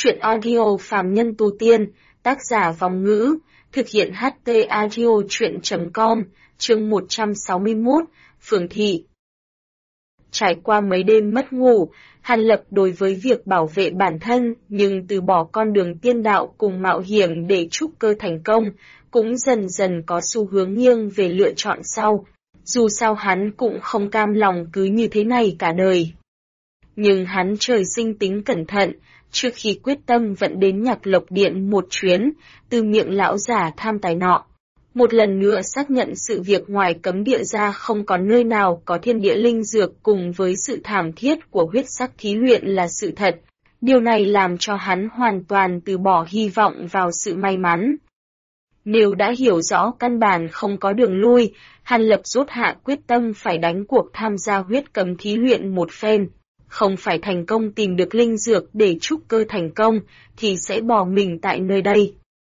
Chuyện audio phàm nhân tu tiên, tác giả Vòng Ngữ, thực hiện HT audio chuyện.com, chương 161, Phường Thị. Trải qua mấy đêm mất ngủ, Hàn Lập đối với việc bảo vệ bản thân nhưng từ bỏ con đường tiên đạo cùng mạo hiểm để trúc cơ thành công, cũng dần dần có xu hướng nghiêng về lựa chọn sau. Dù sao hắn cũng không cam lòng cứ như thế này cả đời. Nhưng hắn trời sinh tính cẩn thận, trước khi quyết tâm vẫn đến Nhạc Lộc Điện một chuyến, từ miệng lão giả tham tài nọ. Một lần nữa xác nhận sự việc ngoài cấm địa ra không có nơi nào có thiên địa linh dược cùng với sự thảm thiết của huyết sắc thí luyện là sự thật. Điều này làm cho hắn hoàn toàn từ bỏ hy vọng vào sự may mắn. Nếu đã hiểu rõ căn bản không có đường lui, Hàn Lập rốt hạ quyết tâm phải đánh cuộc tham gia huyết cấm thí luyện một phen. Không phải thành công tìm được linh dược để trúc cơ thành công, thì sẽ bỏ mình tại nơi đây.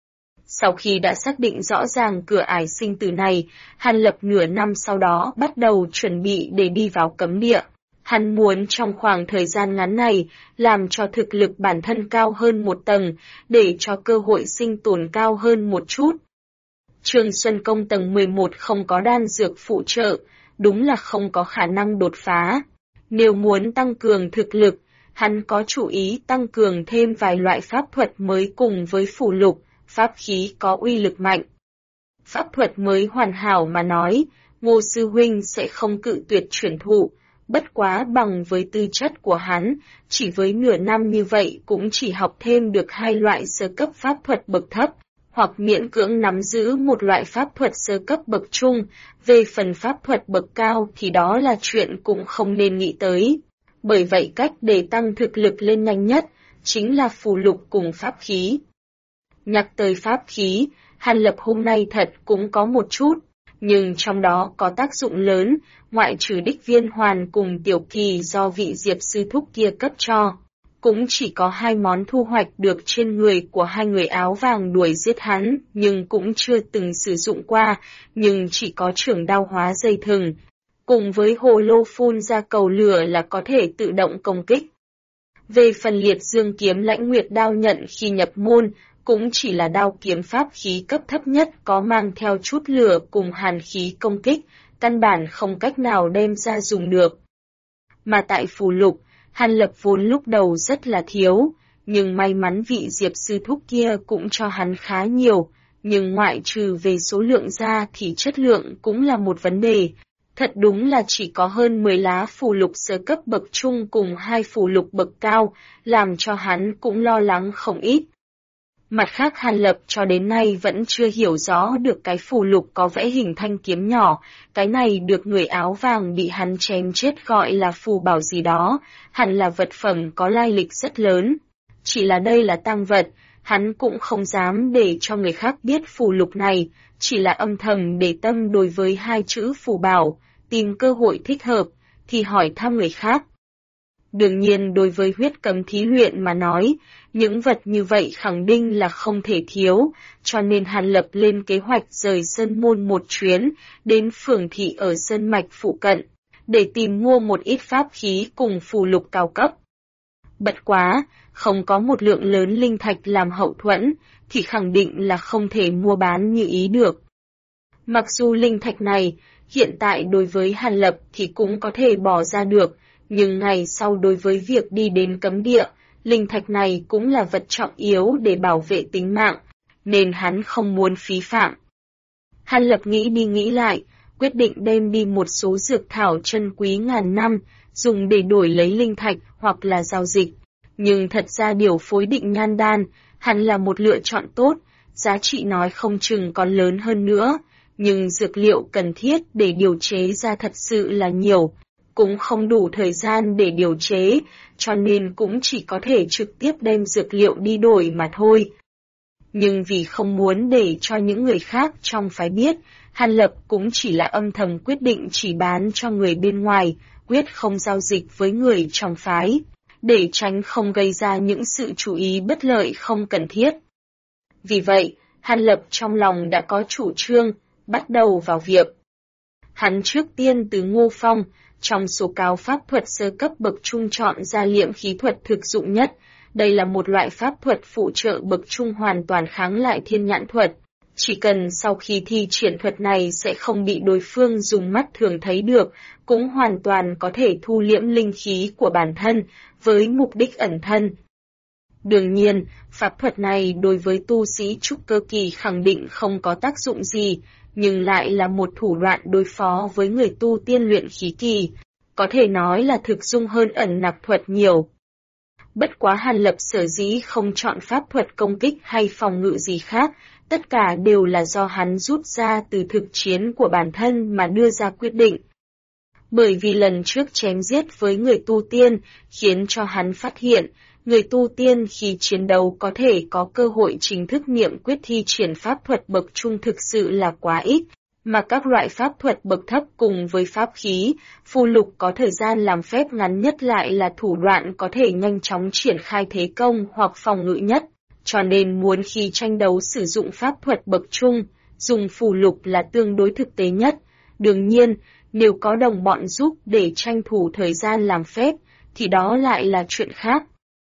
Sau khi đã xác định rõ ràng cửa ải sinh tử này, Hàn Lập nửa năm sau đó bắt đầu chuẩn bị để đi vào cấm địa. Hắn muốn trong khoảng thời gian ngắn này, làm cho thực lực bản thân cao hơn một tầng, để cho cơ hội sinh tồn cao hơn một chút. Trường Xuân Công tầng 11 không có đan dược phụ trợ, đúng là không có khả năng đột phá. Nếu muốn tăng cường thực lực, hắn có chủ ý tăng cường thêm vài loại pháp thuật mới cùng với phù lục, pháp khí có uy lực mạnh. Pháp thuật mới hoàn hảo mà nói, Ngô Sư Huynh sẽ không cự tuyệt chuyển thụ, bất quá bằng với tư chất của hắn, chỉ với nửa năm như vậy cũng chỉ học thêm được 2 loại sơ cấp pháp thuật bậc thấp, hoặc miễn cưỡng nắm giữ một loại pháp thuật sơ cấp bậc trung, về phần pháp thuật bậc cao thì đó là chuyện cũng không nên nghĩ tới. Bởi vậy cách để tăng thực lực lên nhanh nhất, chính là phù lục cùng pháp khí. Nhắc tới pháp khí, Hàn Lập hôm nay thật cũng có một chút, nhưng trong đó có tác dụng lớn, ngoại trừ đích viên hoàn cùng tiểu kỳ do vị Diệp sư thúc kia cấp cho. Cũng chỉ có 2 món thu hoạch được trên người của 2 người áo vàng đuổi giết hắn, nhưng cũng chưa từng sử dụng qua, nhưng chỉ có trưởng đao hóa dây thừng. Cùng với hồ lô phun ra cầu lửa là có thể tự động công kích. Về phần liệt dương kiếm lãnh nguyệt đao nhận khi nhập môn, cũng chỉ là đao kiếm pháp khí cấp thấp nhất có mang theo chút lửa cùng hàn khí công kích, căn bản không cách nào đem ra dùng được. Mà tại phù lục, Hàn Lập vốn lúc đầu rất là thiếu, nhưng may mắn vị Diệp sư thúc kia cũng cho hắn khá nhiều, nhưng ngoại trừ về số lượng ra thì chất lượng cũng là một vấn đề. Thật đúng là chỉ có hơn 10 lá phù lục sơ cấp bậc trung cùng 2 phù lục bậc cao, làm cho hắn cũng lo lắng không ít. Mặt khác Hàn Lập cho đến nay vẫn chưa hiểu rõ được cái phù lục có vẽ hình thanh kiếm nhỏ, cái này được người áo vàng bị hắn chém chết gọi là phù bảo gì đó, hẳn là vật phẩm có lai lịch rất lớn. Chỉ là đây là tang vật, hắn cũng không dám để cho người khác biết phù lục này, chỉ là âm thầm để tâm đối với 2 chữ phù bảo, tìm cơ hội thích hợp, thì hỏi thăm người khác. Đương nhiên đối với huyết cấm thí luyện mà nói, những vật như vậy khẳng định là không thể thiếu, cho nên Hàn Lập lên kế hoạch rời Sơn Môn một chuyến, đến Phường Thị ở Sơn Mạch phụ cận, để tìm mua một ít pháp khí cùng phù lục cao cấp. Bất quá, không có một lượng lớn linh thạch làm hậu thuẫn, thì khẳng định là không thể mua bán như ý được. Mặc dù linh thạch này, hiện tại đối với Hàn Lập thì cũng có thể bỏ ra được, nhưng ngày sau đối với việc đi đến cấm địa, linh thạch này cũng là vật trọng yếu để bảo vệ tính mạng, nên hắn không muốn phí phạm. Hàn Lập nghĩ đi nghĩ lại, quyết định đem đi một số dược thảo chân quý ngàn năm, dùng để đổi lấy linh thạch hoặc là giao dịch. Nhưng thật ra điều phối định nhan đan, hẳn là một lựa chọn tốt, giá trị nói không chừng còn lớn hơn nữa, nhưng dược liệu cần thiết để điều chế ra thật sự là nhiều, cũng không đủ thời gian để điều chế, cho nên cũng chỉ có thể trực tiếp đem dược liệu đi đổi mà thôi. Nhưng vì không muốn để cho những người khác trong phái biết, Hàn Lập cũng chỉ là âm thầm quyết định chỉ bán cho người bên ngoài, quyết không giao dịch với người trong phái, để tránh không gây ra những sự chú ý bất lợi không cần thiết. Vì vậy, Hàn Lập trong lòng đã có chủ trương, bắt đầu vào việc. Hắn trước tiên từ Ngô Phong, trong số cao pháp thuật sơ cấp bậc trung chọn ra liệm khí thuật thực dụng nhất, Đây là một loại pháp thuật phụ trợ bậc trung hoàn toàn kháng lại thiên nhãn thuật. Chỉ cần sau khi thi triển thuật này sẽ không bị đối phương dùng mắt thường thấy được, cũng hoàn toàn có thể thu liễm linh khí của bản thân, với mục đích ẩn thân. Đương nhiên, pháp thuật này đối với tu sĩ trúc cơ kỳ khẳng định không có tác dụng gì, nhưng lại là một thủ đoạn đối phó với người tu tiên luyện khí kỳ, có thể nói là thực dụng hơn ẩn nặc thuật nhiều. Bất quá Hàn Lập sở dĩ không chọn pháp thuật công kích hay phòng ngự gì khác, tất cả đều là do hắn rút ra từ thực chiến của bản thân mà đưa ra quyết định. Bởi vì lần trước chém giết với người tu tiên, khiến cho hắn phát hiện, người tu tiên khi chiến đấu có thể có cơ hội chính thức niệm quyết thi triển pháp thuật bậc trung thực sự là quá ít, mà các loại pháp thuật bậc thấp cùng với pháp khí, phù lục có thời gian làm phép ngắn nhất lại là thủ đoạn có thể nhanh chóng triển khai thế công hoặc phòng ngự nhất, cho nên muốn khi tranh đấu sử dụng pháp thuật bậc trung, dùng phù lục là tương đối thực tế nhất. Đương nhiên, nếu có đồng bọn giúp để tranh thủ thời gian làm phép, thì đó lại là chuyện khác.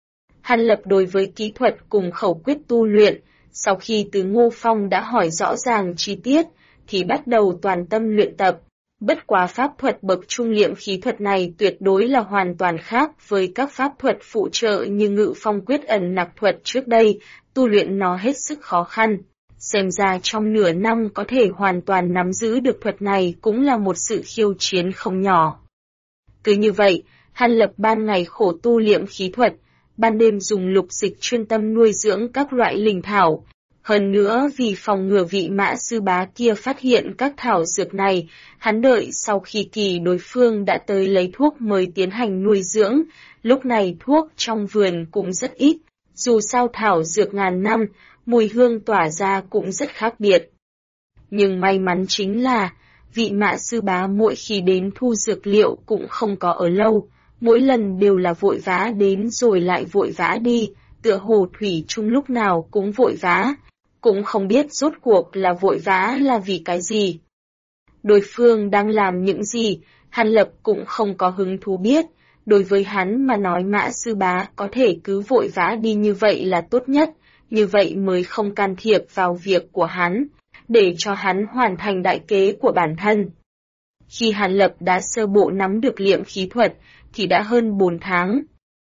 Hàn Lập đối với kỹ thuật cùng khẩu quyết tu luyện, sau khi từ Ngô Phong đã hỏi rõ ràng chi tiết, thì bắt đầu toàn tâm luyện tập. Bất quá pháp thuật bậc trung liệm khí thuật này tuyệt đối là hoàn toàn khác với các pháp thuật phụ trợ như ngự phong quyết ẩn nặc thuật trước đây, tu luyện nó hết sức khó khăn. Xem ra trong nửa năm có thể hoàn toàn nắm giữ được thuật này cũng là một sự khiêu chiến không nhỏ. Cứ như vậy, Hàn Lập ban ngày khổ tu liệm khí thuật, ban đêm dùng lục dịch chuyên tâm nuôi dưỡng các loại linh thảo. Hơn nữa vì phòng ngừa vị mã sư bá kia phát hiện các thảo dược này, hắn đợi sau khi kỳ đối phương đã tới lấy thuốc mới tiến hành nuôi dưỡng, lúc này thuốc trong vườn cũng rất ít, dù sao thảo dược ngàn năm, mùi hương tỏa ra cũng rất khác biệt. Nhưng may mắn chính là, vị mã sư bá mỗi khi đến thu dược liệu cũng không có ở lâu, mỗi lần đều là vội vã đến rồi lại vội vã đi, tựa hồ thủy chung lúc nào cũng vội vã, cũng không biết rốt cuộc là vội vã là vì cái gì. Đối phương đang làm những gì, Hàn Lập cũng không có hứng thú biết, đối với hắn mà nói mã sư bá có thể cứ vội vã đi như vậy là tốt nhất, như vậy mới không can thiệp vào việc của hắn, để cho hắn hoàn thành đại kế của bản thân. Khi Hàn Lập đã sơ bộ nắm được liệm khí thuật, thì đã hơn 4 tháng.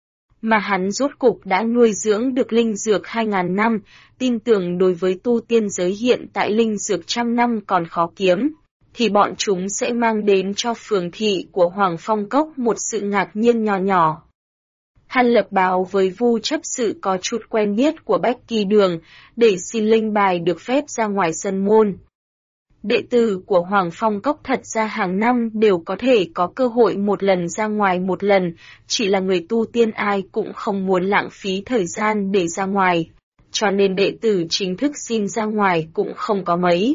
Mà hắn rốt cục đã nuôi dưỡng được linh dược 2.000 năm, tin tưởng đối với tu tiên giới hiện tại linh dược 100 năm còn khó kiếm, thì bọn chúng sẽ mang đến cho phường thị của Hoàng Phong Cốc một sự ngạc nhiên nhỏ nhỏ. Hàn Lập báo với Vu chấp sự có chút quen biết của Bách Kỳ Đường, để xin linh bài được phép ra ngoài sân môn. Đệ tử của Hoàng Phong Cốc thật ra hàng năm đều có thể có cơ hội một lần ra ngoài một lần, chỉ là người tu tiên ai cũng không muốn lãng phí thời gian để ra ngoài, cho nên đệ tử chính thức xin ra ngoài cũng không có mấy.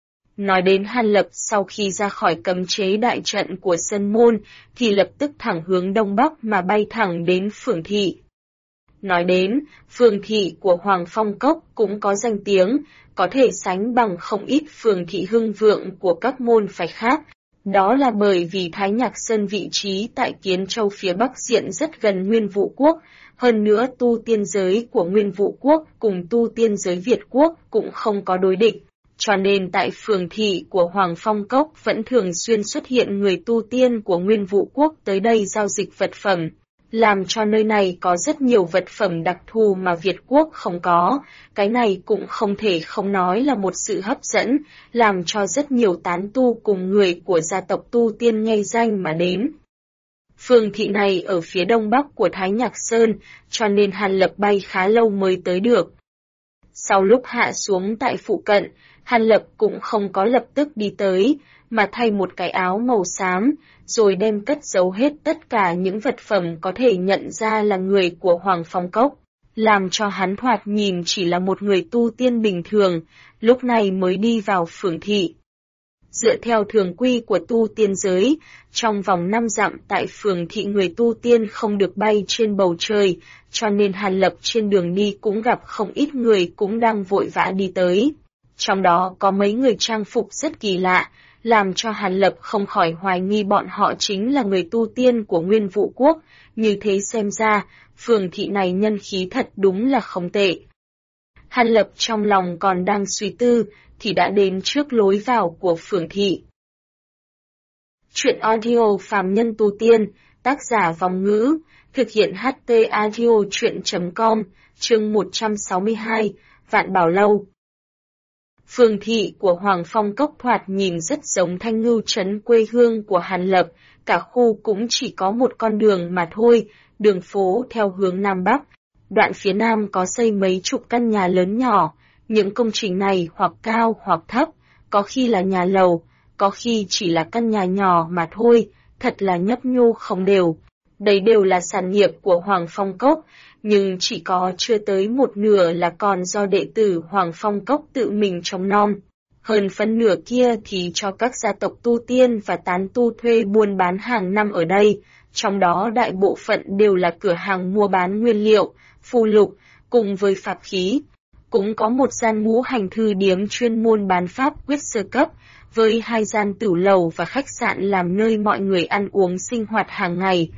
Nói đến Hàn Lập sau khi ra khỏi cấm chế đại trận của sân môn, thì lập tức thẳng hướng đông bắc mà bay thẳng đến phường thị. Nói đến, phường thị của Hoàng Phong Cốc cũng có danh tiếng, có thể sánh bằng không ít phường thị hưng vượng của các môn phái khác. Đó là bởi vì Thái Nhạc Sơn vị trí tại Kiến Châu phía Bắc diện rất gần Nguyên Vũ Quốc, hơn nữa tu tiên giới của Nguyên Vũ Quốc cùng tu tiên giới Việt Quốc cũng không có đối địch. Cho nên tại phường thị của Hoàng Phong Cốc vẫn thường xuyên xuất hiện người tu tiên của Nguyên Vũ Quốc tới đây giao dịch vật phẩm, làm cho nơi này có rất nhiều vật phẩm đặc thù mà Việt Quốc không có, cái này cũng không thể không nói là một sự hấp dẫn, làm cho rất nhiều tán tu cùng người của gia tộc tu tiên nghe danh mà đến. Phường thị này ở phía đông bắc của Thái Nhạc Sơn, cho nên Hàn Lập bay khá lâu mới tới được. Sau lúc hạ xuống tại phụ cận, Hàn Lập cũng không có lập tức đi tới, mà thay một cái áo màu xám, rồi đem cất giấu hết tất cả những vật phẩm có thể nhận ra là người của Hoàng Phong Cốc, làm cho hắn thoạt nhìn chỉ là một người tu tiên bình thường, lúc này mới đi vào phường thị. Dựa theo thường quy của tu tiên giới, trong vòng 5 dặm tại phường thị người tu tiên không được bay trên bầu trời, cho nên Hàn Lập trên đường đi cũng gặp không ít người cũng đang vội vã đi tới. Trong đó có mấy người trang phục rất kỳ lạ, làm cho Hàn Lập không khỏi hoài nghi bọn họ chính là người tu tiên của Nguyên Vũ Quốc, như thế xem ra, phường thị này nhân khí thật đúng là không tệ. Hàn Lập trong lòng còn đang suy tư, thì đã đến trước lối vào của phường thị. Chuyện audio Phàm Nhân Tu Tiên, tác giả Vòng Ngữ, thực hiện HT Audio Chuyện.com, chương 162, Vạn Bảo Lâu. Phường thị của Hoàng Phong Cốc thoạt nhìn rất giống Thanh Ngưu trấn quê hương của Hàn Lập, cả khu cũng chỉ có một con đường mà thôi, đường phố theo hướng Nam Bắc. Đoạn phía Nam có xây mấy chục căn nhà lớn nhỏ, những công trình này hoặc cao hoặc thấp, có khi là nhà lầu, có khi chỉ là căn nhà nhỏ mà thôi, thật là nhấp nhô không đều. Đây đều là sản nghiệp của Hoàng Phong Cốc, nhưng chỉ có chưa tới một nửa là còn do đệ tử Hoàng Phong Cốc tự mình trông nom. Hơn phân nửa kia thì cho các gia tộc tu tiên và tán tu thuê buôn bán hàng năm ở đây, trong đó đại bộ phận đều là cửa hàng mua bán nguyên liệu, phù lục, cùng với pháp khí. Cũng có một gian ngũ hành thư điếm chuyên môn bán pháp quyết sơ cấp, với 2 gian tửu lầu và khách sạn làm nơi mọi người ăn uống sinh hoạt hàng ngày.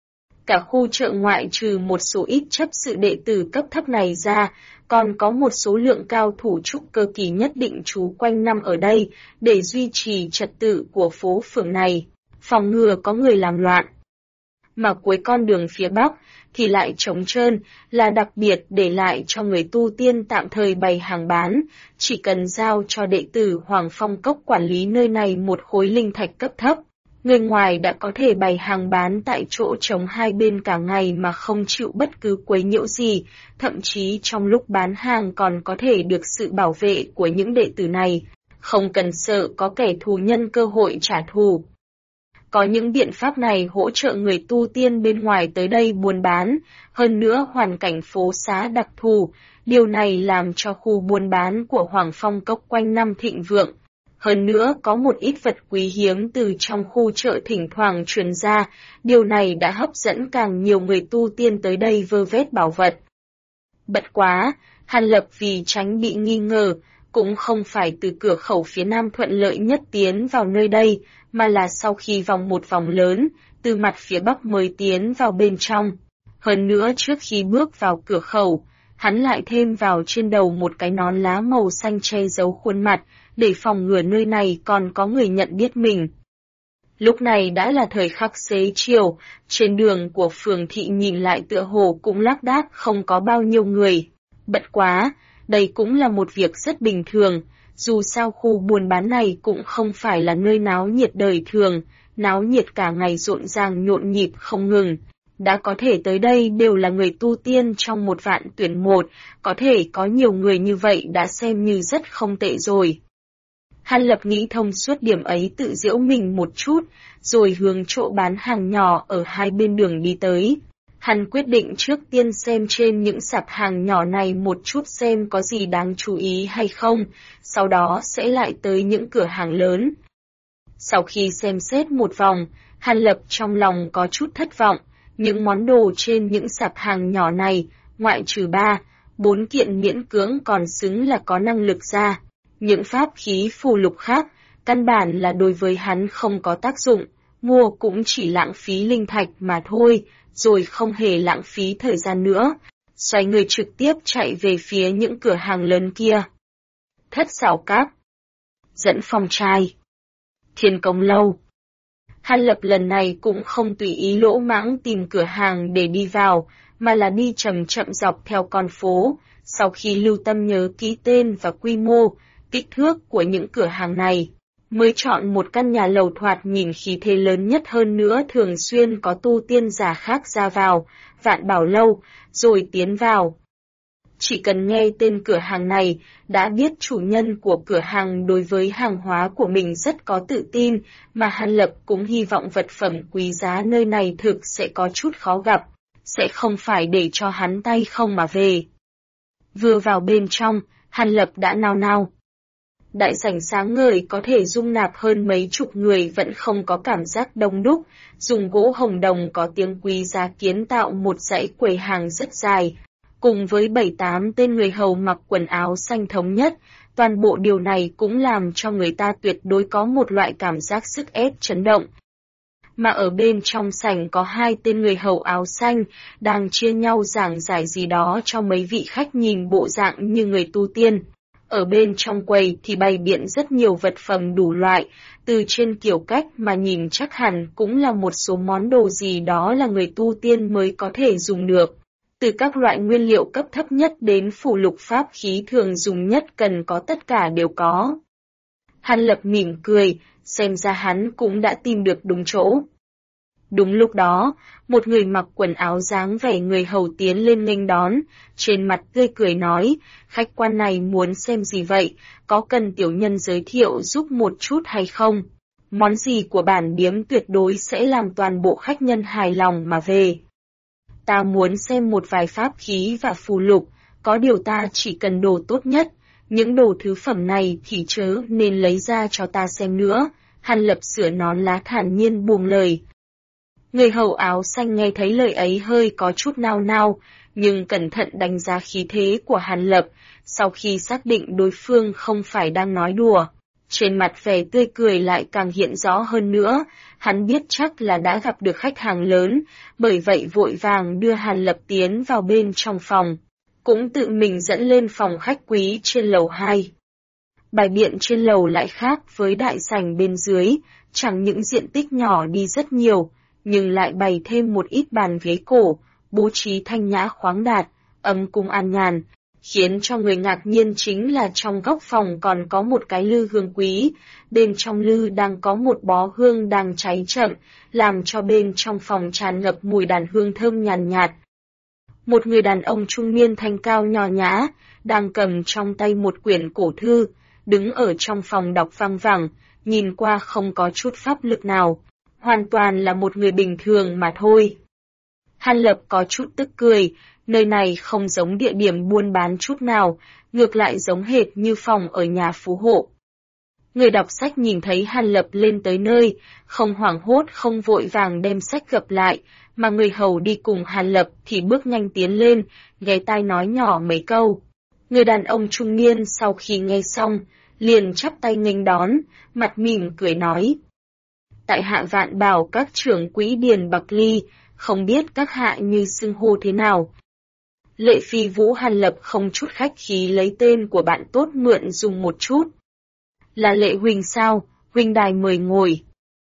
Cả khu chợ ngoại trừ một số ít chấp sự đệ tử cấp thấp này ra, còn có một số lượng cao thủ trúc cơ kỳ nhất định trú quanh năm ở đây, để duy trì trật tự của phố phường này, phòng ngừa có người làm loạn. Mà cuối con đường phía Bắc thì lại trống trơn, là đặc biệt để lại cho người tu tiên tạm thời bày hàng bán, chỉ cần giao cho đệ tử Hoàng Phong Cốc quản lý nơi này một khối linh thạch cấp thấp. Người ngoài đã có thể bày hàng bán tại chỗ trống hai bên cả ngày mà không chịu bất cứ quấy nhiễu gì, thậm chí trong lúc bán hàng còn có thể được sự bảo vệ của những đệ tử này, không cần sợ có kẻ thù nhân cơ hội trả thù. Có những biện pháp này hỗ trợ người tu tiên bên ngoài tới đây buôn bán, hơn nữa hoàn cảnh phố xá đặc thù, điều này làm cho khu buôn bán của Hoàng Phong Cốc quanh năm thịnh vượng. Hơn nữa có một ít vật quý hiếm từ trong khu chợ thỉnh thoảng truyền ra, điều này đã hấp dẫn càng nhiều người tu tiên tới đây vơ vét bảo vật. Bất quá, Hàn Lập vì tránh bị nghi ngờ, cũng không phải từ cửa khẩu phía Nam thuận lợi nhất tiến vào nơi đây, mà là sau khi vòng một vòng lớn, từ mặt phía Bắc mới tiến vào bên trong. Hơn nữa trước khi bước vào cửa khẩu, hắn lại thêm vào trên đầu một cái nón lá màu xanh che giấu khuôn mặt, để phòng ngừa nơi này còn có người nhận biết mình. Lúc này đã là thời khắc xế chiều, trên đường của phường thị nhìn lại tựa hồ cũng lác đác không có bao nhiêu người. Bất quá, đây cũng là một việc rất bình thường, dù sao khu buôn bán này cũng không phải là nơi náo nhiệt đời thường, náo nhiệt cả ngày rộn ràng nhộn nhịp không ngừng. Đã có thể tới đây đều là người tu tiên trong 1 vạn tuyển 1, có thể có nhiều người như vậy đã xem như rất không tệ rồi. Hàn Lập nghĩ thông suốt điểm ấy tự giễu mình một chút, rồi hướng chỗ bán hàng nhỏ ở hai bên đường đi tới. Hắn quyết định trước tiên xem trên những sạp hàng nhỏ này một chút xem có gì đáng chú ý hay không, sau đó sẽ lại tới những cửa hàng lớn. Sau khi xem xét một vòng, Hàn Lập trong lòng có chút thất vọng, những món đồ trên những sạp hàng nhỏ này, ngoại trừ 3-4 kiện miễn cưỡng còn xứng là có năng lực ra. Những pháp khí phù lục khác, căn bản là đối với hắn không có tác dụng, mua cũng chỉ lãng phí linh thạch mà thôi, rồi không hề lãng phí thời gian nữa. Xoay người trực tiếp chạy về phía những cửa hàng lớn kia. Thất Xảo Các, Dẫn Phong Trai, Thiên Công Lâu. Hàn Lập lần này cũng không tùy ý lỗ mãng tìm cửa hàng để đi vào, mà là đi chậm chậm dọc theo con phố, sau khi lưu tâm nhớ ký tên và quy mô, kích thước của những cửa hàng này, mới chọn một căn nhà lầu thoạt nhìn khí thế lớn nhất hơn nữa thường xuyên có tu tiên giả khác ra vào, Vạn Bảo Lâu, rồi tiến vào. Chỉ cần nghe tên cửa hàng này, đã biết chủ nhân của cửa hàng đối với hàng hóa của mình rất có tự tin, mà Hàn Lập cũng hy vọng vật phẩm quý giá nơi này thực sẽ có chút khó gặp, sẽ không phải để cho hắn tay không mà về. Vừa vào bên trong, Hàn Lập đã nao nao. Đại sảnh sáng ngời có thể dung nạp hơn mấy chục người vẫn không có cảm giác đông đúc, dùng gỗ hồng đồng có tiếng quý giá kiến tạo một dãy quầy hàng rất dài, cùng với 7-8 tên người hầu mặc quần áo xanh thống nhất, toàn bộ điều này cũng làm cho người ta tuyệt đối có một loại cảm giác sức ép chấn động. mà ở bên trong sảnh có hai tên người hầu áo xanh, đang chia nhau giảng giải gì đó cho mấy vị khách nhìn bộ dạng như người tu tiên. Ở bên trong quầy thì bày biện rất nhiều vật phẩm đủ loại, từ trên kiểu cách mà nhìn chắc hẳn cũng là một số món đồ gì đó là người tu tiên mới có thể dùng được. Từ các loại nguyên liệu cấp thấp nhất đến phù lục pháp khí thường dùng nhất cần có tất cả đều có. Hàn Lập mỉm cười, xem ra hắn cũng đã tìm được đúng chỗ. Đúng lúc đó, một người mặc quần áo dáng vẻ người hầu tiến lên nghênh đón, trên mặt tươi cười nói, khách quan này muốn xem gì vậy, có cần tiểu nhân giới thiệu giúp một chút hay không? Món gì của bản điếm tuyệt đối sẽ làm toàn bộ khách nhân hài lòng mà về. Ta muốn xem một vài pháp khí và phù lục, có điều ta chỉ cần đồ tốt nhất, những đồ thứ phẩm này thì chớ nên lấy ra cho ta xem nữa. Hàn Lập sửa nón lá thản nhiên buông lời. Người hầu áo xanh nghe thấy lời ấy hơi có chút nao nao, nhưng cẩn thận đánh giá khí thế của Hàn Lập, sau khi xác định đối phương không phải đang nói đùa. Trên mặt vẻ tươi cười lại càng hiện rõ hơn nữa, hắn biết chắc là đã gặp được khách hàng lớn, bởi vậy vội vàng đưa Hàn Lập tiến vào bên trong phòng, cũng tự mình dẫn lên phòng khách quý trên lầu 2. Bài biện trên lầu lại khác với đại sảnh bên dưới, chẳng những diện tích nhỏ đi rất nhiều, nhưng lại bày thêm một ít bàn ghế cổ, bố trí thanh nhã khoáng đạt, ấm cung an nhàn. Khiến cho người ngạc nhiên chính là trong góc phòng còn có một cái lư hương quý, bên trong lư đang có một bó hương đang cháy chậm, làm cho bên trong phòng tràn ngập mùi đàn hương thơm nhàn nhạt. Một người đàn ông trung niên thanh cao nho nhã, đang cầm trong tay một quyển cổ thư, đứng ở trong phòng đọc văng vẳng, nhìn qua không có chút pháp lực nào, hoàn toàn là một người bình thường mà thôi. Hàn Lập có chút tức cười, nơi này không giống địa điểm buôn bán chút nào, ngược lại giống hệt như phòng ở nhà phú hộ. Người đọc sách nhìn thấy Hàn Lập lên tới nơi, không hoảng hốt không vội vàng đem sách gập lại, mà người hầu đi cùng Hàn Lập thì bước nhanh tiến lên, ghé tai nói nhỏ mấy câu. Người đàn ông trung niên sau khi nghe xong, liền chắp tay nghênh đón, mặt mỉm cười nói. Tại hạ vạn bảo các trưởng quỹ Điền Bạc Ly, không biết các hạ như xưng hô thế nào. Lệ Phi Vũ Hàn Lập không chút khách khí lấy tên của bạn tốt mượn dùng một chút. Là Lệ Huỳnh sao, huynh đài mời ngồi.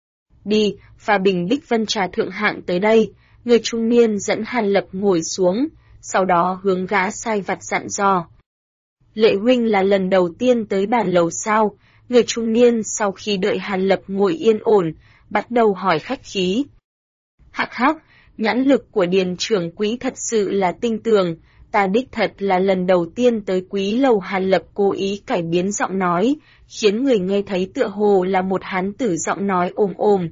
Đi, pha bình Bích Vân trà thượng hạng tới đây, người trung niên dẫn Hàn Lập ngồi xuống, sau đó hướng gã sai vặt dặn dò. Lệ huynh là lần đầu tiên tới bản lầu sao, người trung niên sau khi đợi Hàn Lập ngồi yên ổn, bắt đầu hỏi khách khí. Hắc hắc, nhãn lực của Điền trưởng quý thật sự là tinh tường, ta đích thật là lần đầu tiên tới quý lầu. Hàn Lập cố ý cải biến giọng nói, khiến người nghe thấy tựa hồ là một hán tử giọng nói ồm ồm.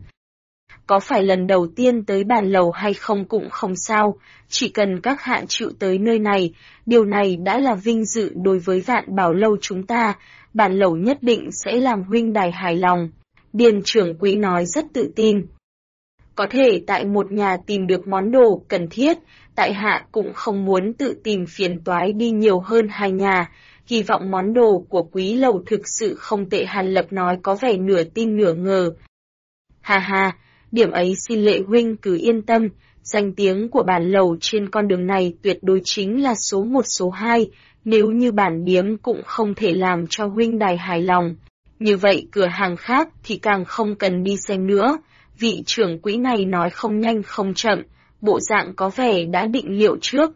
Có phải lần đầu tiên tới bản lầu hay không cũng không sao, chỉ cần các hạ chịu tới nơi này, điều này đã là vinh dự đối với Vạn Bảo lâu chúng ta, bản lầu nhất định sẽ làm huynh đài hài lòng. Điền trưởng quý nói rất tự tin. Có thể tại một nhà tìm được món đồ cần thiết, tại hạ cũng không muốn tự tìm phiền toái đi nhiều hơn hai nhà, hy vọng món đồ của quý lầu thực sự không tệ. Hàn Lập nói có vẻ nửa tin nửa ngờ. Ha ha, điểm ấy xin Lệ huynh cứ yên tâm, danh tiếng của bản lầu trên con đường này tuyệt đối chính là số 1 số 2, nếu như bản điếm cũng không thể làm cho huynh đài hài lòng. Như vậy cửa hàng khác thì càng không cần đi xem nữa. Vị trưởng quỹ này nói không nhanh không chậm, bộ dạng có vẻ đã định liệu trước.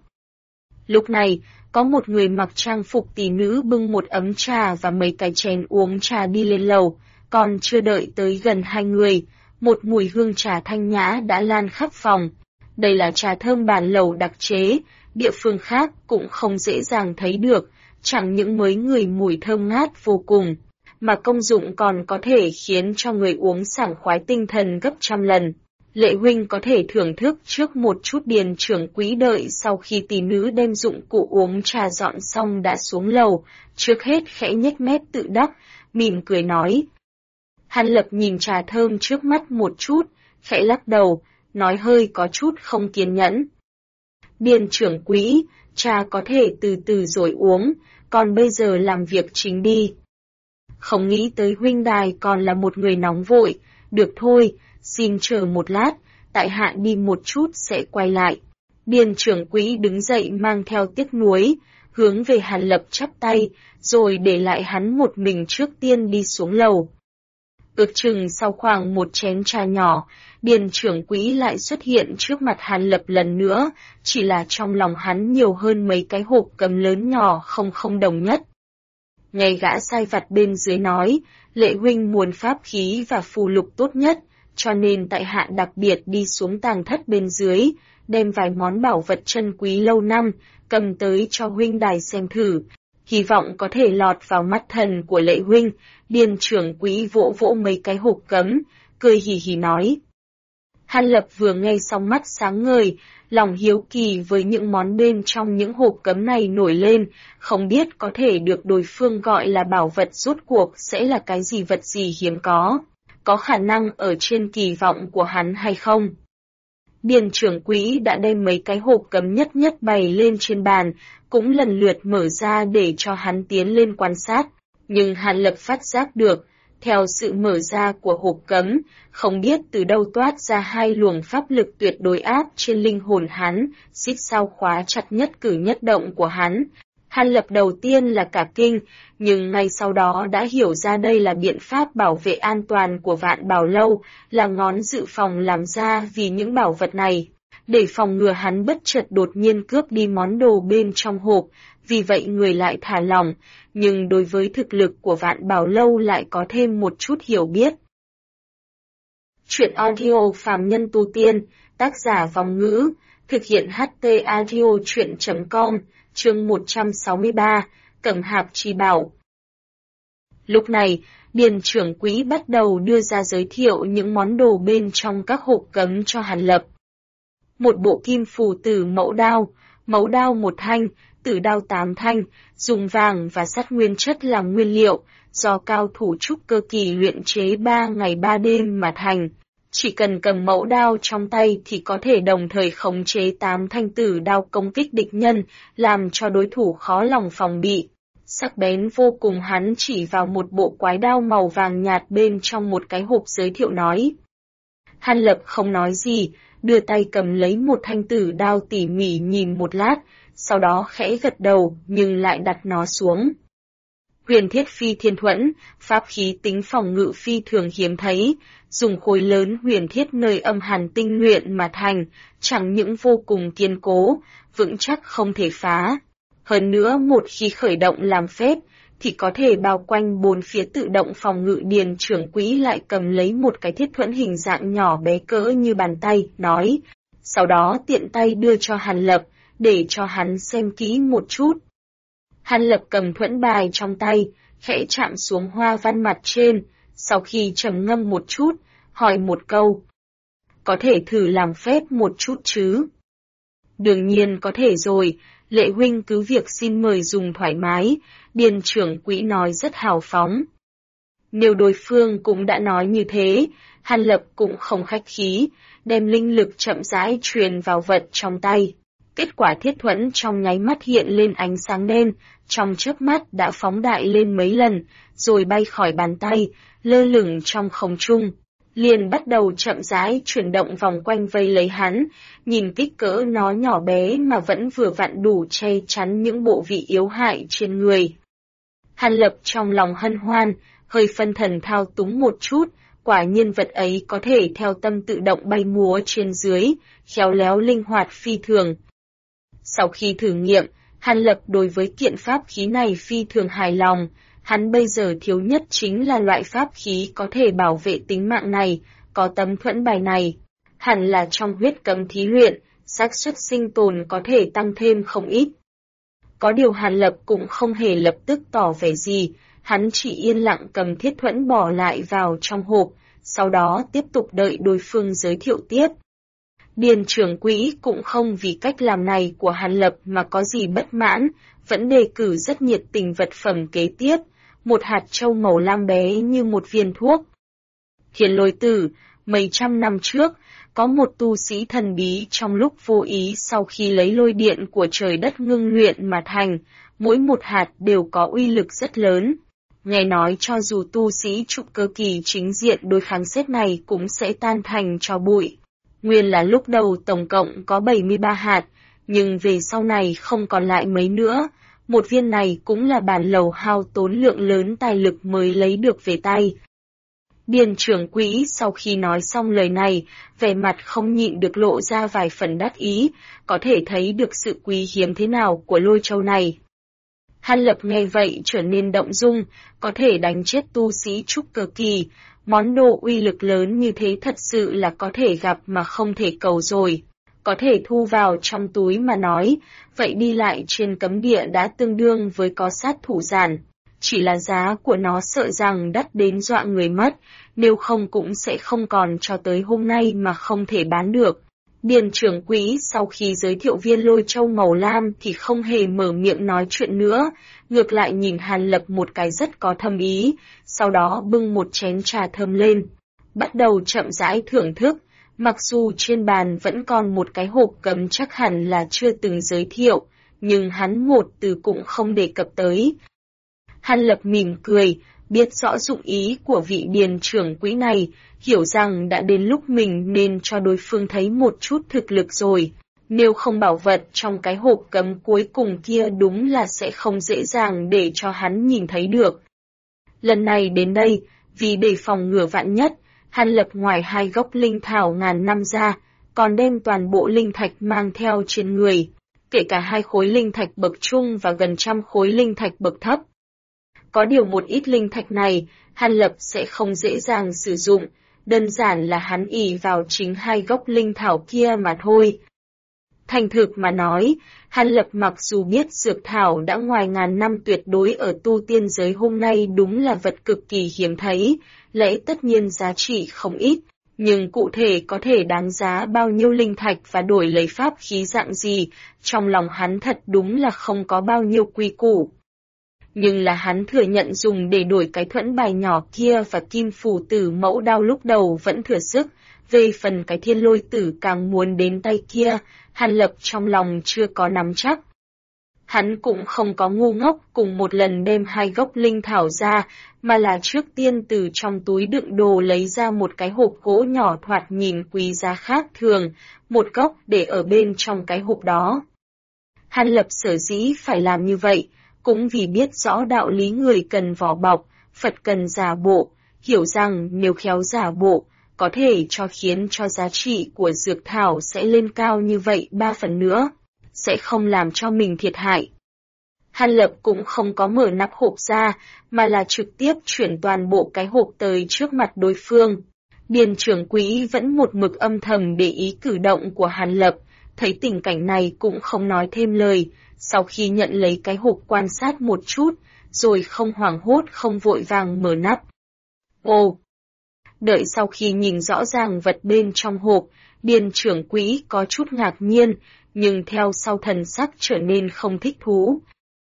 Lúc này, có một người mặc trang phục tỷ nữ bưng một ấm trà và mấy cái chén uống trà đi lên lầu, còn chưa đợi tới gần hai người, một mùi hương trà thanh nhã đã lan khắp phòng. Đây là trà thơm bản lầu đặc chế, địa phương khác cũng không dễ dàng thấy được, chẳng những mới người mùi thơm ngát vô cùng, mà công dụng còn có thể khiến cho người uống sảng khoái tinh thần gấp trăm lần. Lệ huynh có thể thưởng thức trước một chút. Điền trưởng quý đợi sau khi tỷ nữ đem dụng cụ uống trà dọn xong đã xuống lầu, trước hết khẽ nhếch mép tự đắc, mỉm cười nói. Hàn Lập nhìn trà thơm trước mắt một chút, khẽ lắc đầu, nói hơi có chút không kiên nhẫn. Điền trưởng quý, trà có thể từ từ rồi uống, còn bây giờ làm việc chính đi. Không nghĩ tới huynh đài còn là một người nóng vội, được thôi, xin chờ một lát, tại hạ đi một chút sẽ quay lại. Điền trưởng quỹ đứng dậy mang theo tiếc nuối, hướng về Hàn Lập chắp tay, rồi để lại hắn một mình trước tiên đi xuống lầu. Ước chừng sau khoảng một chén trà nhỏ, Điền trưởng quỹ lại xuất hiện trước mặt Hàn Lập lần nữa, chỉ là trong lòng hắn nhiều hơn mấy cái hộp cấm lớn nhỏ không đồng nhất. Nghe gã sai vặt bên dưới nói, Lệ huynh muốn pháp khí và phù lục tốt nhất, cho nên tại hạ đặc biệt đi xuống tàng thất bên dưới, đem vài món bảo vật chân quý lâu năm, cầm tới cho huynh đài xem thử, hy vọng có thể lọt vào mắt thần của Lệ huynh. Điền trưởng quỹ vỗ vỗ mấy cái hộp cấm, cười hì hì nói. Hàn Lập vừa nghe xong mắt sáng ngời, lòng hiếu kỳ với những món bên trong những hộp cấm này nổi lên, không biết có thể được đối phương gọi là bảo vật rốt cuộc sẽ là cái vật gì hiếm có khả năng ở trên kỳ vọng của hắn hay không. Điền trưởng quỹ đã đem mấy cái hộp cấm nhất bày lên trên bàn, cũng lần lượt mở ra để cho hắn tiến lên quan sát, nhưng Hàn Lập phát giác được, theo sự mở ra của hộp cấm, không biết từ đâu toát ra hai luồng pháp lực tuyệt đối áp trên linh hồn hắn, xích sao khóa chặt nhất cử nhất động của hắn. Hàn Lập đầu tiên là cả kinh, nhưng ngay sau đó đã hiểu ra đây là biện pháp bảo vệ an toàn của Vạn Bảo Lâu, là ngón dự phòng làm ra vì những bảo vật này, để phòng ngừa hắn bất chợt đột nhiên cướp đi món đồ bên trong hộp, vì vậy người lại thả lỏng, nhưng đối với thực lực của Vạn Bảo Lâu lại có thêm một chút hiểu biết. Chuyện audio phàm nhân tu tiên, tác giả Vong Ngữ, thực hiện HT audio chuyện.com, chương 163, Cẩm Hạp Chi Bảo. Lúc này, Điền trưởng quỹ bắt đầu đưa ra giới thiệu những món đồ bên trong các hộp cấm cho Hàn Lập. Một bộ kim phù tử mẫu đao 1 thanh, tử đao 8 thanh, dùng vàng và sắt nguyên chất làm nguyên liệu, do cao thủ trúc cơ kỳ luyện chế 3 ngày 3 đêm mà thành. Chỉ cần cầm mẫu đao trong tay thì có thể đồng thời khống chế 8 thanh tử đao công kích địch nhân, làm cho đối thủ khó lòng phòng bị. Sắc bén vô cùng, hắn chỉ vào một bộ quái đao màu vàng nhạt bên trong một cái hộp giới thiệu nói. Hàn Lập không nói gì, đưa tay cầm lấy một thanh tử đao tỉ mỉ nhìn một lát, sau đó khẽ gật đầu nhưng lại đặt nó xuống. Huyền thiết phi thiên thuẫn, pháp khí tính phòng ngự phi thường hiếm thấy, dùng khối lớn huyền thiết nơi âm hàn tinh luyện mà thành, chẳng những vô cùng kiên cố, vững chắc không thể phá. Hơn nữa một khi khởi động làm phép, thì có thể bao quanh bốn phía tự động phòng ngự. Điền trưởng quỹ lại cầm lấy một cái thiết thuẫn hình dạng nhỏ bé cỡ như bàn tay, nói, sau đó tiện tay đưa cho Hàn Lập, để cho hắn xem kỹ một chút. Hàn Lập cầm thuẫn bài trong tay, khẽ chạm xuống hoa văn mặt trên, sau khi trầm ngâm một chút, hỏi một câu. Có thể thử làm phép một chút chứ? Đương nhiên có thể rồi, Lệ huynh cứ việc xin mời dùng thoải mái, Điền trưởng quỹ nói rất hào phóng. Nếu đối phương cũng đã nói như thế, Hàn Lập cũng không khách khí, đem linh lực chậm rãi truyền vào vật trong tay. Kết quả thiết thuẫn trong nháy mắt hiện lên ánh sáng đen, trong chớp mắt đã phóng đại lên mấy lần, rồi bay khỏi bàn tay, lơ lửng trong không trung. Liền bắt đầu chậm rãi chuyển động vòng quanh vây lấy hắn, nhìn kích cỡ nó nhỏ bé mà vẫn vừa vặn đủ che chắn những bộ vị yếu hại trên người. Hàn Lập trong lòng hân hoan, hơi phân thần thao túng một chút, quả nhiên vật ấy có thể theo tâm tự động bay múa trên dưới, khéo léo linh hoạt phi thường. Sau khi thử nghiệm, Hàn Lập đối với kiện pháp khí này phi thường hài lòng. Hắn bây giờ thiếu nhất chính là loại pháp khí có thể bảo vệ tính mạng này, có tấm thuẫn bài này. Hẳn là trong huyết cấm thí luyện, xác suất sinh tồn có thể tăng thêm không ít. Có điều Hàn Lập cũng không hề lập tức tỏ vẻ gì, hắn chỉ yên lặng cầm thiết thuẫn bỏ lại vào trong hộp, sau đó tiếp tục đợi đối phương giới thiệu tiếp. Điền trưởng quỹ cũng không vì cách làm này của Hàn Lập mà có gì bất mãn, vẫn đề cử rất nhiệt tình vật phẩm kế tiếp, một hạt châu màu lam bé như một viên thuốc. Thiên Lôi Tử, mấy trăm năm trước, có một tu sĩ thần bí trong lúc vô ý sau khi lấy lôi điện của trời đất ngưng luyện mà thành, mỗi một hạt đều có uy lực rất lớn. Nghe nói cho dù tu sĩ trúc cơ kỳ chính diện đối kháng xét này cũng sẽ tan thành tro bụi. Nguyên là lúc đầu tổng cộng có 73 hạt, nhưng về sau này không còn lại mấy nữa. Một viên này cũng là bản lầu hao tốn lượng lớn tài lực mới lấy được về tay. Điền trưởng quỹ sau khi nói xong lời này, vẻ mặt không nhịn được lộ ra vài phần đắc ý, có thể thấy được sự quý hiếm thế nào của lôi châu này. Hàn Lập nghe vậy trở nên động dung, có thể đánh chết tu sĩ trúc cơ kỳ, món đồ uy lực lớn như thế thật sự là có thể gặp mà không thể cầu rồi. Có thể thu vào trong túi mà nói, vậy đi lại trên cấm địa đã tương đương với có sát thủ giản. Chỉ là giá của nó sợ rằng đắt đến dọa người mất, nếu không cũng sẽ không còn cho tới hôm nay mà không thể bán được. Điền trưởng quỹ sau khi giới thiệu viên lôi châu màu lam thì không hề mở miệng nói chuyện nữa, ngược lại nhìn Hàn Lập một cái rất có thâm ý, sau đó bưng một chén trà thơm lên. Bắt đầu chậm rãi thưởng thức, mặc dù trên bàn vẫn còn một cái hộp cấm chắc hẳn là chưa từng giới thiệu, nhưng hắn một từ cũng không đề cập tới. Hàn Lập mỉm cười, biết rõ dụng ý của vị điền trưởng quỹ này, hiểu rằng đã đến lúc mình nên cho đối phương thấy một chút thực lực rồi. Nếu không bảo vật trong cái hộp cấm cuối cùng kia đúng là sẽ không dễ dàng để cho hắn nhìn thấy được. Lần này đến đây, vì để phòng ngừa vạn nhất, Hàn Lập ngoài 2 gốc linh thảo ngàn năm ra, còn đem toàn bộ linh thạch mang theo trên người, kể cả 2 khối linh thạch bậc trung và gần 100 khối linh thạch bậc thấp. Có điều một ít linh thạch này, Hàn Lập sẽ không dễ dàng sử dụng, đơn giản là hắn ỷ vào chính 2 gốc linh thảo kia mà thôi. Thành thực mà nói, Hàn Lập mặc dù biết dược thảo đã ngoài ngàn năm tuyệt đối ở tu tiên giới hôm nay đúng là vật cực kỳ hiếm thấy, lẽ tất nhiên giá trị không ít, nhưng cụ thể có thể đáng giá bao nhiêu linh thạch và đổi lấy pháp khí dạng gì, trong lòng hắn thật đúng là không có bao nhiêu quy củ. Nhưng là hắn thừa nhận dùng để đổi cái thuẫn bài nhỏ kia và kim phù tử mẫu đao lúc đầu vẫn thừa sức, về phần cái thiên lôi tử càng muốn đến tay kia, Hàn Lập trong lòng chưa có nắm chắc. Hắn cũng không có ngu ngốc cùng một lần đem 2 gốc linh thảo ra, mà là trước tiên từ trong túi đựng đồ lấy ra một cái hộp gỗ nhỏ thoạt nhìn quý giá khác thường, một gốc để ở bên trong cái hộp đó. Hàn Lập sở dĩ phải làm như vậy, cũng vì biết rõ đạo lý người cần vỏ bọc, Phật cần giả bộ, hiểu rằng nếu khéo giả bộ, có thể khiến cho giá trị của dược thảo sẽ lên cao như vậy 3 phần nữa, sẽ không làm cho mình thiệt hại. Hàn Lập cũng không có mở nắp hộp ra, mà là trực tiếp chuyển toàn bộ cái hộp tới trước mặt đối phương. Điền trưởng quỹ vẫn một mực âm thầm để ý cử động của Hàn Lập, thấy tình cảnh này cũng không nói thêm lời, sau khi nhận lấy cái hộp quan sát một chút, rồi không hoảng hốt không vội vàng mở nắp. Ồ! Đợi sau khi nhìn rõ ràng vật bên trong hộp, Điền trưởng quỹ có chút ngạc nhiên, nhưng theo sau thần sắc trở nên không thích thú.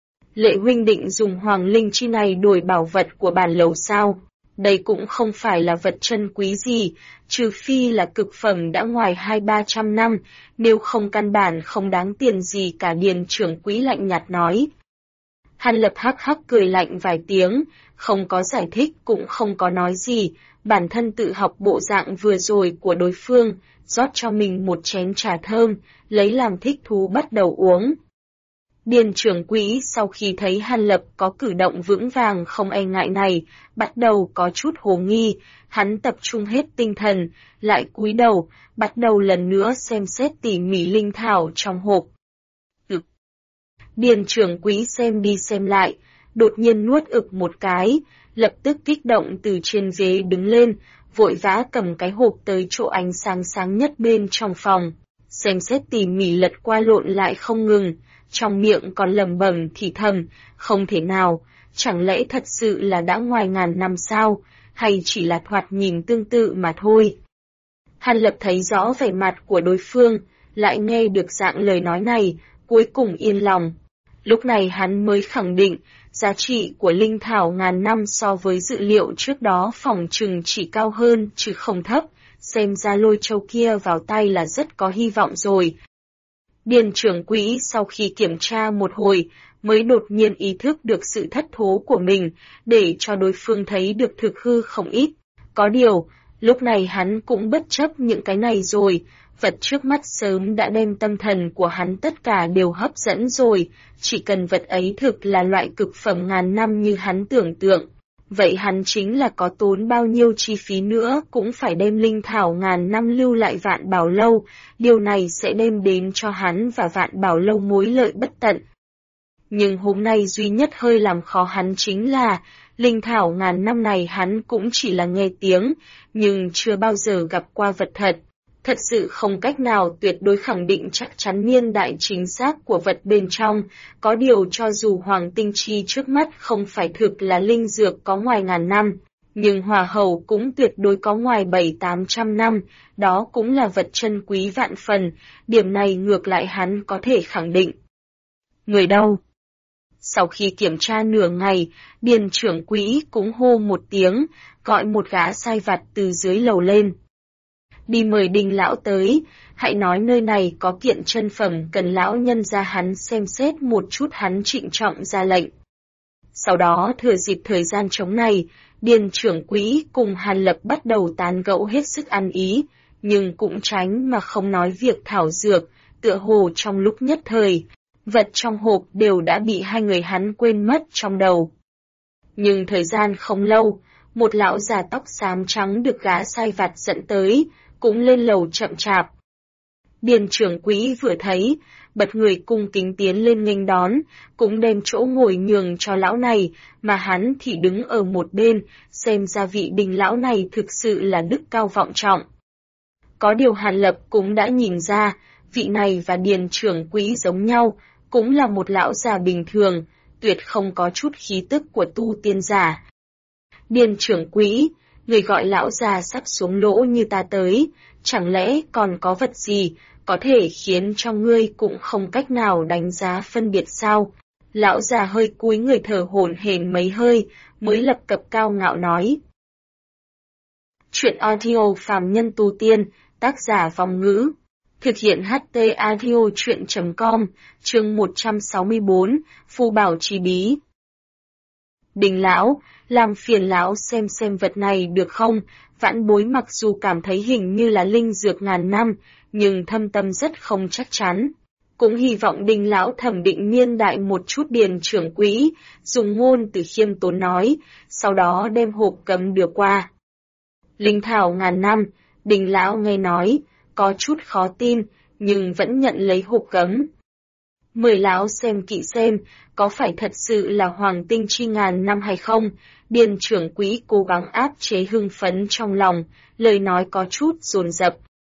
Lệ huynh định dùng hoàng linh chi này đổi bảo vật của bản lầu sao? Đây cũng không phải là vật chân quý gì, trừ phi là cực phẩm đã ngoài 200-300 năm, nếu không căn bản không đáng tiền gì cả. Điền trưởng quỹ lạnh nhạt nói. Hàn Lập hắc hắc cười lạnh vài tiếng, không có giải thích cũng không có nói gì, bản thân tự học bộ dạng vừa rồi của đối phương, rót cho mình một chén trà thơm, lấy làm thích thú bắt đầu uống. Điền trưởng quỹ sau khi thấy Hàn Lập có cử động vững vàng không e ngại này, bắt đầu có chút hồ nghi, hắn tập trung hết tinh thần, lại cúi đầu, bắt đầu lần nữa xem xét tỉ mỉ linh thảo trong hộp. Điền trưởng quỹ xem đi xem lại, đột nhiên nuốt ực một cái, lập tức kích động từ trên ghế đứng lên, vội vã cầm cái hộp tới chỗ ánh sáng sáng nhất bên trong phòng, xem xét tỉ mỉ lật qua lộn lại không ngừng, trong miệng còn lẩm bẩm thì thầm, không thể nào, chẳng lẽ thật sự là đã ngoài ngàn năm sao, hay chỉ là thoạt nhìn tương tự mà thôi. Hàn Lập thấy rõ vẻ mặt của đối phương, lại nghe được dạng lời nói này, cuối cùng yên lòng. Lúc này hắn mới khẳng định, giá trị của linh thảo ngàn năm so với dự liệu trước đó phỏng chừng chỉ cao hơn chứ không thấp, xem ra lôi châu kia vào tay là rất có hy vọng rồi. Điền trưởng quỹ sau khi kiểm tra một hồi, mới đột nhiên ý thức được sự thất thố của mình, để cho đối phương thấy được thực hư không ít. Có điều, lúc này hắn cũng bất chấp những cái này rồi, vật trước mắt sớm đã đem tâm thần của hắn tất cả đều hấp dẫn rồi, chỉ cần vật ấy thực là loại cực phẩm ngàn năm như hắn tưởng tượng. Vậy hắn chính là có tốn bao nhiêu chi phí nữa cũng phải đem linh thảo ngàn năm lưu lại Vạn Bảo Lâu, điều này sẽ đem đến cho hắn và Vạn Bảo Lâu mối lợi bất tận. Nhưng hôm nay duy nhất hơi làm khó hắn chính là, linh thảo ngàn năm này hắn cũng chỉ là nghe tiếng, nhưng chưa bao giờ gặp qua vật thật. Thật sự không cách nào tuyệt đối khẳng định chắc chắn niên đại chính xác của vật bên trong, có điều cho dù hoàng tinh chi trước mắt không phải thực là linh dược có ngoài ngàn năm, nhưng hỏa hầu cũng tuyệt đối có ngoài 700-800 năm, đó cũng là vật chân quý vạn phần, điểm này ngược lại hắn có thể khẳng định. Người đâu? Sau khi kiểm tra nửa ngày, Điền trưởng quỹ cũng hô một tiếng, gọi một gã sai vặt từ dưới lầu lên. Đi mời Đinh lão tới, hãy nói nơi này có kiện chân phẩm cần lão nhân ra hắn xem xét một chút, hắn trịnh trọng ra lệnh. Sau đó thừa dịp thời gian trống này, Điền trưởng quỹ cùng Hàn Lập bắt đầu tán gẫu hết sức ăn ý, nhưng cũng tránh mà không nói việc thảo dược, tựa hồ trong lúc nhất thời, vật trong hộp đều đã bị hai người hắn quên mất trong đầu. Nhưng thời gian không lâu, một lão già tóc xám trắng được gã sai vặt dẫn tới, cũng lên lầu chậm chạp. Điền trưởng quỹ vừa thấy, bật người cung kính tiến lên nghênh đón, cũng đem chỗ ngồi nhường cho lão này, mà hắn thì đứng ở một bên, xem ra vị Đình lão này thực sự là đức cao vọng trọng. Có điều Hàn Lập cũng đã nhìn ra, vị này và Điền trưởng quỹ giống nhau, cũng là một lão già bình thường, tuyệt không có chút khí tức của tu tiên giả. Điền trưởng quỹ, người gọi lão già sắp xuống lỗ như ta tới, chẳng lẽ còn có vật gì, có thể khiến cho ngươi cũng không cách nào đánh giá phân biệt sao? Lão già hơi cúi người thở hổn hển mấy hơi, mới lập cập cao ngạo nói. Chuyện audio phàm nhân tu tiên, tác giả Vong Ngữ. Thực hiện HT audio chuyện.com, chương 164, Phù Bảo Chi Bí. Đình lão, làm phiền lão xem vật này được không? Vãn bối mặc dù cảm thấy hình như là linh dược ngàn năm, nhưng thâm tâm rất không chắc chắn. Cũng hy vọng Đình lão thẩm định niên đại một chút. Điền trưởng quỹ, dùng ngôn từ khiêm tốn nói, sau đó đem hộp cấm đưa qua. Linh thảo ngàn năm, Đình lão nghe nói, có chút khó tin, nhưng vẫn nhận lấy hộp cấm. Mời lão xem kỹ xem, có phải thật sự là hoàng tinh chi ngàn năm hay không? Điền trưởng quỹ cố gắng áp chế hưng phấn trong lòng, lời nói có chút dồn dập.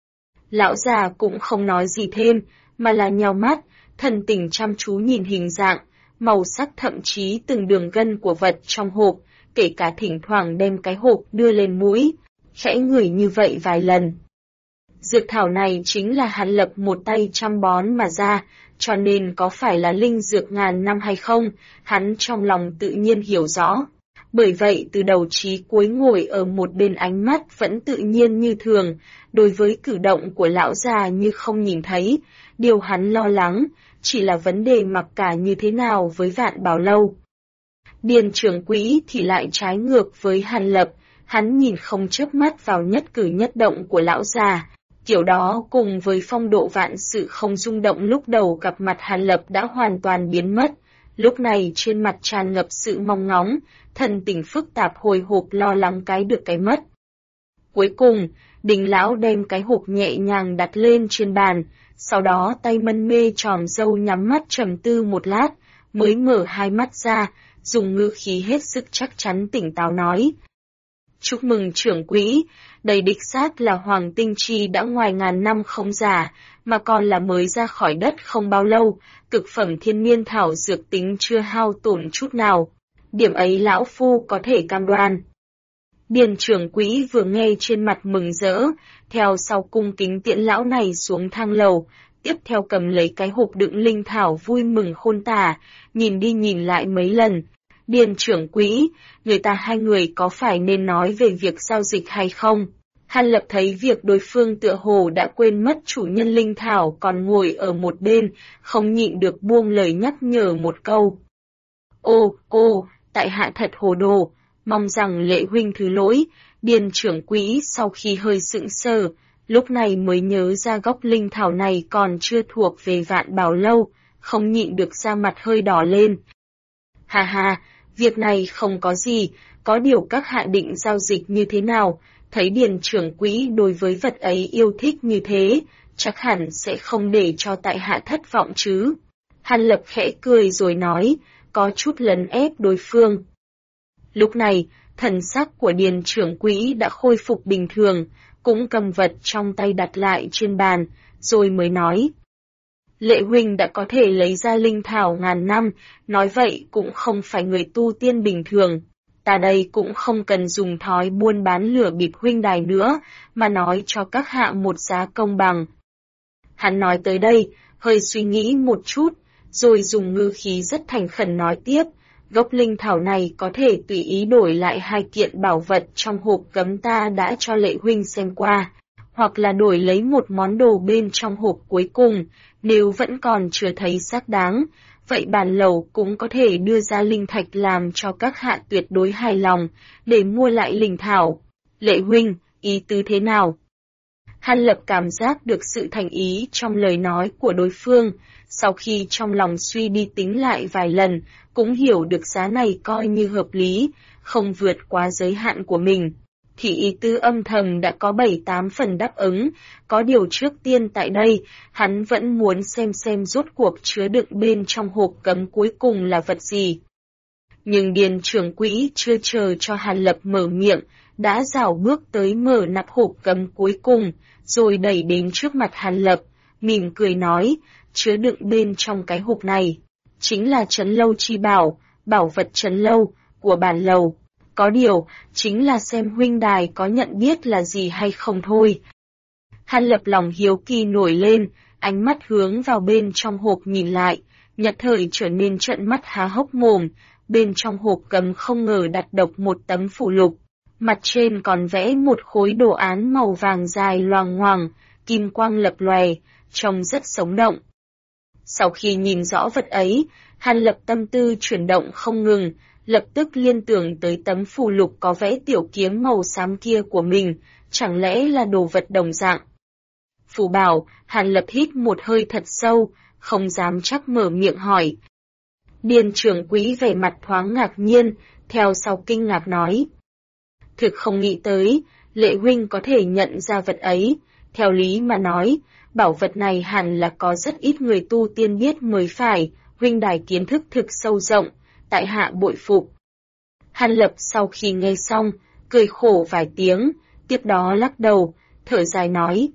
Lão già cũng không nói gì thêm, mà là nheo mắt, thần tình chăm chú nhìn hình dạng, màu sắc thậm chí từng đường gân của vật trong hộp, kể cả thỉnh thoảng đem cái hộp đưa lên mũi, khẽ ngửi như vậy vài lần. Dược thảo này chính là Hàn Lập một tay chăm bón mà ra, cho nên có phải là linh dược ngàn năm hay không, hắn trong lòng tự nhiên hiểu rõ. Bởi vậy từ đầu chí cuối ngồi ở một bên ánh mắt vẫn tự nhiên như thường, đối với cử động của lão già như không nhìn thấy, điều hắn lo lắng, chỉ là vấn đề mặc cả như thế nào với Vạn Bảo Lâu. Điền trưởng quỹ thì lại trái ngược với Hàn Lập, hắn nhìn không chớp mắt vào nhất cử nhất động của lão già. Kiểu đó cùng với phong độ vạn sự không rung động lúc đầu gặp mặt Hàn Lập đã hoàn toàn biến mất, lúc này trên mặt tràn ngập sự mong ngóng, thần tình phức tạp hồi hộp lo lắng cái được cái mất. Cuối cùng, Đình lão đem cái hộp nhẹ nhàng đặt lên trên bàn, sau đó tay mân mê tròm râu nhắm mắt trầm tư một lát, mới mở hai mắt ra, dùng ngữ khí hết sức chắc chắn tỉnh táo nói. Chúc mừng trưởng quỹ, đây đích xác là hoàng tinh chi đã ngoài ngàn năm không giả, mà còn là mới ra khỏi đất không bao lâu, cực phẩm thiên niên thảo dược tính chưa hao tổn chút nào. Điểm ấy lão phu có thể cam đoan. Điền trưởng quỹ vừa nghe trên mặt mừng rỡ, theo sau cung kính tiễn lão này xuống thang lầu, tiếp theo cầm lấy cái hộp đựng linh thảo vui mừng khôn tả, nhìn đi nhìn lại mấy lần. Điền trưởng quỹ, người ta hai người có phải nên nói về việc giao dịch hay không? Hàn Lập thấy việc đối phương tựa hồ đã quên mất chủ nhân linh thảo còn ngồi ở một bên, không nhịn được buông lời nhắc nhở một câu. Ô, tại hạ thật hồ đồ, mong rằng Lệ huynh thứ lỗi. Điền trưởng quỹ sau khi hơi sững sờ, lúc này mới nhớ ra gốc linh thảo này còn chưa thuộc về Vạn Bảo Lâu, không nhịn được ra mặt hơi đỏ lên. Ha, việc này không có gì, có điều các hạ định giao dịch như thế nào, thấy Điền trưởng quỹ đối với vật ấy yêu thích như thế, chắc hẳn sẽ không để cho tại hạ thất vọng chứ. Hàn Lập khẽ cười rồi nói, có chút lấn ép đối phương. Lúc này, thần sắc của Điền trưởng quỹ đã khôi phục bình thường, cũng cầm vật trong tay đặt lại trên bàn, rồi mới nói. Lệ huynh đã có thể lấy ra linh thảo ngàn năm, nói vậy cũng không phải người tu tiên bình thường. Ta đây cũng không cần dùng thói buôn bán lửa bịp huynh đài nữa, mà nói cho các hạ một giá công bằng. Hắn nói tới đây, hơi suy nghĩ một chút, rồi dùng ngữ khí rất thành khẩn nói tiếp, gốc linh thảo này có thể tùy ý đổi lại 2 kiện bảo vật trong hộp gấm ta đã cho Lệ huynh xem qua, hoặc là đổi lấy một món đồ bên trong hộp cuối cùng, nếu vẫn còn chưa thấy xác đáng, vậy bản lầu cũng có thể đưa ra linh thạch làm cho các hạ tuyệt đối hài lòng, để mua lại linh thảo. Lệ huynh, ý tứ thế nào? Hàn Lập cảm giác được sự thành ý trong lời nói của đối phương, sau khi trong lòng suy đi tính lại vài lần, cũng hiểu được giá này coi như hợp lý, không vượt quá giới hạn của mình. Thì ý tứ âm thầm đã có 7-8 phần đáp ứng, có điều trước tiên tại đây, hắn vẫn muốn xem rốt cuộc chứa đựng bên trong hộp cấm cuối cùng là vật gì. Nhưng Điền trưởng quỹ chưa chờ cho Hàn Lập mở miệng, đã rảo bước tới mở nắp hộp cấm cuối cùng, rồi đẩy đến trước mặt Hàn Lập, mỉm cười nói, chứa đựng bên trong cái hộp này, chính là trấn lâu chi bảo, bảo vật trấn lâu, của bản lầu. Có điều, chính là xem huynh đài có nhận biết là gì hay không thôi. Hàn Lập lòng hiếu kỳ nổi lên, ánh mắt hướng vào bên trong hộp nhìn lại, nhất thời trở nên trợn mắt há hốc mồm, bên trong hộp cấm không ngờ đặt độc một tấm phù lục, mặt trên còn vẽ một khối đồ án màu vàng dài loằng ngoằng, kim quang lập lòe, trông rất sống động. Sau khi nhìn rõ vật ấy, Hàn Lập tâm tư chuyển động không ngừng, lập tức liên tưởng tới tấm phù lục có vẽ tiểu kiếm màu xám kia của mình, chẳng lẽ là đồ vật đồng dạng. Phù bảo, Hàn Lập hít một hơi thật sâu, không dám chắc mở miệng hỏi. Điền trưởng quỹ vẻ mặt thoáng ngạc nhiên, theo sau kinh ngạc nói. Thực không nghĩ tới, Lệ huynh có thể nhận ra vật ấy, theo lý mà nói, bảo vật này hẳn là có rất ít người tu tiên biết mới phải, huynh đài kiến thức thực sâu rộng, tại hạ bội phục. Hàn Lập sau khi nghe xong, cười khổ vài tiếng, tiếp đó lắc đầu, thở dài nói.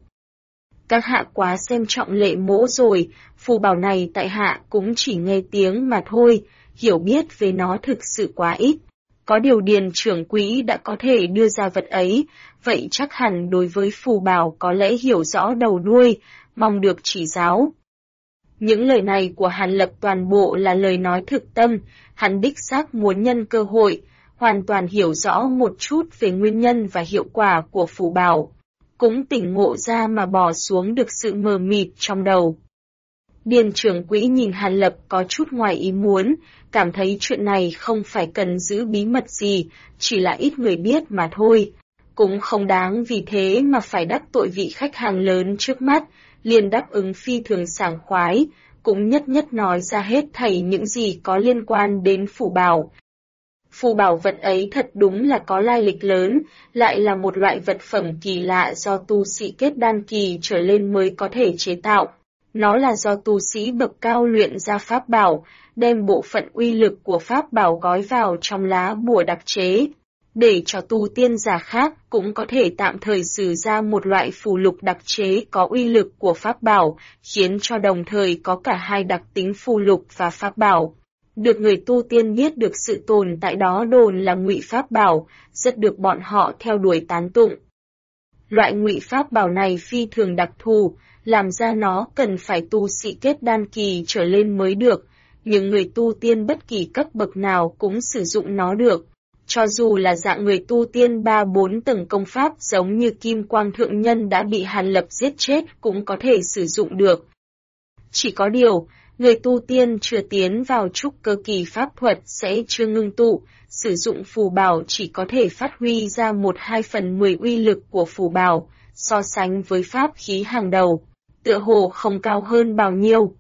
Các hạ quá xem trọng Lệ mỗ rồi, phù bảo này tại hạ cũng chỉ nghe tiếng mà thôi, hiểu biết về nó thực sự quá ít. Có điều Điền trưởng quỹ đã có thể đưa ra vật ấy, vậy chắc hẳn đối với phù bảo có lẽ hiểu rõ đầu đuôi, mong được chỉ giáo. Những lời này của Hàn Lập toàn bộ là lời nói thực tâm, hắn đích xác muốn nhân cơ hội, hoàn toàn hiểu rõ một chút về nguyên nhân và hiệu quả của phù bảo, cũng tỉnh ngộ ra mà bỏ xuống được sự mờ mịt trong đầu. Điền trưởng quỹ nhìn Hàn Lập có chút ngoài ý muốn, cảm thấy chuyện này không phải cần giữ bí mật gì, chỉ là ít người biết mà thôi. Cũng không đáng vì thế mà phải đắc tội vị khách hàng lớn trước mắt, liền đáp ứng phi thường sảng khoái, cũng nhất nói ra hết thảy những gì có liên quan đến phù bảo. Phù bảo vật ấy thật đúng là có lai lịch lớn, lại là một loại vật phẩm kỳ lạ do tu sĩ kết đan kỳ trở lên mới có thể chế tạo. Nó là do tu sĩ bậc cao luyện ra pháp bảo, đem bộ phận uy lực của pháp bảo gói vào trong lá bùa đặc chế, để cho tu tiên giả khác cũng có thể tạm thời sử ra một loại phù lục đặc chế có uy lực của pháp bảo, khiến cho đồng thời có cả hai đặc tính phù lục và pháp bảo. Được người tu tiên biết được sự tồn tại đó đồn là ngụy pháp bảo, rất được bọn họ theo đuổi tán tụng. Loại ngụy pháp bảo này phi thường đặc thù, làm ra nó cần phải tu sĩ kết đan kỳ trở lên mới được, nhưng người tu tiên bất kỳ cấp bậc nào cũng sử dụng nó được. Cho dù là dạng người tu tiên 3-4 tầng công pháp giống như Kim Quang Thượng Nhân đã bị Hàn Lập giết chết cũng có thể sử dụng được. Chỉ có điều, người tu tiên chưa tiến vào trúc cơ kỳ pháp thuật sẽ chưa ngưng tụ, sử dụng phù bảo chỉ có thể phát huy ra 1/2/10 uy lực của phù bảo, so sánh với pháp khí hàng đầu, tựa hồ không cao hơn bao nhiêu.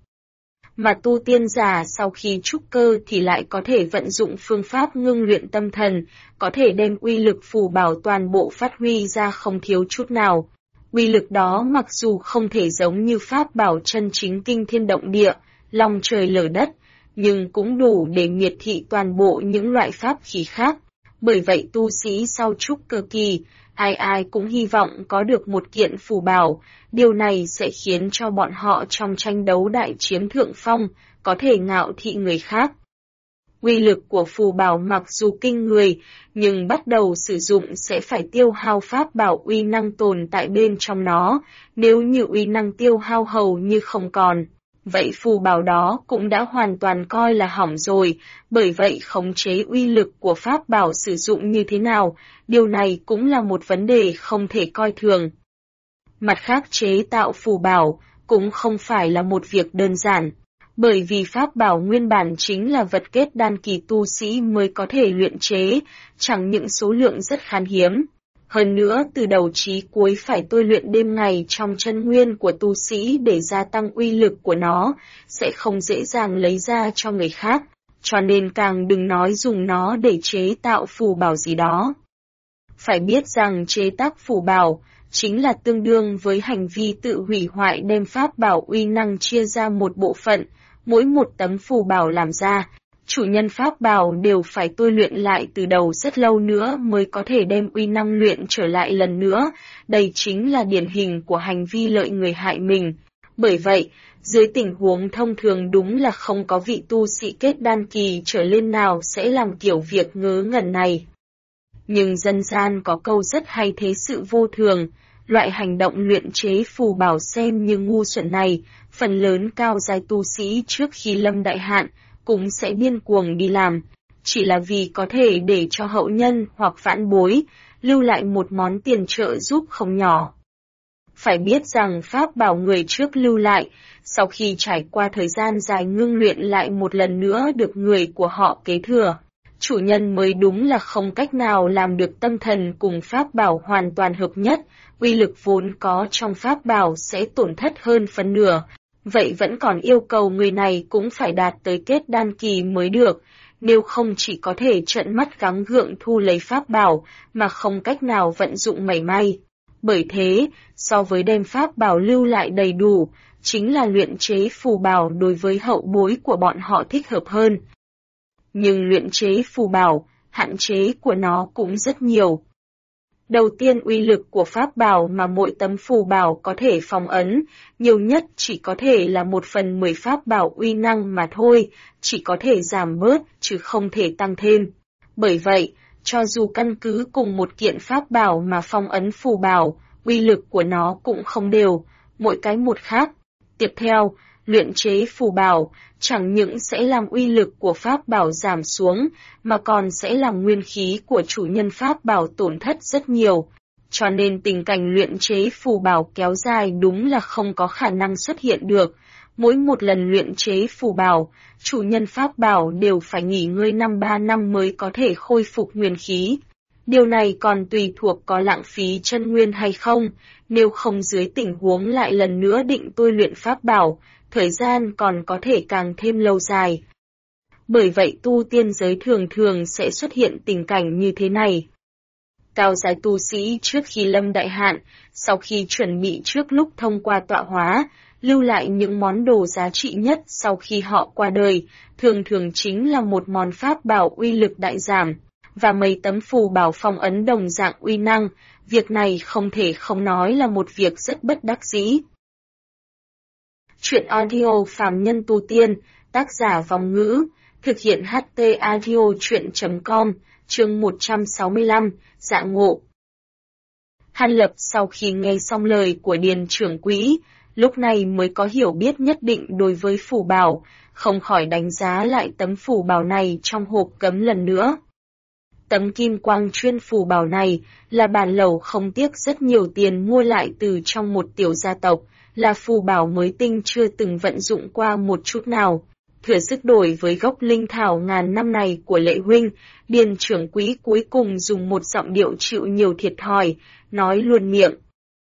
Mà tu tiên giả sau khi trúc cơ thì lại có thể vận dụng phương pháp ngưng luyện tâm thần, có thể đem uy lực phù bảo toàn bộ phát huy ra không thiếu chút nào. Uy lực đó mặc dù không thể giống như pháp bảo chân chính kinh thiên động địa, long trời lở đất, nhưng cũng đủ để miệt thị toàn bộ những loại pháp khí khác. Bởi vậy tu sĩ sau trúc cơ kỳ, ai ai cũng hy vọng có được một kiện phù bảo, điều này sẽ khiến cho bọn họ trong tranh đấu đại chiếm thượng phong, có thể ngạo thị người khác. Uy lực của phù bảo mặc dù kinh người, nhưng bắt đầu sử dụng sẽ phải tiêu hao pháp bảo uy năng tồn tại bên trong nó, nếu như uy năng tiêu hao hầu như không còn. Vậy phù bảo đó cũng đã hoàn toàn coi là hỏng rồi, bởi vậy khống chế uy lực của pháp bảo sử dụng như thế nào, điều này cũng là một vấn đề không thể coi thường. Mặt khác chế tạo phù bảo cũng không phải là một việc đơn giản, bởi vì pháp bảo nguyên bản chính là vật kết đan kỳ tu sĩ mới có thể luyện chế, chẳng những số lượng rất khan hiếm. Hơn nữa từ đầu chí cuối phải tôi luyện đêm ngày trong chân nguyên của tu sĩ để gia tăng uy lực của nó, sẽ không dễ dàng lấy ra cho người khác, cho nên càng đừng nói dùng nó để chế tạo phù bảo gì đó. Phải biết rằng chế tác phù bảo chính là tương đương với hành vi tự hủy hoại đem pháp bảo uy năng chia ra một bộ phận, mỗi một tấm phù bảo làm ra. Chủ nhân pháp bảo đều phải tôi luyện lại từ đầu rất lâu nữa mới có thể đem uy năng luyện trở lại lần nữa, đây chính là điển hình của hành vi lợi người hại mình. Bởi vậy, dưới tình huống thông thường đúng là không có vị tu sĩ kết đan kỳ trở lên nào sẽ làm kiểu việc ngớ ngẩn này. Nhưng dân gian có câu rất hay thế sự vô thường, loại hành động luyện chế phù bảo xem như ngu xuẩn này, phần lớn cao giai tu sĩ trước khi lâm đại hạn, cũng sẽ điên cuồng đi làm, chỉ là vì có thể để cho hậu nhân hoặc vãn bối, lưu lại một món tiền trợ giúp không nhỏ. Phải biết rằng pháp bảo người trước lưu lại, sau khi trải qua thời gian dài ngưng luyện lại một lần nữa được người của họ kế thừa, chủ nhân mới đúng là không cách nào làm được tâm thần cùng pháp bảo hoàn toàn hợp nhất, uy lực vốn có trong pháp bảo sẽ tổn thất hơn phân nửa. Vậy vẫn còn yêu cầu người này cũng phải đạt tới kết đan kỳ mới được, nếu không chỉ có thể trợn mắt gắng gượng thu lấy pháp bảo mà không cách nào vận dụng mảy may. Bởi thế, so với đem pháp bảo lưu lại đầy đủ, chính là luyện chế phù bảo đối với hậu bối của bọn họ thích hợp hơn. Nhưng luyện chế phù bảo, hạn chế của nó cũng rất nhiều. Đầu tiên uy lực của pháp bảo mà mỗi tấm phù bảo có thể phong ấn, nhiều nhất chỉ có thể là 1/10 pháp bảo uy năng mà thôi, chỉ có thể giảm bớt chứ không thể tăng thêm. Bởi vậy, cho dù căn cứ cùng một kiện pháp bảo mà phong ấn phù bảo, uy lực của nó cũng không đều, mỗi cái một khác. Tiếp theo, luyện chế phù bảo chẳng những sẽ làm uy lực của pháp bảo giảm xuống, mà còn sẽ làm nguyên khí của chủ nhân pháp bảo tổn thất rất nhiều. Cho nên tình cảnh luyện chế phù bảo kéo dài đúng là không có khả năng xuất hiện được. Mỗi một lần luyện chế phù bảo, chủ nhân pháp bảo đều phải nghỉ ngơi 3 năm mới có thể khôi phục nguyên khí. Điều này còn tùy thuộc có lãng phí chân nguyên hay không, nếu không dưới tình huống lại lần nữa định tôi luyện pháp bảo, thời gian còn có thể càng thêm lâu dài. Bởi vậy tu tiên giới thường thường sẽ xuất hiện tình cảnh như thế này. Cao giai tu sĩ trước khi lâm đại hạn, sau khi chuẩn bị trước lúc thông qua tọa hóa, lưu lại những món đồ giá trị nhất sau khi họ qua đời, thường thường chính là một món pháp bảo uy lực đại giảm, và mấy tấm phù bảo phong ấn đồng dạng uy năng, việc này không thể không nói là một việc rất bất đắc dĩ. Chuyện audio phàm nhân tu tiên, tác giả Vong Ngữ, thực hiện HT audio chuyện.com, chương 165, dạ ngộ. Hàn Lập sau khi nghe xong lời của Điền trưởng quỹ, lúc này mới có hiểu biết nhất định đối với phù bảo, không khỏi đánh giá lại tấm phù bảo này trong hộp cấm lần nữa. Tấm kim quang chuyên phù bảo này là bản lầu không tiếc rất nhiều tiền mua lại từ trong một tiểu gia tộc, là phù bảo mới tinh chưa từng vận dụng qua một chút nào. Thừa sức đổi với gốc linh thảo ngàn năm này của Lệ huynh, Điền trưởng quỹ cuối cùng dùng một giọng điệu chịu nhiều thiệt thòi, nói luôn miệng.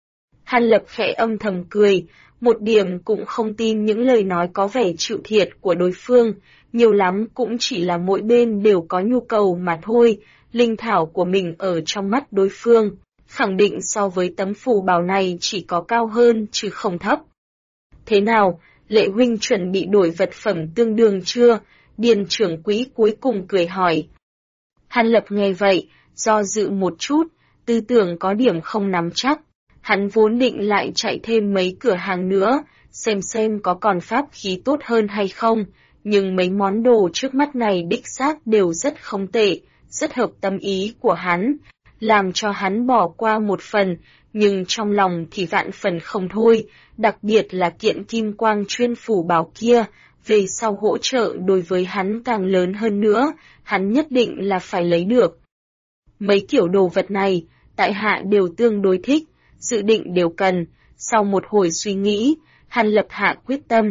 Hàn Lập khẽ âm thầm cười, một điểm cũng không tin những lời nói có vẻ chịu thiệt của đối phương, nhiều lắm cũng chỉ là mỗi bên đều có nhu cầu mà thôi, linh thảo của mình ở trong mắt đối phương, khẳng định so với tấm phù bảo này chỉ có cao hơn chứ không thấp. Thế nào, Lệ huynh chuẩn bị đổi vật phẩm tương đương chưa? Điền trưởng quỹ cuối cùng cười hỏi. Hàn Lập nghe vậy, do dự một chút, tư tưởng có điểm không nắm chắc. Hắn vốn định lại chạy thêm mấy cửa hàng nữa, xem có còn pháp khí tốt hơn hay không, nhưng mấy món đồ trước mắt này đích xác đều rất không tệ, rất hợp tâm ý của hắn, làm cho hắn bỏ qua một phần, nhưng trong lòng thì vạn phần không thôi, đặc biệt là kiện kim quang chuyên phủ bảo kia, về sau hỗ trợ đối với hắn càng lớn hơn nữa, hắn nhất định là phải lấy được. Mấy kiểu đồ vật này, tại hạ đều tương đối thích, dự định đều cần, sau một hồi suy nghĩ, Hàn Lập hạ quyết tâm.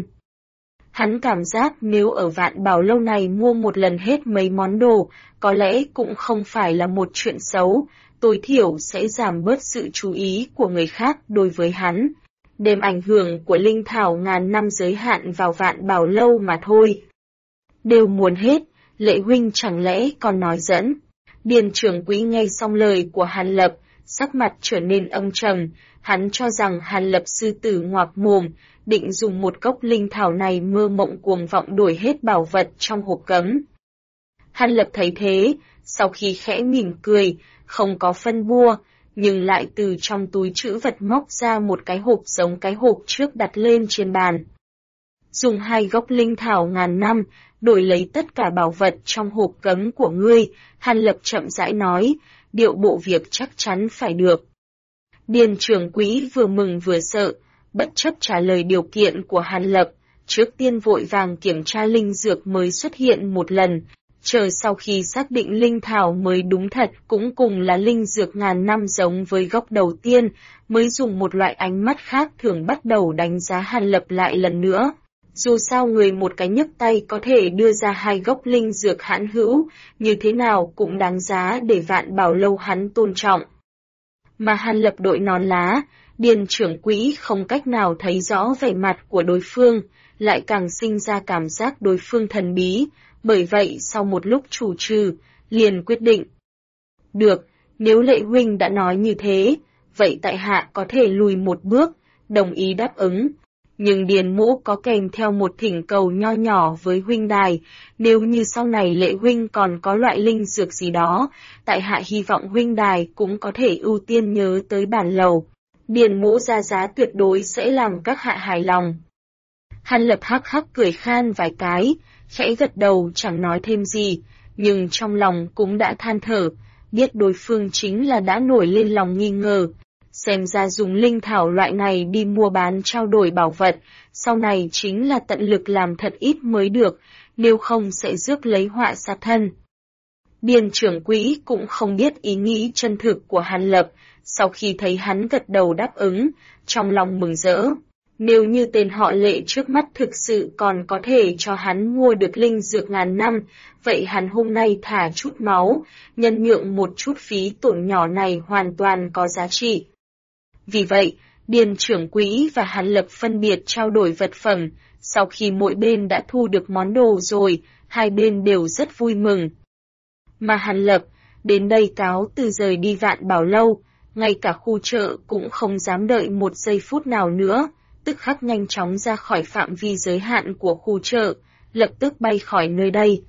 Hắn cảm giác nếu ở Vạn Bảo Lâu này mua một lần hết mấy món đồ, có lẽ cũng không phải là một chuyện xấu, tối thiểu sẽ giảm bớt sự chú ý của người khác đối với hắn, đem ảnh hưởng của linh thảo ngàn năm giới hạn vào Vạn Bảo Lâu mà thôi. Đều muốn hết, Lệ huynh chẳng lẽ còn nói dẫn. Điền trưởng quỹ nghe xong lời của Hàn Lập, sắc mặt trở nên âm trầm, hắn cho rằng Hàn Lập sư tử ngoạc mồm, định dùng một cốc linh thảo này mơ mộng cuồng vọng đổi hết bảo vật trong hộp cấm. Hàn Lập thấy thế, sau khi khẽ mỉm cười, không có phân bua, nhưng lại từ trong túi trữ vật móc ra một cái hộp giống cái hộp trước đặt lên trên bàn. Dùng 2 gốc linh thảo ngàn năm, đổi lấy tất cả bảo vật trong hộp cấm của ngươi, Hàn Lập chậm rãi nói, điệu bộ việc chắc chắn phải được. Điền trưởng quỹ vừa mừng vừa sợ, bất chấp trả lời điều kiện của Hàn Lập, trước tiên vội vàng kiểm tra linh dược mới xuất hiện một lần, chờ sau khi xác định linh thảo mới đúng thật cũng cùng là linh dược ngàn năm giống với gốc đầu tiên, mới dùng một loại ánh mắt khác thường bắt đầu đánh giá Hàn Lập lại lần nữa. Dù sao người một cái nhấc tay có thể đưa ra 2 gốc linh dược hãn hữu, như thế nào cũng đáng giá để Vạn Bảo Lâu hắn tôn trọng. Mà Hàn Lập đội nón lá, Điền trưởng quỹ không cách nào thấy rõ vẻ mặt của đối phương, lại càng sinh ra cảm giác đối phương thần bí, bởi vậy sau một lúc chủ trừ, liền quyết định. Được, nếu Lệ huynh đã nói như thế, vậy tại hạ có thể lùi một bước, đồng ý đáp ứng. Nhưng Điền mũ có kèm theo một thỉnh cầu nho nhỏ với huynh đài, nếu như sau này Lệ huynh còn có loại linh dược gì đó, tại hạ hy vọng huynh đài cũng có thể ưu tiên nhớ tới bản lầu. Điền mũ ra giá tuyệt đối sẽ làm các hạ hài lòng. Hàn Lập hắc hắc cười khan vài cái, khẽ gật đầu chẳng nói thêm gì, nhưng trong lòng cũng đã than thở, biết đối phương chính là đã nổi lên lòng nghi ngờ. Xem ra dùng linh thảo loại này đi mua bán trao đổi bảo vật, sau này chính là tận lực làm thật ít mới được, nếu không sẽ rước lấy họa sát thân. Điền trưởng quỹ cũng không biết ý nghĩ chân thực của Hàn Lập, sau khi thấy hắn gật đầu đáp ứng, trong lòng mừng rỡ. Nếu như tên họ Lệ trước mắt thực sự còn có thể cho hắn mua được linh dược ngàn năm, vậy hắn hôm nay thả chút máu, nhân nhượng một chút phí tổn nhỏ này hoàn toàn có giá trị. Vì vậy, Điền trưởng quỹ và Hàn Lập phân biệt trao đổi vật phẩm, sau khi mỗi bên đã thu được món đồ rồi, hai bên đều rất vui mừng. Mà Hàn Lập, đến đây cáo từ rời đi Vạn Bảo Lâu, ngay cả khu chợ cũng không dám đợi một giây phút nào nữa, tức khắc nhanh chóng ra khỏi phạm vi giới hạn của khu chợ, lập tức bay khỏi nơi đây.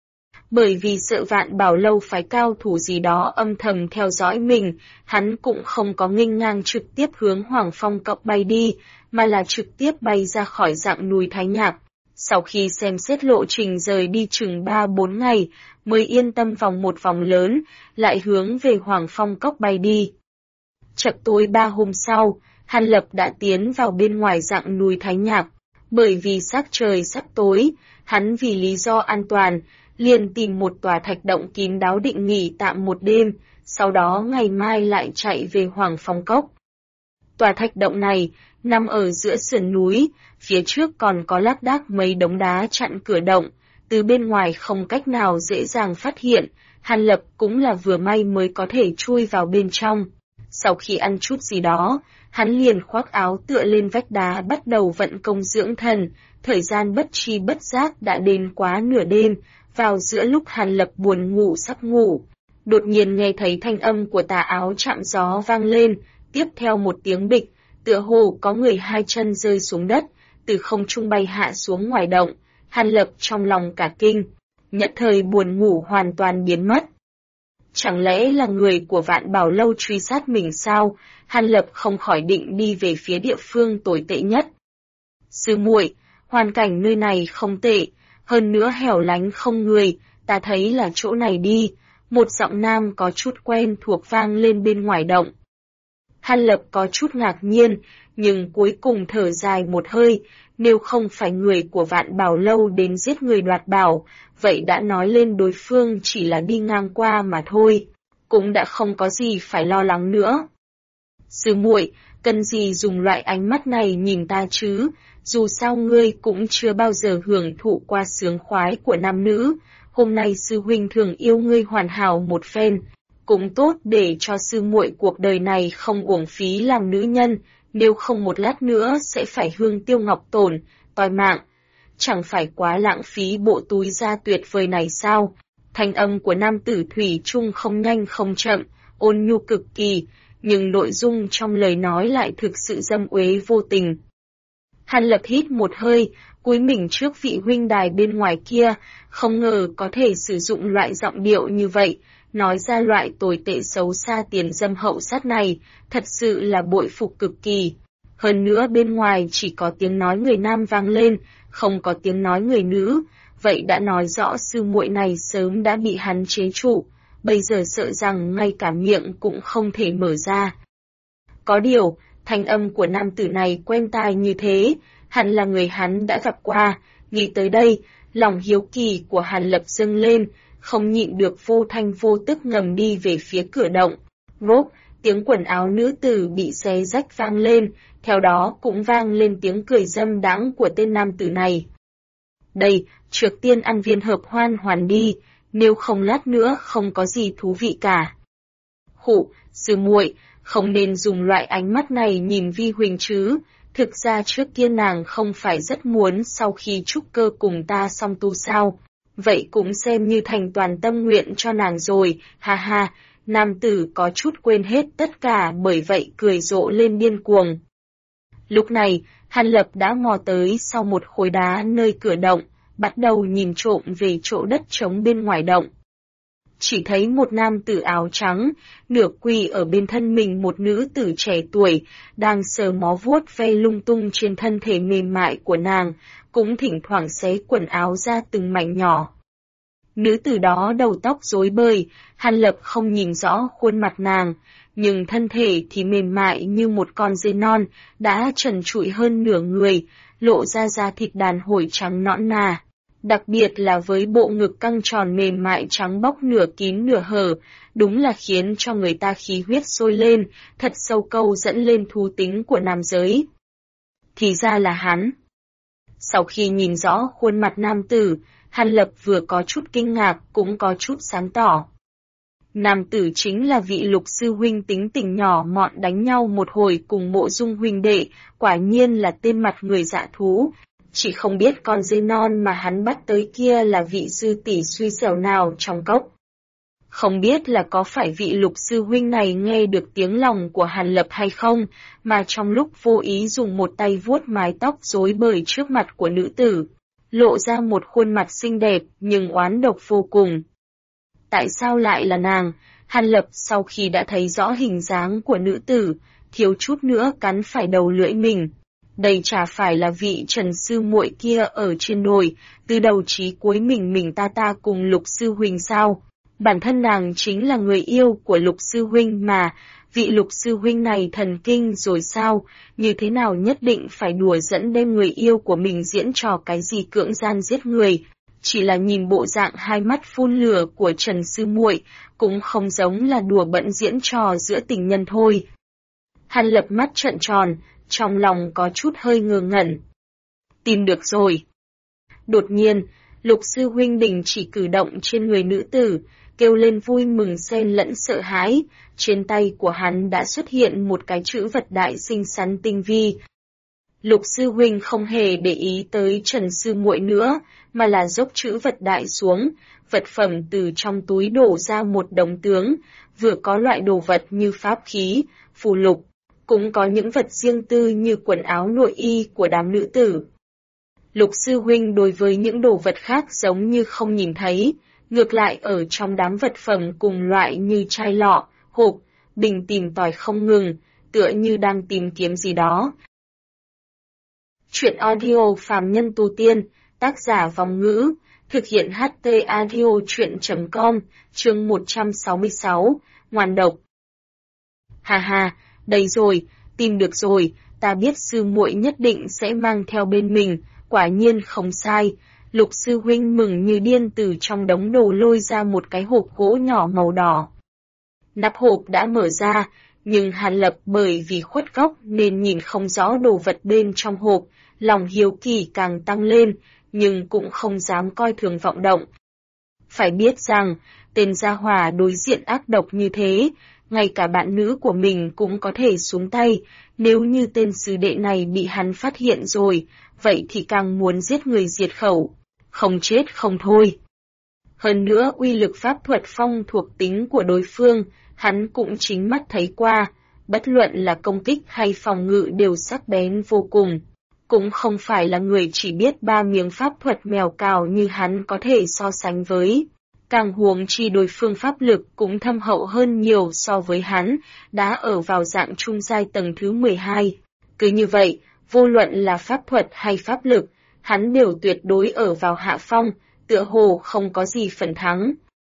Bởi vì sợ Vạn Bảo Lâu phái cao thủ gì đó âm thầm theo dõi mình, hắn cũng không có nghênh ngang trực tiếp hướng Hoàng Phong Cốc bay đi, mà là trực tiếp bay ra khỏi dạng núi Thái Nhạc. Sau khi xem xét lộ trình rời đi chừng 3-4 ngày, mới yên tâm vòng một vòng lớn, lại hướng về Hoàng Phong Cốc bay đi. Chập tối 3 hôm sau, Hàn Lập đã tiến vào bên ngoài dạng núi Thái Nhạc. Bởi vì sắc trời sắp tối, hắn vì lý do an toàn, liền tìm một tòa thạch động kín đáo định nghỉ tạm một đêm, sau đó ngày mai lại chạy về Hoàng Phong Cốc. Tòa thạch động này nằm ở giữa sườn núi, phía trước còn có lác đác mấy đống đá chặn cửa động, từ bên ngoài không cách nào dễ dàng phát hiện, Hàn Lập cũng là vừa may mới có thể chui vào bên trong. Sau khi ăn chút gì đó, hắn liền khoác áo tựa lên vách đá bắt đầu vận công dưỡng thần, thời gian bất tri bất giác đã đến quá nửa đêm, vào giữa lúc Hàn Lập buồn ngủ sắp ngủ. Đột nhiên nghe thấy thanh âm của tà áo chạm gió vang lên, tiếp theo một tiếng bịch, tựa hồ có người hai chân rơi xuống đất, từ không trung bay hạ xuống ngoài động. Hàn Lập trong lòng cả kinh, nhất thời buồn ngủ hoàn toàn biến mất. Chẳng lẽ là người của Vạn Bảo Lâu truy sát mình sao? Hàn Lập không khỏi định đi về phía địa phương tồi tệ nhất. Sư muội, hoàn cảnh nơi này không tệ, hơn nữa hẻo lánh không người, ta thấy là chỗ này đi. Một giọng nam có chút quen thuộc vang lên bên ngoài động. Hàn Lập có chút ngạc nhiên, nhưng cuối cùng thở dài một hơi, nếu không phải người của Vạn Bảo Lâu đến giết người đoạt bảo, vậy đã nói lên đối phương chỉ là đi ngang qua mà thôi, cũng đã không có gì phải lo lắng nữa. Sư muội, cần gì dùng loại ánh mắt này nhìn ta chứ, dù sao ngươi cũng chưa bao giờ hưởng thụ qua sướng khoái của nam nữ, hôm nay sư huynh thường yêu ngươi hoàn hảo một phen, cũng tốt để cho sư muội cuộc đời này không uổng phí làm nữ nhân, nếu không một lát nữa sẽ phải hương tiêu ngọc tổn, toi mạng. Chẳng phải quá lãng phí bộ túi da tuyệt vời này sao? Thanh âm của nam tử thủy chung không nhanh không chậm, ôn nhu cực kỳ, nhưng nội dung trong lời nói lại thực sự dâm uế vô tình. Hàn Lập hít một hơi, cúi mình trước vị huynh đài bên ngoài kia, không ngờ có thể sử dụng loại giọng điệu như vậy, nói ra loại tồi tệ xấu xa tiền dâm hậu sát này, thật sự là bội phục cực kỳ. Hơn nữa bên ngoài chỉ có tiếng nói người nam vang lên, không có tiếng nói người nữ, vậy đã nói rõ sư muội này sớm đã bị hắn chế trụ, bây giờ sợ rằng ngay cả miệng cũng không thể mở ra. Có điều, thanh âm của nam tử này quen tai như thế, hẳn là người hắn đã gặp qua, nghĩ tới đây, lòng hiếu kỳ của Hàn Lập dâng lên, không nhịn được vô thanh vô tức ngầm đi về phía cửa động. Rốp, tiếng quần áo nữ tử bị xé rách vang lên, theo đó cũng vang lên tiếng cười dâm đãng của tên nam tử này. Đây, trước tiên ăn viên hợp hoan hoàn đi, nếu không lát nữa không có gì thú vị cả. Khụ, sư muội, không nên dùng loại ánh mắt này nhìn Vi Huỳnh chứ, thực ra trước kia nàng không phải rất muốn sau khi trúc cơ cùng ta song tu sao, vậy cũng xem như thành toàn tâm nguyện cho nàng rồi, ha ha, nam tử có chút quên hết tất cả bởi vậy cười rộ lên điên cuồng. Lúc này, Hàn Lập đã mò tới sau một khối đá nơi cửa động, bắt đầu nhìn trộm về chỗ đất trống bên ngoài động. Chỉ thấy một nam tử áo trắng, nửa quỳ ở bên thân mình một nữ tử trẻ tuổi, đang sờ mó vuốt ve lung tung trên thân thể mềm mại của nàng, cũng thỉnh thoảng xé quần áo ra từng mảnh nhỏ. Nữ tử đó đầu tóc rối bời, Hàn Lập không nhìn rõ khuôn mặt nàng, nhưng thân thể thì mềm mại như một con dê non, đã trần trụi hơn nửa người, lộ ra da thịt đàn hồi trắng nõn nà. Đặc biệt là với bộ ngực căng tròn mềm mại trắng bóc nửa kín nửa hở, đúng là khiến cho người ta khí huyết sôi lên, thật sâu câu dẫn lên thú tính của nam giới. Thì ra là hắn. Sau khi nhìn rõ khuôn mặt nam tử, Hàn Lập vừa có chút kinh ngạc cũng có chút sáng tỏ. Nam tử chính là vị Lục sư huynh tính tình nhỏ mọn đánh nhau một hồi cùng Mộ Dung huynh đệ, quả nhiên là tên mặt người dạ thú. Chỉ không biết con dê non mà hắn bắt tới kia là vị sư tỷ xui xẻo nào trong cốc. Không biết là có phải vị Lục sư huynh này nghe được tiếng lòng của Hàn Lập hay không, mà trong lúc vô ý dùng một tay vuốt mái tóc rối bời trước mặt của nữ tử, lộ ra một khuôn mặt xinh đẹp nhưng oán độc vô cùng. Tại sao lại là nàng? Hàn Lập sau khi đã thấy rõ hình dáng của nữ tử, thiếu chút nữa cắn phải đầu lưỡi mình. Đây chả phải là vị Trần sư muội kia ở trên đồi, từ đầu chí cuối mình ta cùng Lục sư huynh sao? Bản thân nàng chính là người yêu của Lục sư huynh mà, vị Lục sư huynh này thần kinh rồi sao? Như thế nào nhất định phải đùa dẫn đem người yêu của mình diễn trò cái gì cưỡng gian giết người? chỉ là nhìn bộ dạng hai mắt phun lửa của Trần sư muội, cũng không giống là đùa bận diễn trò giữa tình nhân thôi. Hàn Lập mắt trợn tròn, trong lòng có chút hơi ngơ ngẩn. Tìm được rồi. Đột nhiên, Lục sư huynh đình chỉ cử động trên người nữ tử, kêu lên vui mừng xen lẫn sợ hãi, trên tay của hắn đã xuất hiện một cái chữ vật đại xinh xắn tinh vi. Lục sư huynh không hề để ý tới Trần sư muội nữa, mà là dốc chữ vật đại xuống, vật phẩm từ trong túi đổ ra một đống tướng, vừa có loại đồ vật như pháp khí, phù lục, cũng có những vật riêng tư như quần áo nội y của đám nữ tử. Lục sư huynh đối với những đồ vật khác giống như không nhìn thấy, ngược lại ở trong đám vật phẩm cùng loại như chai lọ, hộp, bình tìm tòi không ngừng, tựa như đang tìm kiếm gì đó. Chuyện audio phàm nhân tu tiên, tác giả Vong Ngữ, thực hiện HT Audio Chuyện.com, chương 166, ngoan độc. Hà hà, đây rồi, tìm được rồi, ta biết sư muội nhất định sẽ mang theo bên mình, quả nhiên không sai. Lục sư huynh mừng như điên từ trong đống đồ lôi ra một cái hộp gỗ nhỏ màu đỏ. Nắp hộp đã mở ra, nhưng Hàn Lập bởi vì khuất góc nên nhìn không rõ đồ vật bên trong hộp, lòng hiếu kỳ càng tăng lên, nhưng cũng không dám coi thường vọng động. Phải biết rằng, tên gia hỏa đối diện ác độc như thế, ngay cả bạn nữ của mình cũng có thể xuống tay, nếu như tên sư đệ này bị hắn phát hiện rồi, vậy thì càng muốn giết người diệt khẩu, không chết không thôi. Hơn nữa uy lực pháp thuật phong thuộc tính của đối phương, hắn cũng chính mắt thấy qua, bất luận là công kích hay phòng ngự đều sắc bén vô cùng. Cũng không phải là người chỉ biết 3 miếng pháp thuật mèo cào như hắn có thể so sánh với. Càng huống chi đối phương pháp lực cũng thâm hậu hơn nhiều so với hắn, đã ở vào dạng trung giai tầng thứ 12. Cứ như vậy, vô luận là pháp thuật hay pháp lực, hắn đều tuyệt đối ở vào hạ phong, tựa hồ không có gì phần thắng.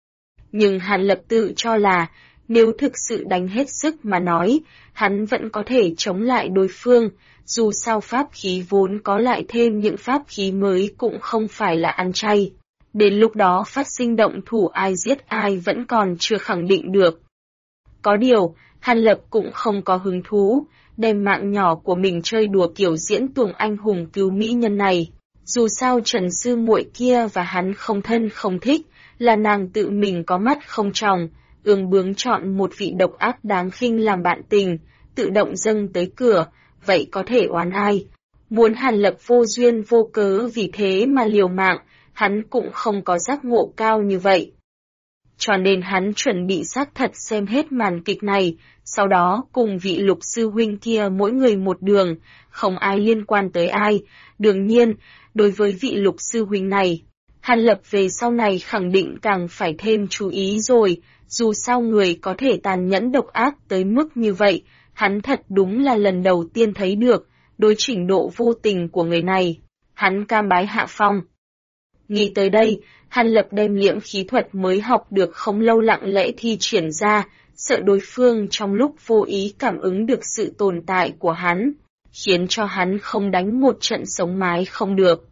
Nhưng Hàn Lập tự cho là, nếu thực sự đánh hết sức mà nói, hắn vẫn có thể chống lại đối phương, dù sao pháp khí vốn có lại thêm những pháp khí mới cũng không phải là ăn chay. Đến lúc đó phát sinh động thủ ai giết ai vẫn còn chưa khẳng định được. Có điều, Hàn Lập cũng không có hứng thú, đem mạng nhỏ của mình chơi đùa kiểu diễn tuồng anh hùng cứu mỹ nhân này. Dù sao Trần sư muội kia và hắn không thân không thích, là nàng tự mình có mắt không tròng, ương bướng chọn một vị độc ác đáng khinh làm bạn tình, tự động dâng tới cửa, vậy có thể oán ai? Muốn Hàn Lập vô duyên vô cớ vì thế mà liều mạng, hắn cũng không có giác ngộ cao như vậy. Cho nên hắn chuẩn bị xác thật xem hết màn kịch này, sau đó cùng vị Lục sư huynh kia mỗi người một đường, không ai liên quan tới ai. Đương nhiên, đối với vị Lục sư huynh này, Hàn Lập về sau này khẳng định càng phải thêm chú ý rồi, dù sao người có thể tàn nhẫn độc ác tới mức như vậy, hắn thật đúng là lần đầu tiên thấy được, đối trình độ vô tình của người này, hắn cam bái hạ phong. Nghĩ tới đây, Hàn Lập đem liễm khí thuật mới học được không lâu lặng lẽ thi triển ra, sợ đối phương trong lúc vô ý cảm ứng được sự tồn tại của hắn, khiến cho hắn không đánh một trận sống mái không được.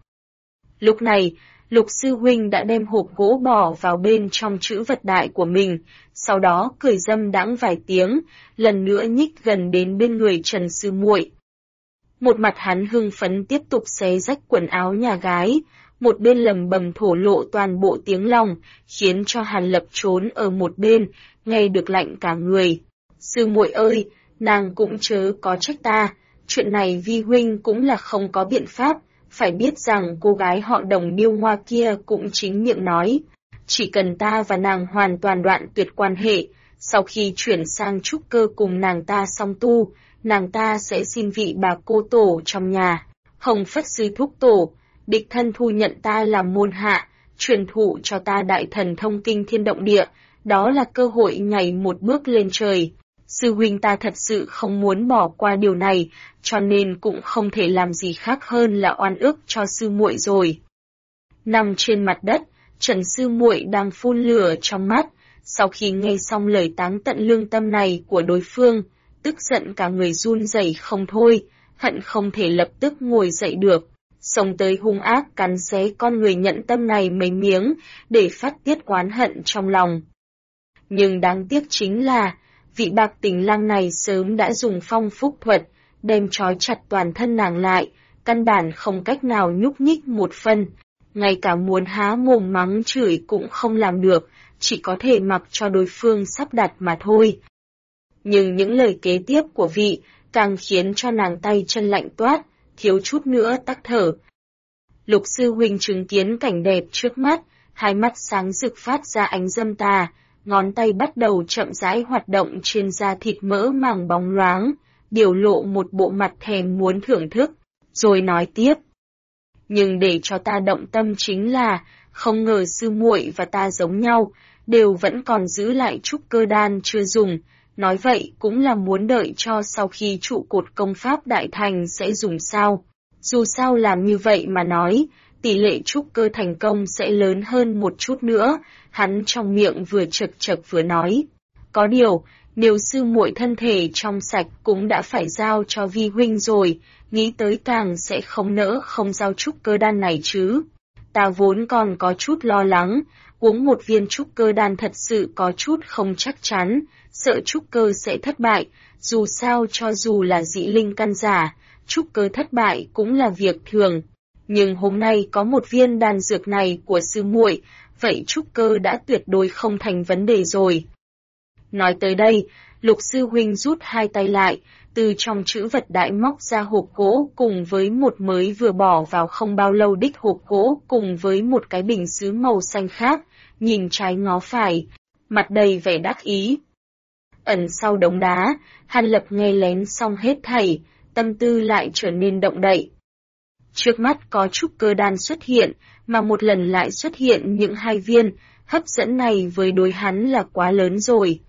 Lúc này, Lục sư huynh đã đem hộp gỗ bỏ vào bên trong chữ vật đại của mình, sau đó cười dâm đãng vài tiếng, lần nữa nhích gần đến bên người Trần sư muội. Một mặt hắn hưng phấn tiếp tục xé rách quần áo nhà gái, một bên lầm bầm thổ lộ toàn bộ tiếng lòng, khiến cho Hàn Lập trốn ở một bên, nghe được lạnh cả người. Sư muội ơi, nàng cũng chớ có trách ta, chuyện này vi huynh cũng là không có biện pháp, phải biết rằng cô gái họ Đồng điêu hoa kia cũng chính miệng nói, chỉ cần ta và nàng hoàn toàn đoạn tuyệt quan hệ, sau khi chuyển sang trúc cơ cùng nàng ta song tu, nàng ta sẽ xin vị bà cô tổ trong nhà, Hồng Phất sư thúc tổ, đích thân thu nhận ta làm môn hạ, truyền thụ cho ta đại thần thông kinh thiên động địa, đó là cơ hội nhảy một bước lên trời. Sư huynh ta thật sự không muốn bỏ qua điều này, cho nên cũng không thể làm gì khác hơn là oan ức cho sư muội rồi. Nằm trên mặt đất, Trần sư muội đang phun lửa trong mắt, sau khi nghe xong lời táng tận lương tâm này của đối phương, tức giận cả người run rẩy không thôi, hận không thể lập tức ngồi dậy được. xông tới hung ác cắn xé con người nhận tâm này mấy miếng, để phát tiết oán hận trong lòng. Nhưng đáng tiếc chính là, vị bạc tình lang này sớm đã dùng phong phúc thuật, đem trói chặt toàn thân nàng lại, căn bản không cách nào nhúc nhích một phân, ngay cả muốn há mồm mắng chửi cũng không làm được, chỉ có thể mặc cho đối phương sắp đặt mà thôi. Nhưng những lời kế tiếp của vị, càng khiến cho nàng tay chân lạnh toát, thiếu chút nữa tắc thở. Lục sư huynh chứng kiến cảnh đẹp trước mắt, hai mắt sáng rực phát ra ánh dâm tà, ngón tay bắt đầu chậm rãi hoạt động trên da thịt mỡ màng bóng loáng, biểu lộ một bộ mặt thèm muốn thưởng thức, rồi nói tiếp. Nhưng để cho ta động tâm chính là, không ngờ sư muội và ta giống nhau, đều vẫn còn giữ lại trúc cơ đan chưa dùng, nói vậy cũng là muốn đợi cho sau khi trụ cột công pháp đại thành sẽ dùng sao. Dù sao làm như vậy mà nói, tỷ lệ trúc cơ thành công sẽ lớn hơn một chút nữa, hắn trong miệng vừa chật chật vừa nói. Có điều, nếu sư muội thân thể trong sạch cũng đã phải giao cho vi huynh rồi, nghĩ tới càng sẽ không nỡ không giao trúc cơ đan này chứ. Ta vốn còn có chút lo lắng, uống một viên trúc cơ đan thật sự có chút không chắc chắn, sợ trúc cơ sẽ thất bại, dù sao cho dù là dị linh căn giả, trúc cơ thất bại cũng là việc thường. Nhưng hôm nay có một viên đan dược này của sư muội, vậy trúc cơ đã tuyệt đối không thành vấn đề rồi. Nói tới đây, Lục sư huynh rút hai tay lại, từ trong trữ vật đại móc ra hộp gỗ cùng với một mới vừa bỏ vào không bao lâu đích hộp gỗ cùng với một cái bình sứ màu xanh khác, nhìn trái ngó phải, mặt đầy vẻ đắc ý. Ẩn sau đống đá, Hàn Lập nghe lén xong hết thảy, tâm tư lại trở nên động đậy. Trước mắt có trúc cơ đan xuất hiện, mà một lần lại xuất hiện những hai viên, hấp dẫn này với đối hắn là quá lớn rồi.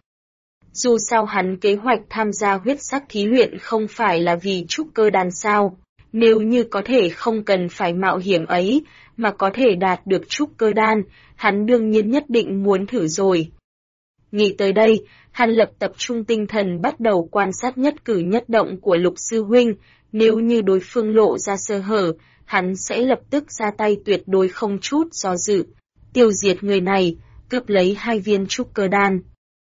Dù sao hắn kế hoạch tham gia huyết sắc thí luyện không phải là vì trúc cơ đan sao, nếu như có thể không cần phải mạo hiểm ấy, mà có thể đạt được trúc cơ đan, hắn đương nhiên nhất định muốn thử rồi. Nghĩ tới đây, Hàn Lập tập trung tinh thần bắt đầu quan sát nhất cử nhất động của Lục sư huynh, nếu như đối phương lộ ra sơ hở, hắn sẽ lập tức ra tay tuyệt đối không chút do dự, tiêu diệt người này, cướp lấy hai viên trúc cơ đan.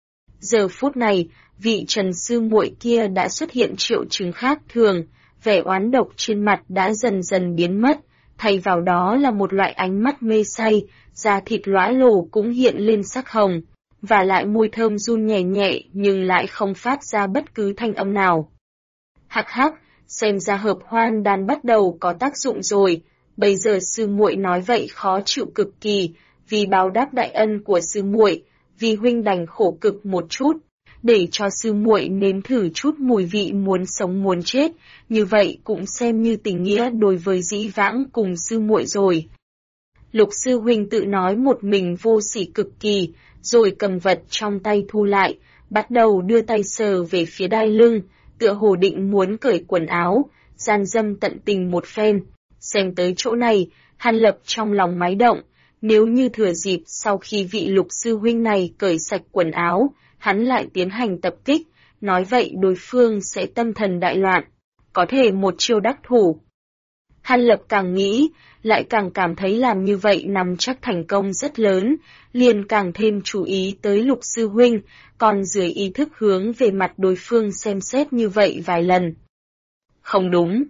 Giờ phút này, vị Trần sư muội kia đã xuất hiện triệu chứng khác thường, vẻ oán độc trên mặt đã dần dần biến mất, thay vào đó là một loại ánh mắt mê say, da thịt lõa lồ cũng hiện lên sắc hồng, và lại môi thơm run nhẹ nhẹ nhưng lại không phát ra bất cứ thanh âm nào. Hắc hắc, xem ra hợp hoan đan bắt đầu có tác dụng rồi, bây giờ sư muội nói vậy khó chịu cực kỳ, vì báo đáp đại ân của sư muội, vì huynh đành khổ cực một chút, để cho sư muội nếm thử chút mùi vị muốn sống muốn chết, như vậy cũng xem như tình nghĩa đối với dĩ vãng cùng sư muội rồi. Lục sư huynh tự nói một mình vô sỉ cực kỳ, rồi cầm vật trong tay thu lại, bắt đầu đưa tay sờ về phía đai lưng, tựa hồ định muốn cởi quần áo, gian dâm tận tình một phen. Xem tới chỗ này, Hàn Lập trong lòng máy động, nếu như thừa dịp sau khi vị Lục sư huynh này cởi sạch quần áo, hắn lại tiến hành tập kích, nói vậy đối phương sẽ tâm thần đại loạn, có thể một chiêu đắc thủ. Hàn Lập càng nghĩ, lại càng cảm thấy làm như vậy nằm chắc thành công rất lớn, liền càng thêm chú ý tới Lục sư huynh, còn dưới ý thức hướng về mặt đối phương xem xét như vậy vài lần. Không đúng.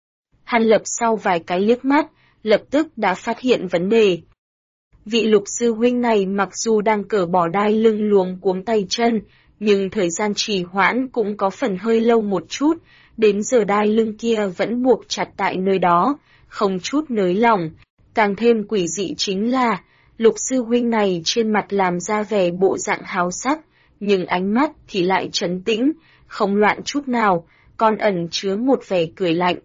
Hàn Lập sau vài cái liếc mắt, lập tức đã phát hiện vấn đề. Vị Lục sư huynh này mặc dù đang cởi bỏ đai lưng luống cuống tay chân, nhưng thời gian trì hoãn cũng có phần hơi lâu một chút, đến giờ đai lưng kia vẫn buộc chặt tại nơi đó, không chút nới lỏng. Càng thêm quỷ dị chính là, Lục sư huynh này trên mặt làm ra vẻ bộ dạng háo sắc, nhưng ánh mắt thì lại trấn tĩnh, không loạn chút nào, còn ẩn chứa một vẻ cười lạnh.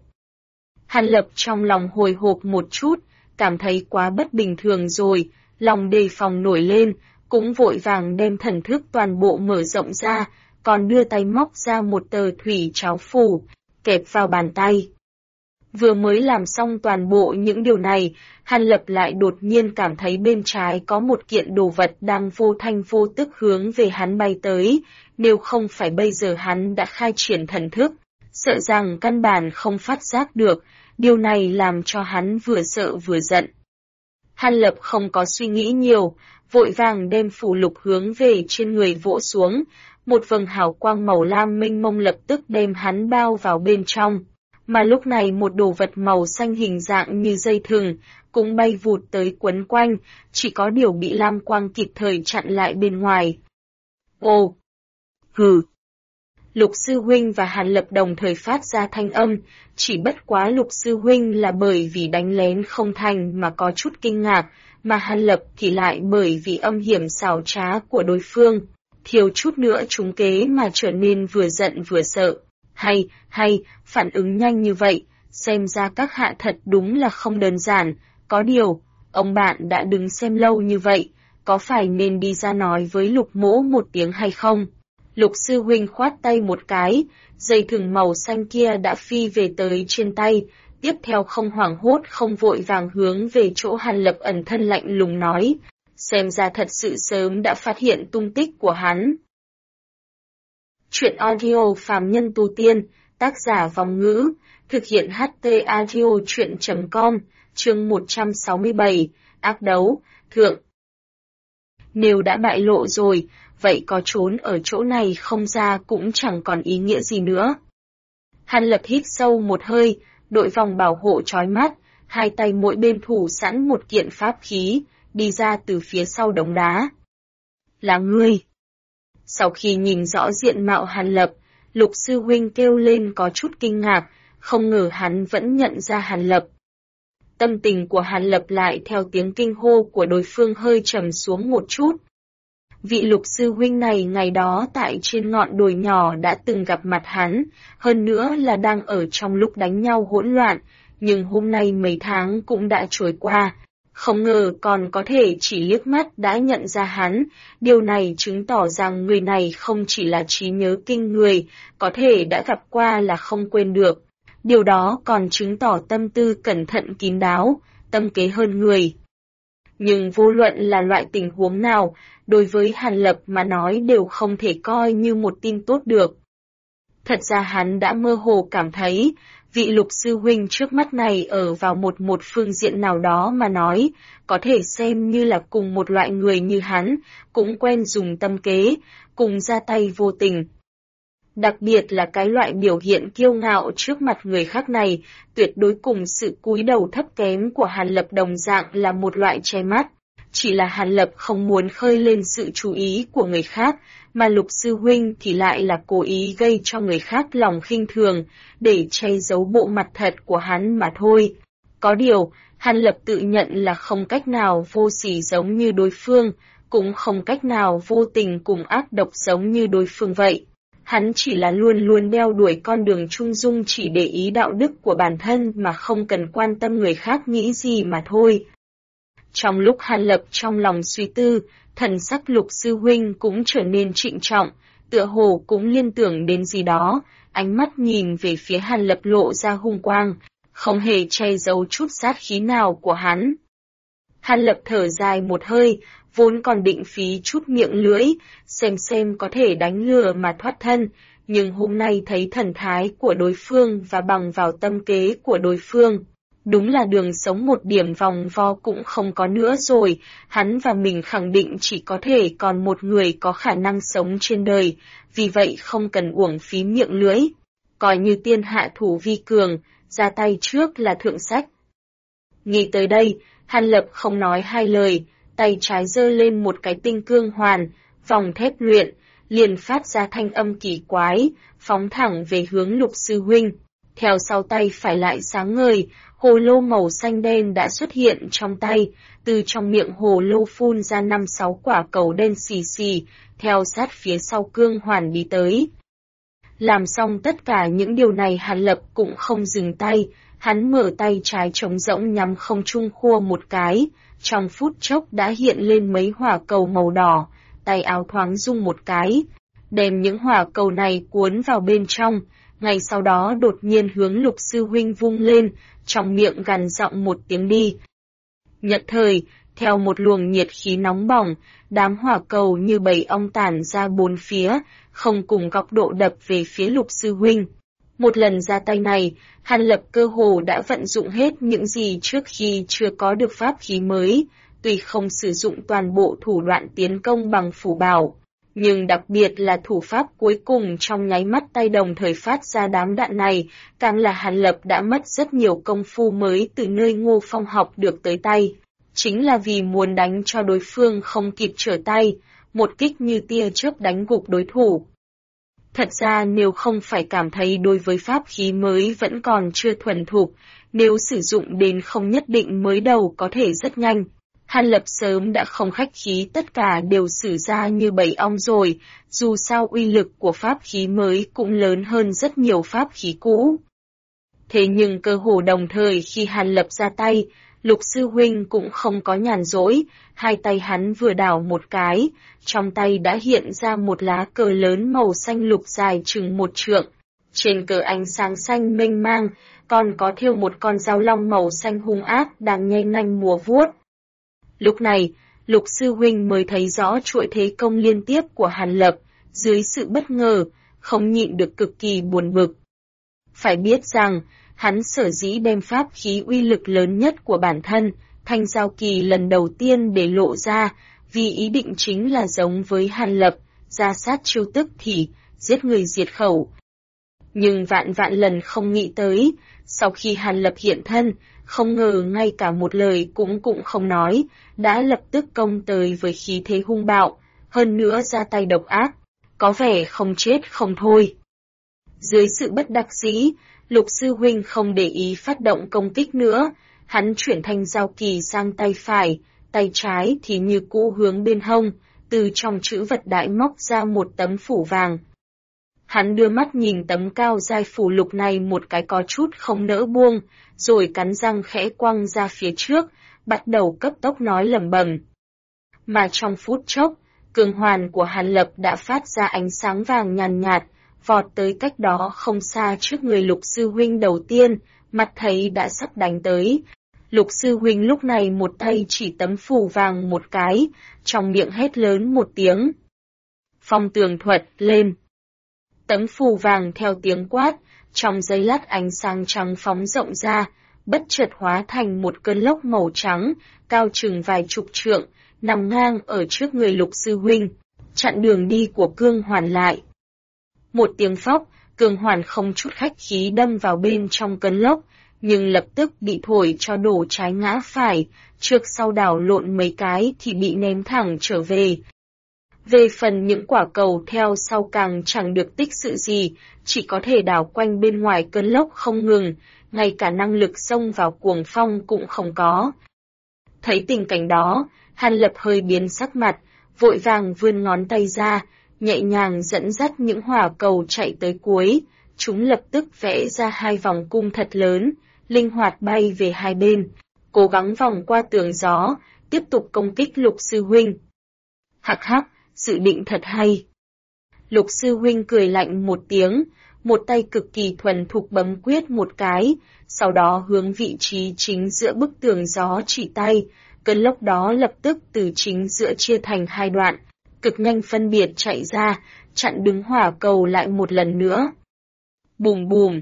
Hàn Lập trong lòng hồi hộp một chút, cảm thấy quá bất bình thường rồi, lòng đề phòng nổi lên, cũng vội vàng đem thần thức toàn bộ mở rộng ra, còn đưa tay móc ra một tờ thủy cháo phù, kẹp vào bàn tay. Vừa mới làm xong toàn bộ những điều này, Hàn Lập lại đột nhiên cảm thấy bên trái có một kiện đồ vật đang vô thanh vô tức hướng về hắn bay tới, nếu không phải bây giờ hắn đã khai triển thần thức, sợ rằng căn bản không phát giác được, Điều này làm cho hắn vừa sợ vừa giận. Hàn Lập không có suy nghĩ nhiều, vội vàng đem phù lục hướng về trên người vỗ xuống, một vầng hào quang màu lam mênh mông lập tức đem hắn bao vào bên trong. Mà lúc này một đồ vật màu xanh hình dạng như dây thừng, cũng bay vụt tới quấn quanh, chỉ có điều bị lam quang kịp thời chặn lại bên ngoài. Ồ! Hừ! Lục Sư Huynh và Hàn Lập đồng thời phát ra thanh âm, chỉ bất quá Lục Sư Huynh là bởi vì đánh lén không thành mà có chút kinh ngạc, mà Hàn Lập thì lại bởi vì âm hiểm xảo trá của đối phương, thiếu chút nữa trúng kế mà trở nên vừa giận vừa sợ. Hay, phản ứng nhanh như vậy, xem ra các hạ thật đúng là không đơn giản, có điều, ông bạn đã đứng xem lâu như vậy, có phải nên đi ra nói với Lục Mỗ một tiếng hay không? Lục Sư Huynh khoát tay một cái, dây thừng màu xanh kia đã phi về tới trên tay, tiếp theo không hoảng hốt không vội vàng hướng về chỗ Hàn Lập ẩn thân lạnh lùng nói, xem ra thật sự sớm đã phát hiện tung tích của hắn. Chuyện audio phàm nhân tu tiên, tác giả Vòng Ngữ, thực hiện HT audio chuyện.com, chương 167, ác đấu, thượng. Nếu đã bại lộ rồi, vậy có trốn ở chỗ này không ra cũng chẳng còn ý nghĩa gì nữa. Hàn Lập hít sâu một hơi, đội vòng bảo hộ trói mắt, hai tay mỗi bên thủ sẵn một kiện pháp khí, đi ra từ phía sau đống đá. Là ngươi! Sau khi nhìn rõ diện mạo Hàn Lập, Lục Sư Huynh kêu lên có chút kinh ngạc, không ngờ hắn vẫn nhận ra Hàn Lập. Tâm tình của Hàn Lập lại theo tiếng kinh hô của đối phương hơi trầm xuống một chút. Vị Lục Sư Huynh này ngày đó tại trên ngọn đồi nhỏ đã từng gặp mặt hắn, hơn nữa là đang ở trong lúc đánh nhau hỗn loạn, nhưng hôm nay mấy tháng cũng đã trôi qua. Không ngờ còn có thể chỉ liếc mắt đã nhận ra hắn, điều này chứng tỏ rằng người này không chỉ là trí nhớ kinh người, có thể đã gặp qua là không quên được. Điều đó còn chứng tỏ tâm tư cẩn thận kín đáo, tâm kế hơn người. Nhưng vô luận là loại tình huống nào, đối với Hàn Lập mà nói đều không thể coi như một tin tốt được. Thật ra hắn đã mơ hồ cảm thấy, vị Lục Sư Huynh trước mắt này ở vào một phương diện nào đó mà nói, có thể xem như là cùng một loại người như hắn, cũng quen dùng tâm kế, cùng ra tay vô tình. Đặc biệt là cái loại biểu hiện kiêu ngạo trước mặt người khác này, tuyệt đối cùng sự cúi đầu thấp kém của Hàn Lập đồng dạng là một loại che mắt. Chỉ là Hàn Lập không muốn khơi lên sự chú ý của người khác, mà Lục Sư Huynh thì lại là cố ý gây cho người khác lòng khinh thường, để che giấu bộ mặt thật của hắn mà thôi. Có điều, Hàn Lập tự nhận là không cách nào vô sỉ giống như đối phương, cũng không cách nào vô tình cùng ác độc giống như đối phương vậy. Hắn chỉ là luôn luôn đeo đuổi con đường trung dung, chỉ để ý đạo đức của bản thân mà không cần quan tâm người khác nghĩ gì mà thôi. Trong lúc Hàn Lập trong lòng suy tư, thần sắc Lục Sư Huynh cũng trở nên trịnh trọng, tựa hồ cũng liên tưởng đến gì đó, ánh mắt nhìn về phía Hàn Lập lộ ra hung quang, không hề che giấu chút sát khí nào của hắn. Hàn Lập thở dài một hơi, vốn còn định phí chút miệng lưỡi, xem có thể đánh lừa mà thoát thân, nhưng hôm nay thấy thần thái của đối phương và bằng vào tâm kế của đối phương. Đúng là đường sống một điểm vòng vo cũng không có nữa rồi, hắn và mình khẳng định chỉ có thể còn một người có khả năng sống trên đời, vì vậy không cần uổng phí miệng lưỡi. Coi như tiên hạ thủ vi cường, ra tay trước là thượng sách. Nghĩ tới đây, Hàn Lập không nói hai lời, tay trái giơ lên một cái tinh cương hoàn, vòng thép luyện, liền phát ra thanh âm kỳ quái, phóng thẳng về hướng Lục Sư Huynh. Theo sau tay phải lại sáng ngời, hồ lô màu xanh đen đã xuất hiện trong tay, từ trong miệng hồ lô phun ra 5-6 quả cầu đen xì xì, theo sát phía sau cương hoàn đi tới. Làm xong tất cả những điều này Hàn Lập cũng không dừng tay, hắn mở tay trái trống rỗng nhắm không trung khua một cái, trong phút chốc đã hiện lên mấy hỏa cầu màu đỏ, tay áo thoáng rung một cái, đem những hỏa cầu này cuốn vào bên trong. Ngay sau đó đột nhiên hướng Lục Sư Huynh vung lên, trong miệng gằn giọng một tiếng đi. Nhất thời, theo một luồng nhiệt khí nóng bỏng, đám hỏa cầu như bầy ong tản ra bốn phía, không cùng góc độ đập về phía Lục Sư Huynh. Một lần ra tay này, Hàn Lập cơ hồ đã vận dụng hết những gì trước khi chưa có được pháp khí mới, tuy không sử dụng toàn bộ thủ đoạn tiến công bằng phủ bảo, nhưng đặc biệt là thủ pháp cuối cùng trong nháy mắt tay đồng thời phát ra đám đạn này, càng là Hàn Lập đã mất rất nhiều công phu mới từ nơi Ngô Phong học được tới tay. Chính là vì muốn đánh cho đối phương không kịp trở tay, một kích như tia chớp đánh gục đối thủ. Thật ra nếu không phải cảm thấy đối với pháp khí mới vẫn còn chưa thuần thục, nếu sử dụng đến không nhất định mới đầu có thể rất nhanh. Hàn Lập sớm đã không khách khí tất cả đều sử ra như bầy ong rồi, dù sao uy lực của pháp khí mới cũng lớn hơn rất nhiều pháp khí cũ. Thế nhưng cơ hồ đồng thời khi Hàn Lập ra tay, Lục sư huynh cũng không có nhàn rỗi, hai tay hắn vừa đảo một cái, trong tay đã hiện ra một lá cờ lớn màu xanh lục dài chừng 1 trượng. Trên cờ ánh sáng xanh mênh mang, còn có thêu một con dao long màu xanh hung ác đang nhe nanh múa vuốt. Lúc này, Lục sư huynh mới thấy rõ chuỗi thế công liên tiếp của Hàn Lập, dưới sự bất ngờ, không nhịn được cực kỳ buồn bực. Phải biết rằng, hắn sở dĩ đem pháp khí uy lực lớn nhất của bản thân, thanh giao kỳ lần đầu tiên để lộ ra, vì ý định chính là giống với Hàn Lập, ra sát chiêu tức thì, giết người diệt khẩu. Nhưng vạn vạn lần không nghĩ tới, sau khi Hàn Lập hiện thân, không ngờ ngay cả một lời cũng không nói, đã lập tức công tới với khí thế hung bạo, hơn nữa ra tay độc ác, có vẻ không chết không thôi. Dưới sự bất đắc dĩ, Lục sư huynh không để ý phát động công kích nữa, hắn chuyển thanh giao kỳ sang tay phải, tay trái thì như cũ hướng bên hông, từ trong chữ vật đại móc ra một tấm phủ vàng. Hắn đưa mắt nhìn tấm cao giai phủ lục này một cái có chút không nỡ buông, rồi cắn răng khẽ quăng ra phía trước, bắt đầu cấp tốc nói lẩm bẩm. Mà trong phút chốc, cường hoàn của Hàn Lập đã phát ra ánh sáng vàng nhàn nhạt, vọt tới cách đó không xa trước người Lục sư huynh đầu tiên, mặt thấy đã sắp đánh tới. Lục sư huynh lúc này một tay chỉ tấm phủ vàng một cái, trong miệng hét lớn một tiếng. Phong tường thuật lên. Tấm phù vàng theo tiếng quát, trong giây lát ánh sáng trắng phóng rộng ra, bất chợt hóa thành một cơn lốc màu trắng, cao chừng vài chục trượng, nằm ngang ở trước người Lục sư huynh, chặn đường đi của Cương Hoàn lại. Một tiếng phóc, Cương Hoàn không chút khách khí đâm vào bên trong cơn lốc, nhưng lập tức bị thổi cho đổ trái ngã phải, trước sau đảo lộn mấy cái thì bị ném thẳng trở về. Về phần những quả cầu theo sau càng chẳng được tích sự gì, chỉ có thể đảo quanh bên ngoài cơn lốc không ngừng, ngay cả năng lực xông vào cuồng phong cũng không có. Thấy tình cảnh đó, Hàn Lập hơi biến sắc mặt, vội vàng vươn ngón tay ra, nhẹ nhàng dẫn dắt những hỏa cầu chạy tới cuối, chúng lập tức vẽ ra 2 vòng cung thật lớn, linh hoạt bay về hai bên, cố gắng vòng qua tường gió, tiếp tục công kích Lục sư huynh. Hắc hắc, dự định thật hay. Lục sư huynh cười lạnh một tiếng, một tay cực kỳ thuần thục bấm quyết một cái, sau đó hướng vị trí chính giữa bức tường gió chỉ tay, cơn lốc đó lập tức từ chính giữa chia thành 2 đoạn, cực nhanh phân biệt chạy ra, chặn đứng hỏa cầu lại một lần nữa. Bùm bùm.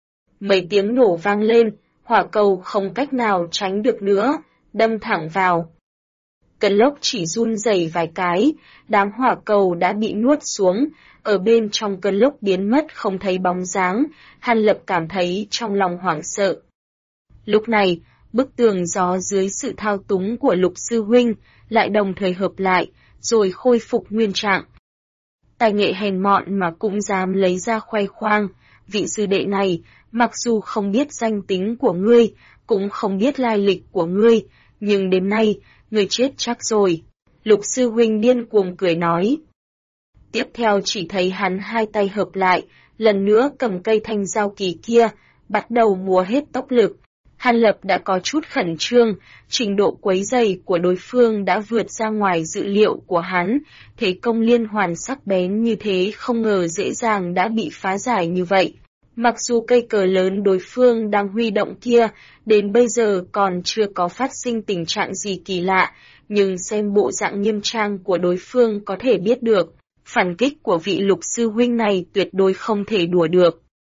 Mấy tiếng nổ vang lên, hỏa cầu không cách nào tránh được nữa, đâm thẳng vào. Cơn lốc chỉ run rẩy vài cái, đám hỏa cầu đã bị nuốt xuống, ở bên trong cơn lốc biến mất không thấy bóng dáng, Hàn Lập cảm thấy trong lòng hoảng sợ. Lúc này, bức tường gió dưới sự thao túng của Lục sư huynh lại đồng thời hợp lại, rồi khôi phục nguyên trạng. Tài nghệ hèn mọn mà cũng dám lấy ra khoe khoang, vị sư đệ này, mặc dù không biết danh tính của ngươi, cũng không biết lai lịch của ngươi, nhưng đêm nay, ngươi chết chắc rồi. Lục sư huynh điên cuồng cười nói. Tiếp theo chỉ thấy hắn hai tay hợp lại, lần nữa cầm cây thanh giao kỳ kia, bắt đầu múa hết tốc lực. Hàn Lập đã có chút khẩn trương, trình độ quấy rầy của đối phương đã vượt ra ngoài dự liệu của hắn, thế công liên hoàn sắc bén như thế không ngờ dễ dàng đã bị phá giải như vậy. Mặc dù cây cờ lớn đối phương đang huy động kia, đến bây giờ còn chưa có phát sinh tình trạng gì kỳ lạ, nhưng xem bộ dạng nghiêm trang của đối phương có thể biết được, phản kích của vị Lục sư huynh này tuyệt đối không thể đùa được.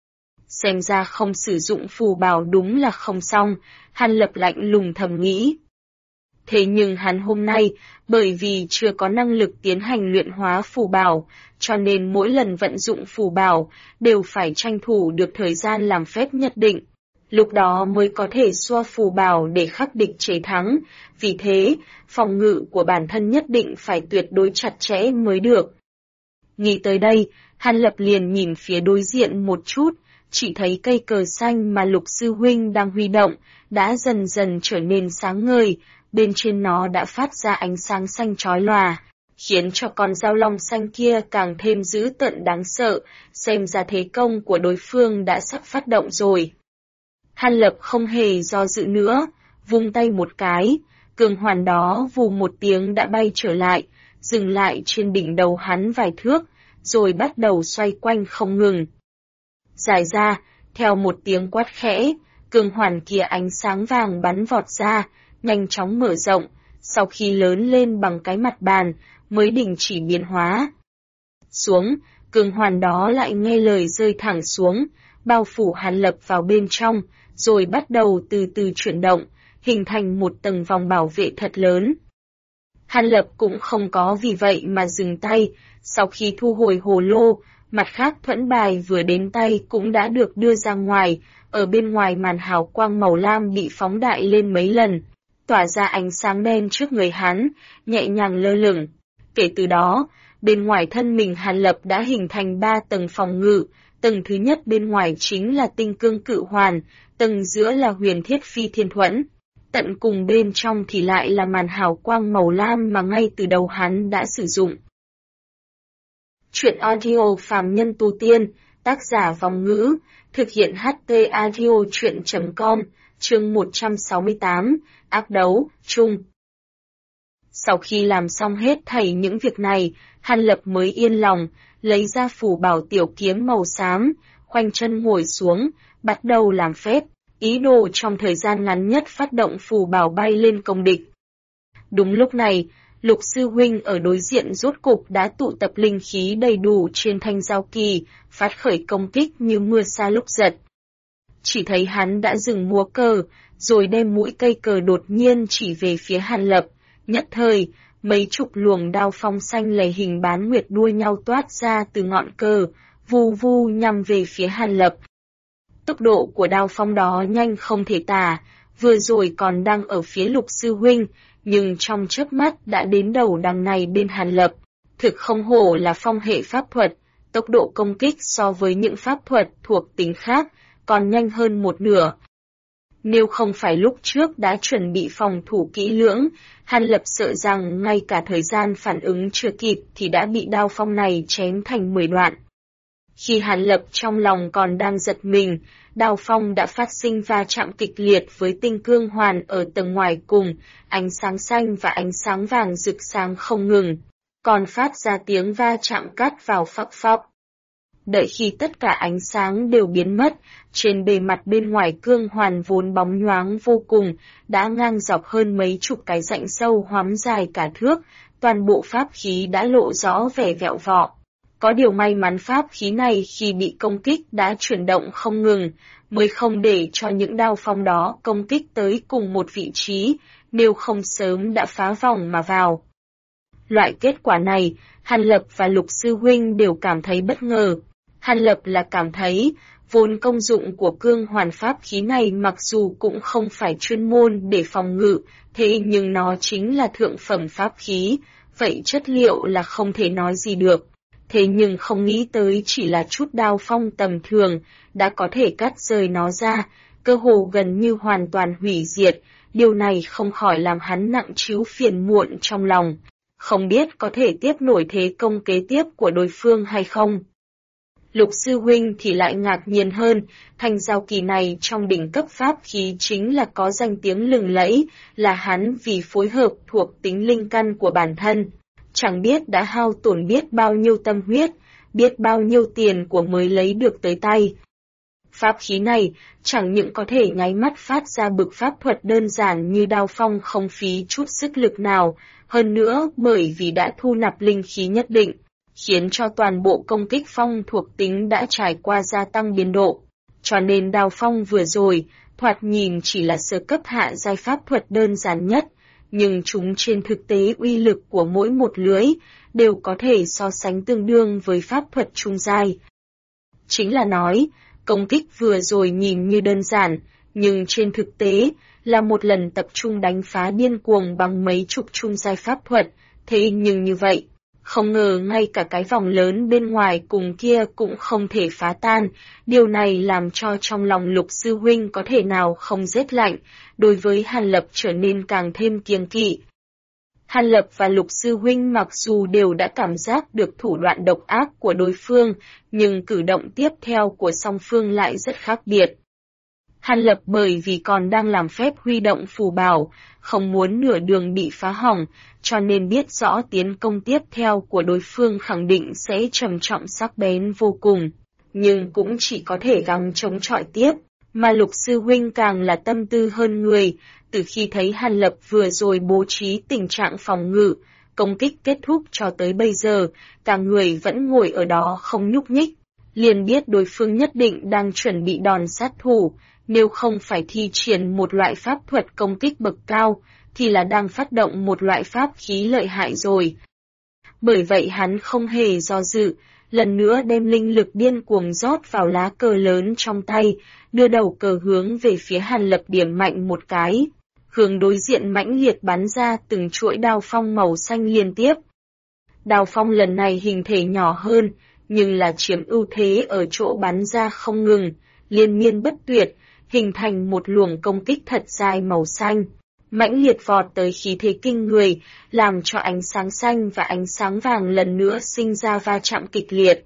Xem ra không sử dụng phù bảo đúng là không xong, Hàn Lập lạnh lùng thầm nghĩ. Thế nhưng hắn hôm nay, bởi vì chưa có năng lực tiến hành luyện hóa phù bảo, cho nên mỗi lần vận dụng phù bảo, đều phải tranh thủ được thời gian làm phép nhất định. Lúc đó mới có thể xoa phù bảo để khắc địch chế thắng, vì thế, phòng ngự của bản thân nhất định phải tuyệt đối chặt chẽ mới được. Nghĩ tới đây, Hàn Lập liền nhìn phía đối diện một chút, chỉ thấy cây cờ xanh mà Lục Sư Huynh đang huy động, đã dần dần trở nên sáng ngời, bên trên nó đã phát ra ánh sáng xanh chói lòa, khiến cho con dao long xanh kia càng thêm dữ tợn đáng sợ, xem ra thế công của đối phương đã sắp phát động rồi. Hàn Lập không hề do dự nữa, vung tay một cái, cường hoàn đó vù một tiếng đã bay trở lại, dừng lại trên đỉnh đầu hắn vài thước, rồi bắt đầu xoay quanh không ngừng. Giải ra, theo một tiếng quát khẽ, cường hoàn kia ánh sáng vàng bắn vọt ra, nhanh chóng mở rộng, sau khi lớn lên bằng cái mặt bàn, mới đình chỉ biến hóa. Xuống, cường hoàn đó lại nghe lời rơi thẳng xuống, bao phủ Hàn Lập vào bên trong, rồi bắt đầu từ từ chuyển động, hình thành một tầng vòng bảo vệ thật lớn. Hàn Lập cũng không có vì vậy mà dừng tay, sau khi thu hồi hồ lô, mặt khác thuẫn bài vừa đến tay cũng đã được đưa ra ngoài, ở bên ngoài màn hào quang màu lam bị phóng đại lên mấy lần, tỏa ra ánh sáng đen trước người hắn, nhẹ nhàng lơ lửng. Kể từ đó, bên ngoài thân mình Hàn Lập đã hình thành 3 tầng phòng ngự, tầng thứ nhất bên ngoài chính là tinh cương cự hoàn, tầng giữa là huyền thiết phi thiên thuẫn, tận cùng bên trong thì lại là màn hào quang màu lam mà ngay từ đầu hắn đã sử dụng. Chuyện audio phàm nhân tu tiên, tác giả Vòng Ngữ, thực hiện HT audio chuyện.com, chương 168, ác đấu, chung. Sau khi làm xong hết thảy những việc này, Hàn Lập mới yên lòng, lấy ra phù bảo tiểu kiếm màu xám, khoanh chân ngồi xuống, bắt đầu làm phép, ý đồ trong thời gian ngắn nhất phát động phù bảo bay lên công địch. Đúng lúc này, Lục Sư Huynh ở đối diện rốt cục đã tụ tập linh khí đầy đủ trên thanh giao kỳ, phát khởi công kích như mưa sa lúc giật. Chỉ thấy hắn đã dừng múa cờ, rồi đem mũi cây cờ đột nhiên chỉ về phía Hàn Lập, nhất thời, mấy chục luồng đao phong xanh lầy hình bán nguyệt đua nhau toát ra từ ngọn cờ, vù vù nhằm về phía Hàn Lập. Tốc độ của đao phong đó nhanh không thể tả, vừa rồi còn đang ở phía Lục Sư Huynh, nhưng trong chớp mắt đã đến đầu đằng này bên Hàn Lập. Thực không hổ là phong hệ pháp thuật, tốc độ công kích so với những pháp thuật thuộc tính khác, còn nhanh hơn một nửa. Nếu không phải lúc trước đã chuẩn bị phòng thủ kỹ lưỡng, Hàn Lập sợ rằng ngay cả thời gian phản ứng chưa kịp thì đã bị đao phong này chém thành 10 đoạn. Khi Hàn Lập trong lòng còn đang giật mình, đao phong đã phát sinh va chạm kịch liệt với tinh cương hoàn ở tầng ngoài cùng, ánh sáng xanh và ánh sáng vàng rực sáng không ngừng, còn phát ra tiếng va chạm cắt vào phắc phóc. Đợi khi tất cả ánh sáng đều biến mất, trên bề mặt bên ngoài cương hoàn vốn bóng nhoáng vô cùng, đã ngang dọc hơn mấy chục cái rãnh sâu hoắm dài cả thước, toàn bộ pháp khí đã lộ rõ vẻ vẹo vọ. Có điều may mắn pháp khí này khi bị công kích đã chuyển động không ngừng, mới không để cho những đao phong đó công kích tới cùng một vị trí, nếu không sớm đã phá vòng mà vào. Loại kết quả này, Hàn Lập và Lục Sư Huynh đều cảm thấy bất ngờ. Hàn Lập là cảm thấy, vốn công dụng của cương hoàn pháp khí này mặc dù cũng không phải chuyên môn để phòng ngự, thế nhưng nó chính là thượng phẩm pháp khí, vậy chất liệu là không thể nói gì được. Thế nhưng không nghĩ tới chỉ là chút đao phong tầm thường, đã có thể cắt rời nó ra, cơ hồ gần như hoàn toàn hủy diệt, điều này không khỏi làm hắn nặng trĩu phiền muộn trong lòng, không biết có thể tiếp nổi thế công kế tiếp của đối phương hay không. Lục Sư Huynh thì lại ngạc nhiên hơn, thanh giao kỳ này trong đỉnh cấp pháp khí chính là có danh tiếng lừng lẫy, là hắn vì phối hợp thuộc tính linh căn của bản thân. Chẳng biết đã hao tổn biết bao nhiêu tâm huyết, biết bao nhiêu tiền của mới lấy được tới tay. Pháp khí này chẳng những có thể nháy mắt phát ra bực pháp thuật đơn giản như đao phong không phí chút sức lực nào, hơn nữa bởi vì đã thu nạp linh khí nhất định, khiến cho toàn bộ công kích phong thuộc tính đã trải qua gia tăng biên độ. Cho nên đao phong vừa rồi, thoạt nhìn chỉ là sơ cấp hạ giai pháp thuật đơn giản nhất, nhưng chúng trên thực tế uy lực của mỗi một lưỡi đều có thể so sánh tương đương với pháp thuật trung giai. Chính là nói, công kích vừa rồi nhìn như đơn giản, nhưng trên thực tế là một lần tập trung đánh phá điên cuồng bằng mấy chục trung giai pháp thuật, thế nhưng như vậy, không ngờ ngay cả cái vòng lớn bên ngoài cùng kia cũng không thể phá tan, điều này làm cho trong lòng Lục sư huynh có thể nào không rét lạnh, đối với Hàn Lập trở nên càng thêm kiêng kỵ. Hàn Lập và Lục sư huynh mặc dù đều đã cảm giác được thủ đoạn độc ác của đối phương, nhưng cử động tiếp theo của song phương lại rất khác biệt. Hàn Lập bởi vì còn đang làm phép huy động phù bảo, không muốn nửa đường bị phá hỏng, cho nên biết rõ tiến công tiếp theo của đối phương khẳng định sẽ trầm trọng sắc bén vô cùng, nhưng cũng chỉ có thể gắng chống chọi tiếp, mà Lục sư huynh càng là tâm tư hơn người, từ khi thấy Hàn Lập vừa rồi bố trí tình trạng phòng ngự, công kích kết thúc cho tới bây giờ, cả người vẫn ngồi ở đó không nhúc nhích, liền biết đối phương nhất định đang chuẩn bị đòn sát thủ. Nếu không phải thi triển một loại pháp thuật công kích bậc cao, thì là đang phát động một loại pháp khí lợi hại rồi. Bởi vậy hắn không hề do dự, lần nữa đem linh lực điên cuồng rót vào lá cờ lớn trong tay, đưa đầu cờ hướng về phía Hàn Lập điểm mạnh một cái. Hướng đối diện mãnh liệt bắn ra từng chuỗi đao phong màu xanh liên tiếp. Đao phong lần này hình thể nhỏ hơn, nhưng là chiếm ưu thế ở chỗ bắn ra không ngừng, liên miên bất tuyệt, hình thành một luồng công kích thật dài màu xanh, mãnh liệt vọt tới khí thế kinh người, làm cho ánh sáng xanh và ánh sáng vàng lần nữa sinh ra va chạm kịch liệt.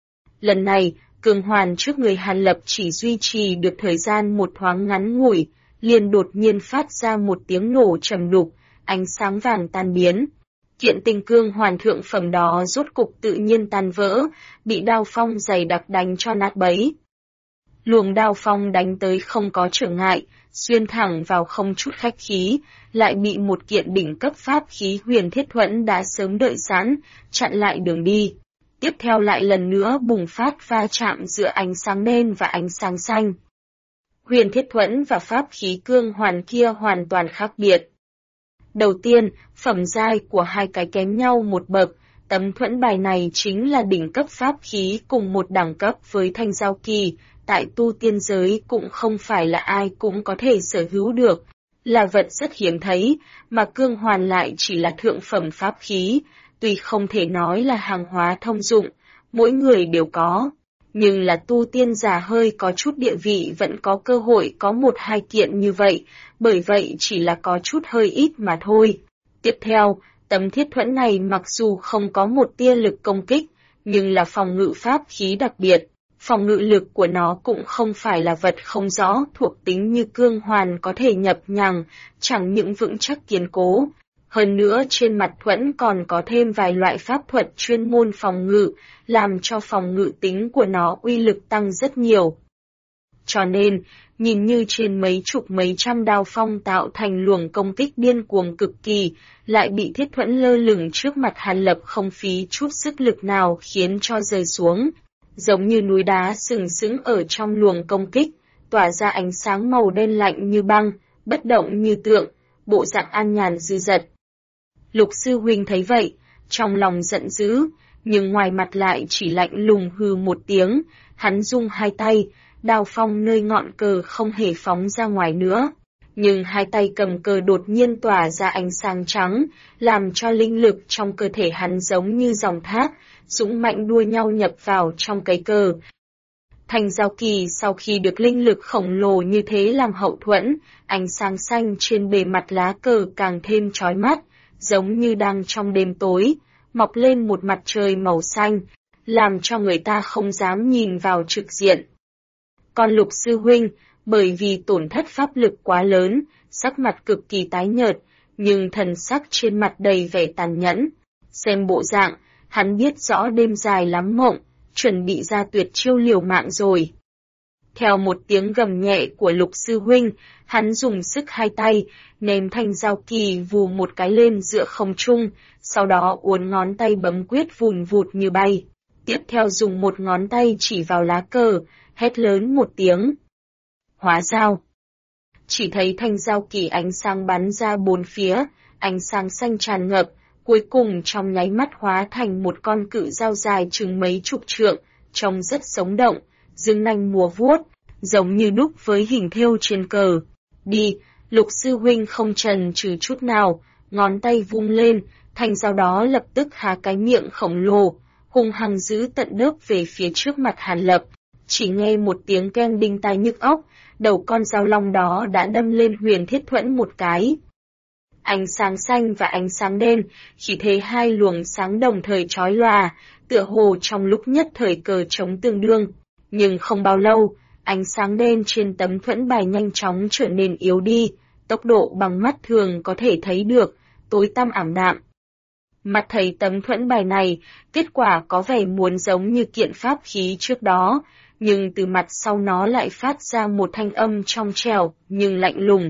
Lần này, cường hoàn trước người Hàn Lập chỉ duy trì được thời gian một thoáng ngắn ngủi, liền đột nhiên phát ra một tiếng nổ trầm đục, ánh sáng vàng tan biến. Kiện tinh cương hoàn thượng phẩm đó rốt cục tự nhiên tan vỡ, bị đao phong dày đặc đánh cho nát bấy. Luồng đao phong đánh tới không có trở ngại, xuyên thẳng vào không chút khách khí, lại bị một kiện đỉnh cấp pháp khí Huyền Thiết Thuẫn đã sớm đợi sẵn, chặn lại đường đi. Tiếp theo lại lần nữa bùng phát va chạm giữa ánh sáng đen và ánh sáng xanh. Huyền Thiết Thuẫn và pháp khí cương hoàn kia hoàn toàn khác biệt. Đầu tiên, phẩm giai của hai cái kém nhau một bậc, tấm thuẫn bài này chính là đỉnh cấp pháp khí cùng một đẳng cấp với thanh giao kỳ, tại tu tiên giới cũng không phải là ai cũng có thể sở hữu được, là vật rất hiếm thấy, mà cương hoàn lại chỉ là thượng phẩm pháp khí, tuy không thể nói là hàng hóa thông dụng, mỗi người đều có, nhưng là tu tiên giả hơi có chút địa vị vẫn có cơ hội có một hai kiện như vậy, bởi vậy chỉ là có chút hơi ít mà thôi. Tiếp theo, tấm thiết thuẫn này mặc dù không có một tia lực công kích, nhưng là phòng ngự pháp khí đặc biệt. Phòng ngự lực của nó cũng không phải là vật không rõ thuộc tính như cương hoàn có thể nhập nhằng, chẳng những vững chắc kiên cố. Hơn nữa trên mặt thuẫn còn có thêm vài loại pháp thuật chuyên môn phòng ngự, làm cho phòng ngự tính của nó uy lực tăng rất nhiều. Cho nên, nhìn như trên mấy chục mấy trăm đao phong tạo thành luồng công kích điên cuồng cực kỳ, lại bị thiết thuẫn lơ lửng trước mặt Hàn Lập không phí chút sức lực nào khiến cho rơi xuống. Giống như núi đá sừng sững ở trong luồng công kích, tỏa ra ánh sáng màu đen lạnh như băng, bất động như tượng, bộ dạng an nhàn dư dật. Lục sư huynh thấy vậy, trong lòng giận dữ, nhưng ngoài mặt lại chỉ lạnh lùng hừ một tiếng, hắn rung hai tay, đao phong nơi ngọn cờ không hề phóng ra ngoài nữa. Nhưng hai tay cầm cờ đột nhiên tỏa ra ánh sáng trắng, làm cho linh lực trong cơ thể hắn giống như dòng thác, dũng mạnh đua nhau nhập vào trong cái cờ. Thanh giao kỳ sau khi được linh lực khổng lồ như thế làm hậu thuẫn, ánh sáng xanh trên bề mặt lá cờ càng thêm chói mắt, giống như đang trong đêm tối, mọc lên một mặt trời màu xanh, làm cho người ta không dám nhìn vào trực diện. Còn Lục sư huynh, bởi vì tổn thất pháp lực quá lớn, sắc mặt cực kỳ tái nhợt, nhưng thần sắc trên mặt đầy vẻ tàn nhẫn. Xem bộ dạng, hắn biết rõ đêm dài lắm mộng, chuẩn bị ra tuyệt chiêu liều mạng rồi. Theo một tiếng gầm nhẹ của Lục sư huynh, hắn dùng sức hai tay, ném thanh giao kỳ vù một cái lên giữa không trung, sau đó uốn ngón tay bấm quyết vùn vụt như bay. Tiếp theo dùng một ngón tay chỉ vào lá cờ, hét lớn một tiếng. Hóa dao. Chỉ thấy thanh dao kỳ ánh sáng bắn ra bốn phía, ánh sáng xanh tràn ngập, cuối cùng trong nháy mắt hóa thành một con cự dao dài chừng mấy chục trượng, trông rất sống động, dương nanh múa vuốt, giống như đúc với hình thêu trên cờ. Đi, Lục sư huynh không chần chừ chút nào, ngón tay vung lên, thanh dao đó lập tức há cái miệng khổng lồ, hung hăng giữ tận đớp về phía trước mặt Hàn Lập. Chỉ nghe một tiếng keng đinh tai nhức óc, đầu con dao long đó đã đâm lên Huyền Thiết Thuẫn một cái. Ánh sáng xanh và ánh sáng đen, chỉ thấy hai luồng sáng đồng thời chói lòa, tựa hồ trong lúc nhất thời cờ trống tương đương. Nhưng không bao lâu, ánh sáng đen trên tấm thuẫn bài nhanh chóng trở nên yếu đi, tốc độ bằng mắt thường có thể thấy được, tối tăm ảm đạm. Mặt thấy tấm thuẫn bài này, kết quả có vẻ muốn giống như kiện pháp khí trước đó, nhưng từ mặt sau nó lại phát ra một thanh âm trong trẻo nhưng lạnh lùng.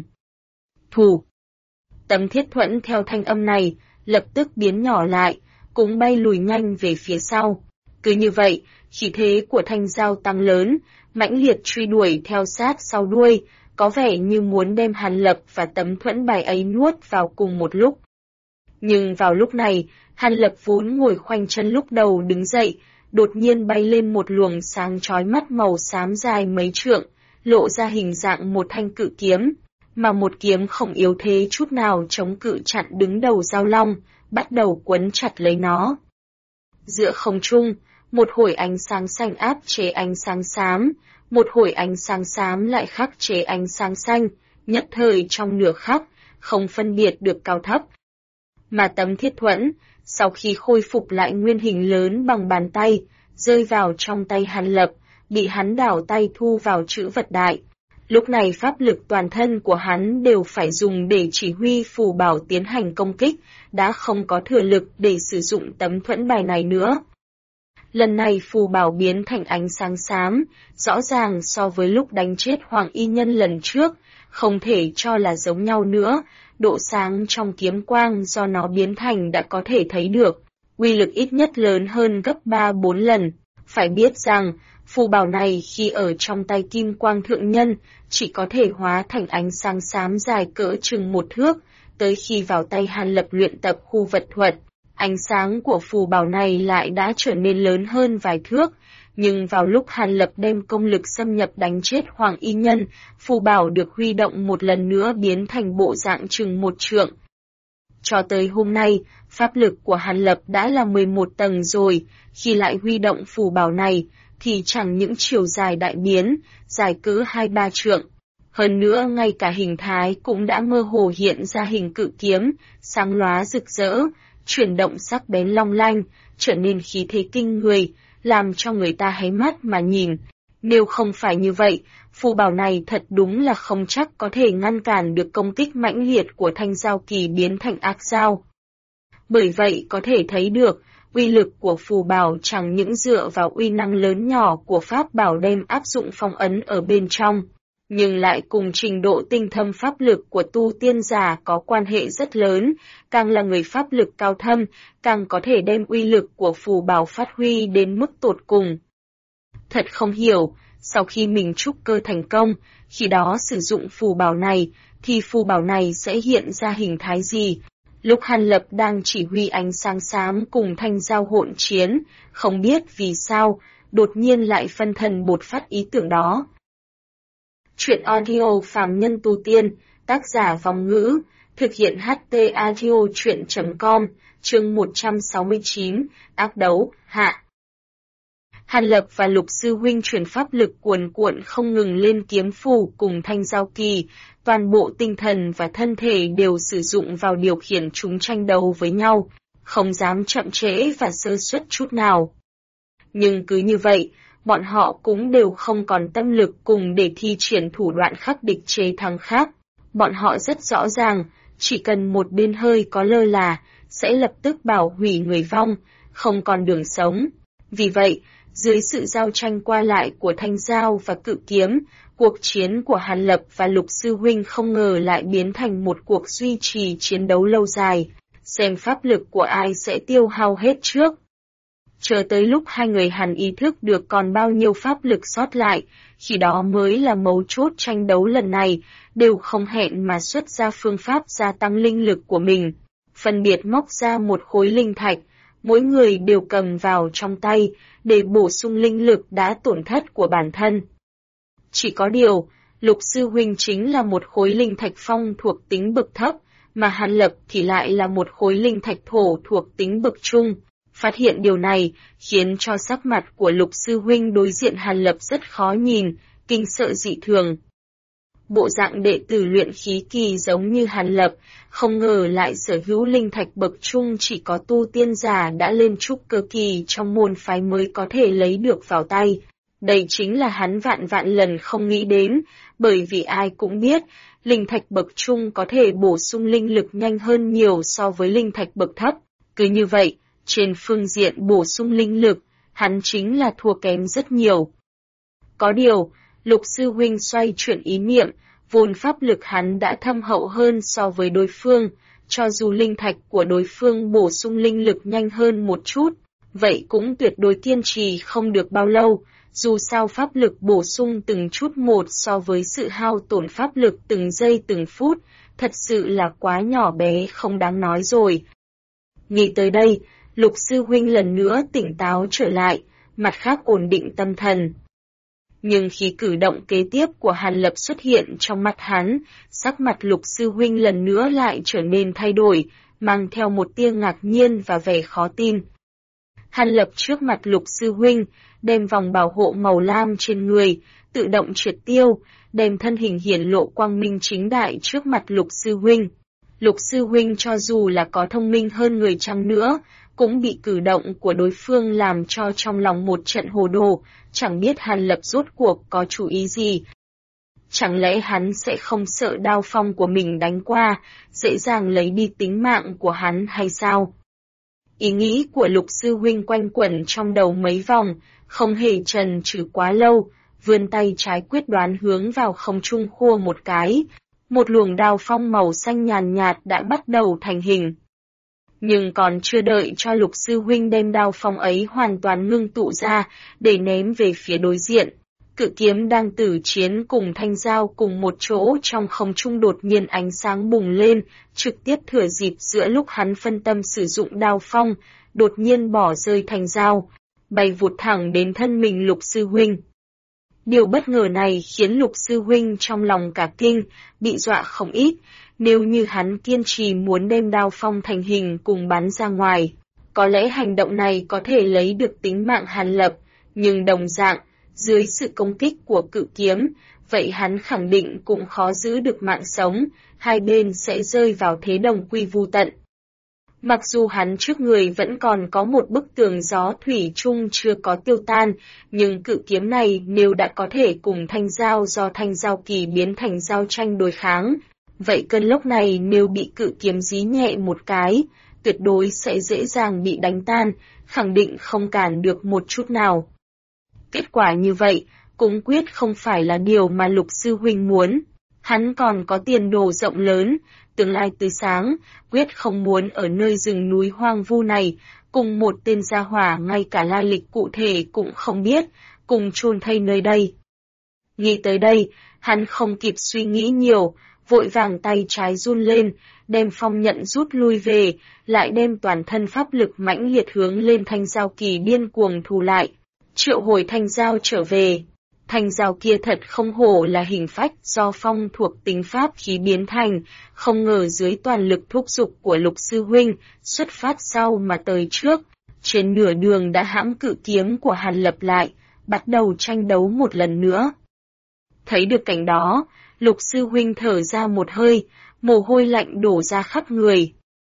Thù! Tấm thiết thuẫn theo thanh âm này, lập tức biến nhỏ lại, cũng bay lùi nhanh về phía sau. Cứ như vậy, khí thế của thanh dao tăng lớn, mãnh liệt truy đuổi theo sát sau đuôi, có vẻ như muốn đem Hàn Lập và tấm thuẫn bài ấy nuốt vào cùng một lúc. Nhưng vào lúc này, Hàn Lập vốn ngồi khoanh chân lúc đầu đứng dậy, đột nhiên bay lên một luồng sáng chói mắt màu xám dài mấy trượng, lộ ra hình dạng một thanh cự kiếm, mà một kiếm không yếu thế chút nào chống cự chặn đứng đầu dao long, bắt đầu quấn chặt lấy nó. Giữa không trung, một hồi ánh sáng xanh áp chế ánh sáng xám, một hồi ánh sáng xám lại khắc chế ánh sáng xanh, nhất thời trong nửa khắc, không phân biệt được cao thấp. Mà tấm thiết thuẫn, sau khi khôi phục lại nguyên hình lớn bằng bàn tay, rơi vào trong tay Hàn Lập, bị hắn đảo tay thu vào trữ vật đại. Lúc này pháp lực toàn thân của hắn đều phải dùng để chỉ huy phù bảo tiến hành công kích, đã không có thừa lực để sử dụng tấm thuẫn bài này nữa. Lần này phù bảo biến thành ánh sáng xám, rõ ràng so với lúc đánh chết Hoàng Y Nhân lần trước, không thể cho là giống nhau nữa, độ sáng trong kiếm quang do nó biến thành đã có thể thấy được, uy lực ít nhất lớn hơn gấp 3-4 lần. Phải biết rằng, phù bảo này khi ở trong tay Kim Quang Thượng Nhân, chỉ có thể hóa thành ánh sáng xám dài cỡ chừng 1 thước, tới khi vào tay Hàn Lập luyện tập khu vật thuật, ánh sáng của phù bảo này lại đã trở nên lớn hơn vài thước, nhưng vào lúc Hàn Lập đem công lực xâm nhập đánh chết Hoàng Y Nhân, phù bảo được huy động một lần nữa biến thành bộ dạng chừng 1 trượng. Cho tới hôm nay, pháp lực của Hàn Lập đã là 11 tầng rồi, khi lại huy động phù bảo này, thì chẳng những chiều dài đại biến, dài cỡ 2-3 trượng. Hơn nữa ngay cả hình thái cũng đã mơ hồ hiện ra hình cự kiếm, sáng lóa rực rỡ, chuyển động sắc bén long lanh, trở nên khí thế kinh người, làm cho người ta háy mắt mà nhìn. Nếu không phải như vậy, phù bảo này thật đúng là không chắc có thể ngăn cản được công kích mãnh liệt của thanh dao kỳ biến thành ác dao. Bởi vậy có thể thấy được, uy lực của phù bảo chẳng những dựa vào uy năng lớn nhỏ của pháp bảo đem áp dụng phong ấn ở bên trong, nhưng lại cùng trình độ tinh thâm pháp lực của tu tiên giả có quan hệ rất lớn, càng là người pháp lực cao thâm, càng có thể đem uy lực của phù bảo phát huy đến mức tột cùng. Thật không hiểu, sau khi mình trúc cơ thành công, khi đó sử dụng phù bảo này, thì phù bảo này sẽ hiện ra hình thái gì? Lúc Hàn Lập đang chỉ huy ánh sáng xám cùng thanh dao hỗn chiến, không biết vì sao, đột nhiên lại phân thần bột phát ý tưởng đó. Chuyện audio phàm nhân tu tiên, tác giả Vòng Ngữ, thực hiện HT audio chuyện.com, chương 169, ác đấu, hạ. Hàn Lập và Lục sư huynh chuyển pháp lực cuồn cuộn không ngừng lên kiếm phù cùng thanh dao kỳ, toàn bộ tinh thần và thân thể đều sử dụng vào điều khiển chúng tranh đấu với nhau, không dám chậm trễ và sơ suất chút nào. Nhưng cứ như vậy, bọn họ cũng đều không còn tâm lực cùng để thi triển thủ đoạn khắc địch chế thắng khác. Bọn họ rất rõ ràng, chỉ cần một bên hơi có lơ là, sẽ lập tức bảo hủy người vong, không còn đường sống. Vì vậy, dưới sự giao tranh qua lại của thanh dao và cự kiếm, cuộc chiến của Hàn Lập và Lục sư huynh không ngờ lại biến thành một cuộc duy trì chiến đấu lâu dài, xem pháp lực của ai sẽ tiêu hao hết trước. Chờ tới lúc hai người Hàn ý thức được còn bao nhiêu pháp lực sót lại, khi đó mới là mấu chốt tranh đấu lần này, đều không hẹn mà xuất ra phương pháp gia tăng linh lực của mình. Phân biệt móc ra một khối linh thạch, mỗi người đều cầm vào trong tay, để bổ sung linh lực đã tổn thất của bản thân. Chỉ có điều, Lục sư huynh chính là một khối linh thạch phong thuộc tính bậc thấp, mà Hàn Lập thì lại là một khối linh thạch thổ thuộc tính bậc trung. Phát hiện điều này, khiến cho sắc mặt của Lục sư huynh đối diện Hàn Lập rất khó nhìn, kinh sợ dị thường. Bộ dạng đệ tử luyện khí kỳ giống như Hàn Lập, không ngờ lại sở hữu linh thạch bậc trung, chỉ có tu tiên giả đã lên trúc cơ kỳ trong môn phái mới có thể lấy được vào tay. Đây chính là hắn vạn vạn lần không nghĩ đến, bởi vì ai cũng biết, linh thạch bậc trung có thể bổ sung linh lực nhanh hơn nhiều so với linh thạch bậc thấp. Cứ như vậy, trên phương diện bổ sung linh lực, hắn chính là thua kém rất nhiều. Có điều, Lục sư huynh xoay chuyển ý niệm, vốn pháp lực hắn đã thâm hậu hơn so với đối phương, cho dù linh thạch của đối phương bổ sung linh lực nhanh hơn một chút, vậy cũng tuyệt đối kiên trì không được bao lâu, dù sao pháp lực bổ sung từng chút một so với sự hao tổn pháp lực từng giây từng phút, thật sự là quá nhỏ bé không đáng nói rồi. Nghĩ tới đây, Lục sư huynh lần nữa tỉnh táo trở lại, mặt khác ổn định tâm thần. Nhưng khi cử động kế tiếp của Hàn Lập xuất hiện trong mắt hắn, sắc mặt Lục sư huynh lần nữa lại trở nên thay đổi, mang theo một tia ngạc nhiên và vẻ khó tin. Hàn Lập trước mặt Lục sư huynh, đem vòng bảo hộ màu lam trên người, tự động triệt tiêu, đem thân hình hiển lộ quang minh chính đại trước mặt Lục sư huynh. Lục sư huynh cho dù là có thông minh hơn người chăng nữa, cũng bị cử động của đối phương làm cho trong lòng một trận hồ đồ, chẳng biết Hàn Lập rốt cuộc có chủ ý gì. Chẳng lẽ hắn sẽ không sợ đao phong của mình đánh qua, dễ dàng lấy đi tính mạng của hắn hay sao? Ý nghĩ của Lục sư huynh quanh quẩn trong đầu mấy vòng, không hề chần chừ quá lâu, vươn tay trái quyết đoán hướng vào không trung khua một cái. Một luồng đao phong màu xanh nhàn nhạt đã bắt đầu thành hình. Nhưng còn chưa đợi cho Lục sư huynh đem đao phong ấy hoàn toàn ngưng tụ ra, để ném về phía đối diện. Cự kiếm đang tử chiến cùng thanh dao cùng một chỗ trong không trung đột nhiên ánh sáng bùng lên, trực tiếp thừa dịp giữa lúc hắn phân tâm sử dụng đao phong, đột nhiên bỏ rơi thanh dao, bay vụt thẳng đến thân mình Lục sư huynh. Điều bất ngờ này khiến Lục sư huynh trong lòng cả kinh, bị dọa không ít, nếu như hắn kiên trì muốn đem đao phong thành hình cùng bắn ra ngoài, có lẽ hành động này có thể lấy được tính mạng Hàn Lập, nhưng đồng dạng, dưới sự công kích của cự kiếm, vậy hắn khẳng định cũng khó giữ được mạng sống, hai bên sẽ rơi vào thế đồng quy vu tận. Mặc dù hắn trước người vẫn còn có một bức tường gió thủy chung chưa có tiêu tan, nhưng cự kiếm này nếu đã có thể cùng thanh dao do thanh dao kỳ biến thành dao tranh đối kháng, vậy cơn lốc này nếu bị cự kiếm dí nhẹ một cái, tuyệt đối sẽ dễ dàng bị đánh tan, khẳng định không cản được một chút nào. Kết quả như vậy, cũng quyết không phải là điều mà Lục sư huynh muốn. Hắn còn có tiền đồ rộng lớn, tương lai tươi sáng, quyết không muốn ở nơi rừng núi hoang vu này, cùng một tên gia hỏa ngay cả lai lịch cụ thể cũng không biết, cùng chôn thây nơi đây. Nghĩ tới đây, hắn không kịp suy nghĩ nhiều, vội vàng tay trái run lên, đem phong nhận rút lui về, lại đem toàn thân pháp lực mãnh liệt hướng lên thanh dao kỳ điên cuồng thù lại, triệu hồi thanh dao trở về. Thanh dao kia thật không hổ là hình phách do phong thuộc tính pháp khí biến thành, không ngờ dưới toàn lực thúc giục của Lục sư huynh, xuất phát sau mà tới trước, trên nửa đường đã hãm cự kiếm của Hàn Lập lại, bắt đầu tranh đấu một lần nữa. Thấy được cảnh đó, Lục sư huynh thở ra một hơi, mồ hôi lạnh đổ ra khắp người.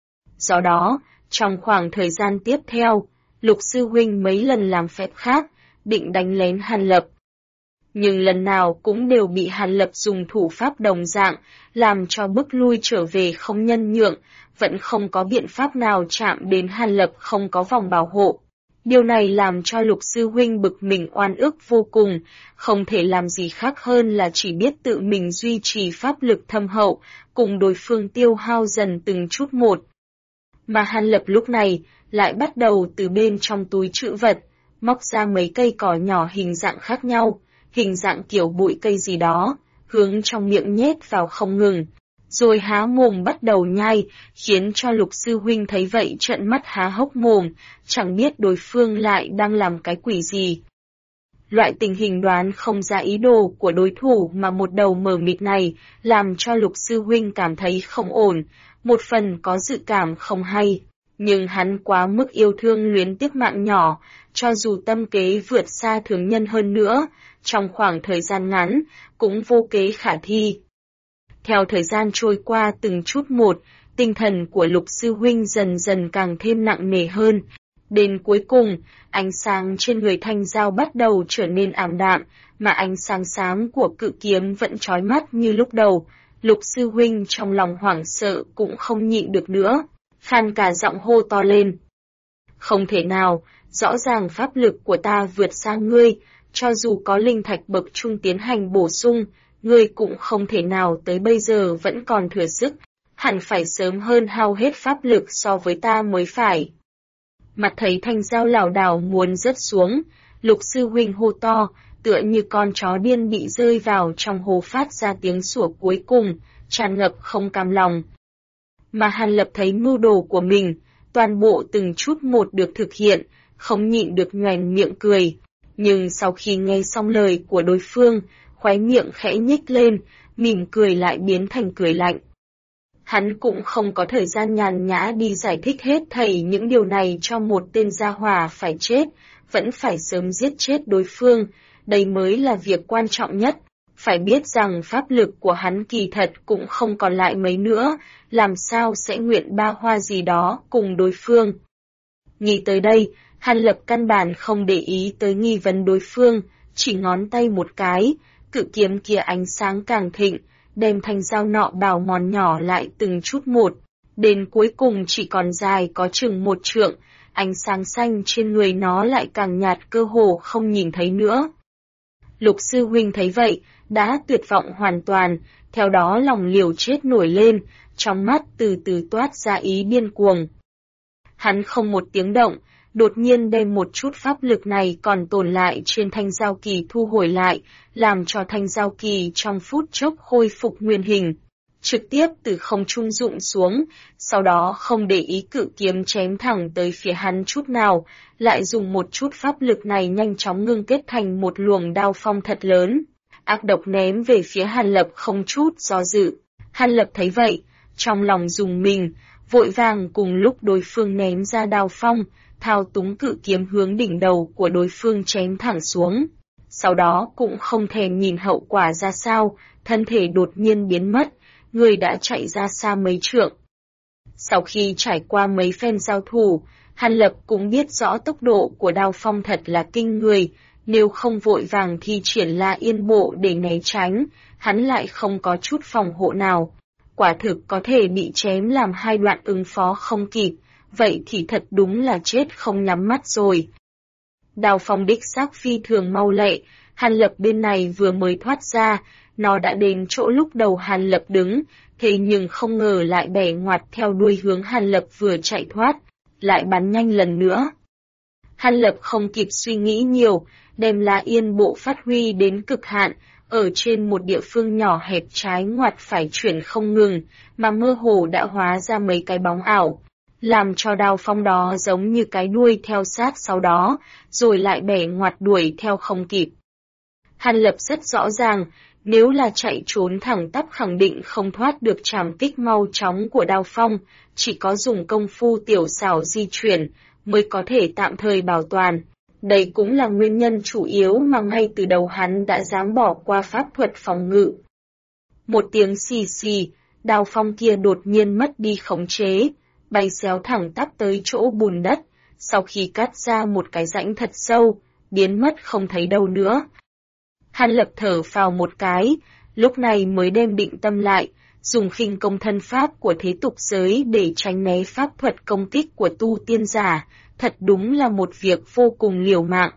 Do đó, trong khoảng thời gian tiếp theo, Lục sư huynh mấy lần làm phép khác, định đánh lén Hàn Lập. Nhưng lần nào cũng đều bị Hàn Lập dùng thủ pháp đồng dạng, làm cho bước lui trở về không nhân nhượng, vẫn không có biện pháp nào chạm đến Hàn Lập không có vòng bảo hộ. Điều này làm cho Lục sư huynh bực mình oan ức vô cùng, không thể làm gì khác hơn là chỉ biết tự mình duy trì pháp lực thâm hậu, cùng đối phương tiêu hao dần từng chút một. Mà Hàn Lập lúc này lại bắt đầu từ bên trong túi trữ vật, móc ra mấy cây cỏ nhỏ hình dạng khác nhau, hình dạng kiểu bụi cây gì đó, hướng trong miệng nhét vào không ngừng, rồi há mồm bắt đầu nhai, khiến cho Lục sư huynh thấy vậy trợn mắt há hốc mồm, chẳng biết đối phương lại đang làm cái quỷ gì. Loại tình hình đoán không ra ý đồ của đối thủ mà một đầu mờ mịt này, làm cho Lục sư huynh cảm thấy không ổn, một phần có dự cảm không hay. Nhưng hắn quá mức yêu thương luyến tiếc mạng nhỏ, cho dù tâm kế vượt xa thường nhân hơn nữa, trong khoảng thời gian ngắn, cũng vô kế khả thi. Theo thời gian trôi qua từng chút một, tinh thần của Lục sư huynh dần dần càng thêm nặng nề hơn. Đến cuối cùng, ánh sáng trên người thanh dao bắt đầu trở nên ảm đạm, mà ánh sáng xám của cự kiếm vẫn chói mắt như lúc đầu. Lục sư huynh trong lòng hoảng sợ cũng không nhịn được nữa, khan cả giọng hô to lên. Không thể nào, rõ ràng pháp lực của ta vượt xa ngươi, cho dù có linh thạch bậc trung tiến hành bổ sung, ngươi cũng không thể nào tới bây giờ vẫn còn thừa sức, hẳn phải sớm hơn hao hết pháp lực so với ta mới phải. Mặt thấy thanh dao lảo đảo muốn rớt xuống, Lục sư huynh hô to, tựa như con chó điên bị rơi vào trong hố phát ra tiếng sủa cuối cùng, tràn ngập không cam lòng. Mà Hàn Lập thấy mưu đồ của mình, toàn bộ từng chút một được thực hiện, không nhịn được nhoẻn miệng cười. Nhưng sau khi nghe xong lời của đối phương, khóe miệng khẽ nhích lên, mỉm cười lại biến thành cười lạnh. Hắn cũng không có thời gian nhàn nhã đi giải thích hết thảy những điều này cho một tên gia hỏa phải chết, vẫn phải sớm giết chết đối phương, đây mới là việc quan trọng nhất. Phải biết rằng pháp lực của hắn kỳ thật cũng không còn lại mấy nữa, làm sao sẽ nguyện ba hoa gì đó cùng đối phương. Nghĩ tới đây, Hàn Lập căn bản không để ý tới nghi vấn đối phương, chỉ ngón tay một cái, cự kiếm kia ánh sáng càng thịnh, đem thanh dao nọ bào mòn nhỏ lại từng chút một, đến cuối cùng chỉ còn dài có chừng 1 trượng, ánh sáng xanh trên người nó lại càng nhạt cơ hồ không nhìn thấy nữa. Lục sư huynh thấy vậy, đã tuyệt vọng hoàn toàn, theo đó lòng liều chết nổi lên, trong mắt từ từ toát ra ý điên cuồng. Hắn không một tiếng động, đột nhiên đem một chút pháp lực này còn tồn lại trên thanh dao kỳ thu hồi lại, làm cho thanh dao kỳ trong phút chốc khôi phục nguyên hình, trực tiếp từ không trung rụng xuống, sau đó không để ý cự kiếm chém thẳng tới phía hắn chút nào, lại dùng một chút pháp lực này nhanh chóng ngưng kết thành một luồng đao phong thật lớn, ác độc ném về phía Hàn Lập không chút do dự. Hàn Lập thấy vậy, trong lòng rùng mình, vội vàng cùng lúc đối phương ném ra đao phong, thao túng cự kiếm hướng đỉnh đầu của đối phương chém thẳng xuống. Sau đó cũng không thèm nhìn hậu quả ra sao, thân thể đột nhiên biến mất, người đã chạy ra xa mấy trượng. Sau khi trải qua mấy phen giao thủ, Hàn Lập cũng biết rõ tốc độ của đao phong thật là kinh người, nếu không vội vàng thi triển La Yên Bộ để né tránh, hắn lại không có chút phòng hộ nào. Quả thực có thể bị chém làm 2 đoạn ứng phó không kịp, vậy thì thật đúng là chết không nhắm mắt rồi. Đao phong đích xác phi thường mau lẹ, Hàn Lập bên này vừa mới thoát ra, nó đã đến chỗ lúc đầu Hàn Lập đứng, thế nhưng không ngờ lại bẻ ngoặt theo đuôi hướng Hàn Lập vừa chạy thoát, lại bắn nhanh lần nữa. Hàn Lập không kịp suy nghĩ nhiều, đem La Yên Bộ phát huy đến cực hạn, ở trên một địa phương nhỏ hẹp trái ngoặt phải chuyển không ngừng, mà mơ hồ đã hóa ra mấy cái bóng ảo, làm cho đao phong đó giống như cái đuôi theo sát sau đó, rồi lại bẻ ngoặt đuổi theo không kịp. Hàn Lập rất rõ ràng, nếu là chạy trốn thẳng tắp khẳng định không thoát được trảm kích mau chóng của đao phong, chỉ có dùng công phu tiểu xảo di chuyển mới có thể tạm thời bảo toàn. Đây cũng là nguyên nhân chủ yếu mà ngay từ đầu hắn đã dám bỏ qua pháp thuật phòng ngự. Một tiếng xì xì, đao phong kia đột nhiên mất đi khống chế, bay xéo thẳng tắp tới chỗ bùn đất, sau khi cắt ra một cái rãnh thật sâu, biến mất không thấy đâu nữa. Hàn Lập thở phào một cái, lúc này mới đem định tâm lại, dùng khinh công thân pháp của thế tục giới để tránh né pháp thuật công kích của tu tiên giả, thật đúng là một việc vô cùng liều mạng.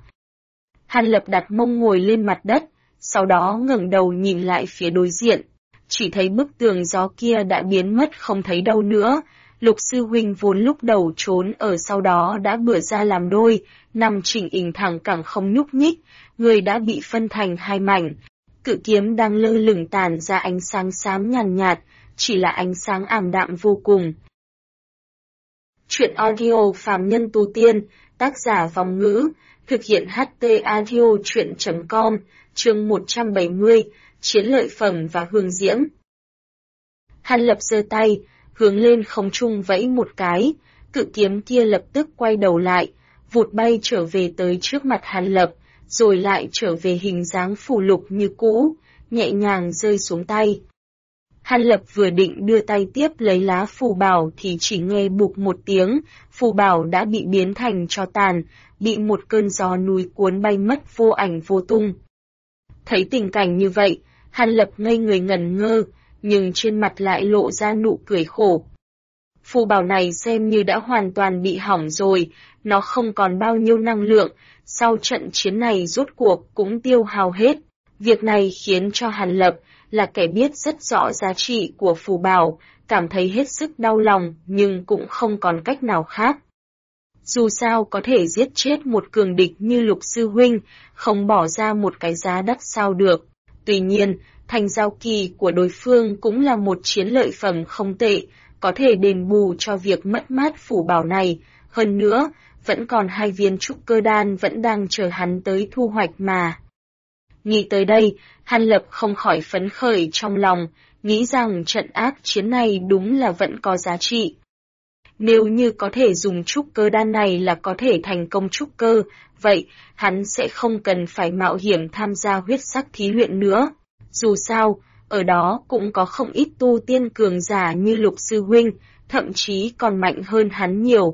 Hàn Lập đặt mông ngồi lên mặt đất, sau đó ngẩng đầu nhìn lại phía đối diện, chỉ thấy bức tường gió kia đã biến mất không thấy đâu nữa, Lục sư huynh vốn lúc đầu trốn ở sau đó đã bựa ra làm đôi, nằm chỉnh ình thẳng cẳng không nhúc nhích, người đã bị phân thành hai mảnh. Cự kiếm đang lơ lửng tản ra ánh sáng xám nhàn nhạt, chỉ là ánh sáng ảm đạm vô cùng. Chuyện audio phàm nhân tu tiên, tác giả Vòng Ngữ, thực hiện HT Audio Chuyện.com, chương 170, chiến lợi phẩm và hương diễm. Hàn Lập giơ tay, hướng lên không trung vẫy một cái, cự kiếm kia lập tức quay đầu lại, vụt bay trở về tới trước mặt Hàn Lập, rồi lại trở về hình dáng phù lục như cũ, nhẹ nhàng rơi xuống tay. Hàn Lập vừa định đưa tay tiếp lấy lá phù bảo thì chỉ nghe bụp một tiếng, phù bảo đã bị biến thành tro tàn, bị một cơn gió núi cuốn bay mất vô ảnh vô tung. Thấy tình cảnh như vậy, Hàn Lập ngây người ngẩn ngơ, nhưng trên mặt lại lộ ra nụ cười khổ. Phù bảo này xem như đã hoàn toàn bị hỏng rồi, nó không còn bao nhiêu năng lượng, sau trận chiến này rốt cuộc cũng tiêu hao hết. Việc này khiến cho Hàn Lập, là kẻ biết rất rõ giá trị của phù bảo, cảm thấy hết sức đau lòng nhưng cũng không còn cách nào khác. Dù sao có thể giết chết một cường địch như Lục sư huynh, không bỏ ra một cái giá đắt sao được. Tuy nhiên, thanh giao kỳ của đối phương cũng là một chiến lợi phẩm không tệ, có thể đền bù cho việc mất mát phù bảo này. Hơn nữa, vẫn còn 2 viên trúc cơ đan vẫn đang chờ hắn tới thu hoạch mà. Nghĩ tới đây, Hàn Lập không khỏi phấn khởi trong lòng, nghĩ rằng trận ác chiến này đúng là vẫn có giá trị. Nếu như có thể dùng trúc cơ đan này là có thể thành công trúc cơ, vậy hắn sẽ không cần phải mạo hiểm tham gia huyết sắc thí luyện nữa. Dù sao, ở đó cũng có không ít tu tiên cường giả như Lục sư huynh, thậm chí còn mạnh hơn hắn nhiều.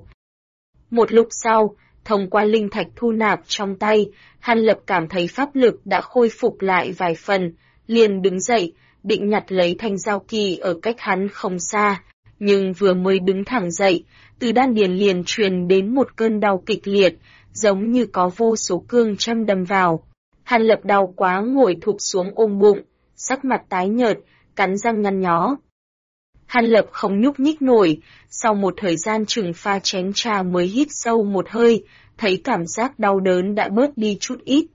Một lúc sau, thông qua linh thạch thu nạp trong tay, Hàn Lập cảm thấy pháp lực đã khôi phục lại vài phần, liền đứng dậy, định nhặt lấy thanh giao kỳ ở cách hắn không xa. Nhưng vừa mới đứng thẳng dậy, từ đan điền liền truyền đến một cơn đau kịch liệt, giống như có vô số cương châm đâm vào. Hàn Lập đau quá ngồi thụp xuống ôm bụng, sắc mặt tái nhợt, cắn răng nhăn nhó. Hàn Lập không nhúc nhích nổi, sau một thời gian chừng pha chén trà mới hít sâu một hơi, thấy cảm giác đau đớn đã bớt đi chút ít.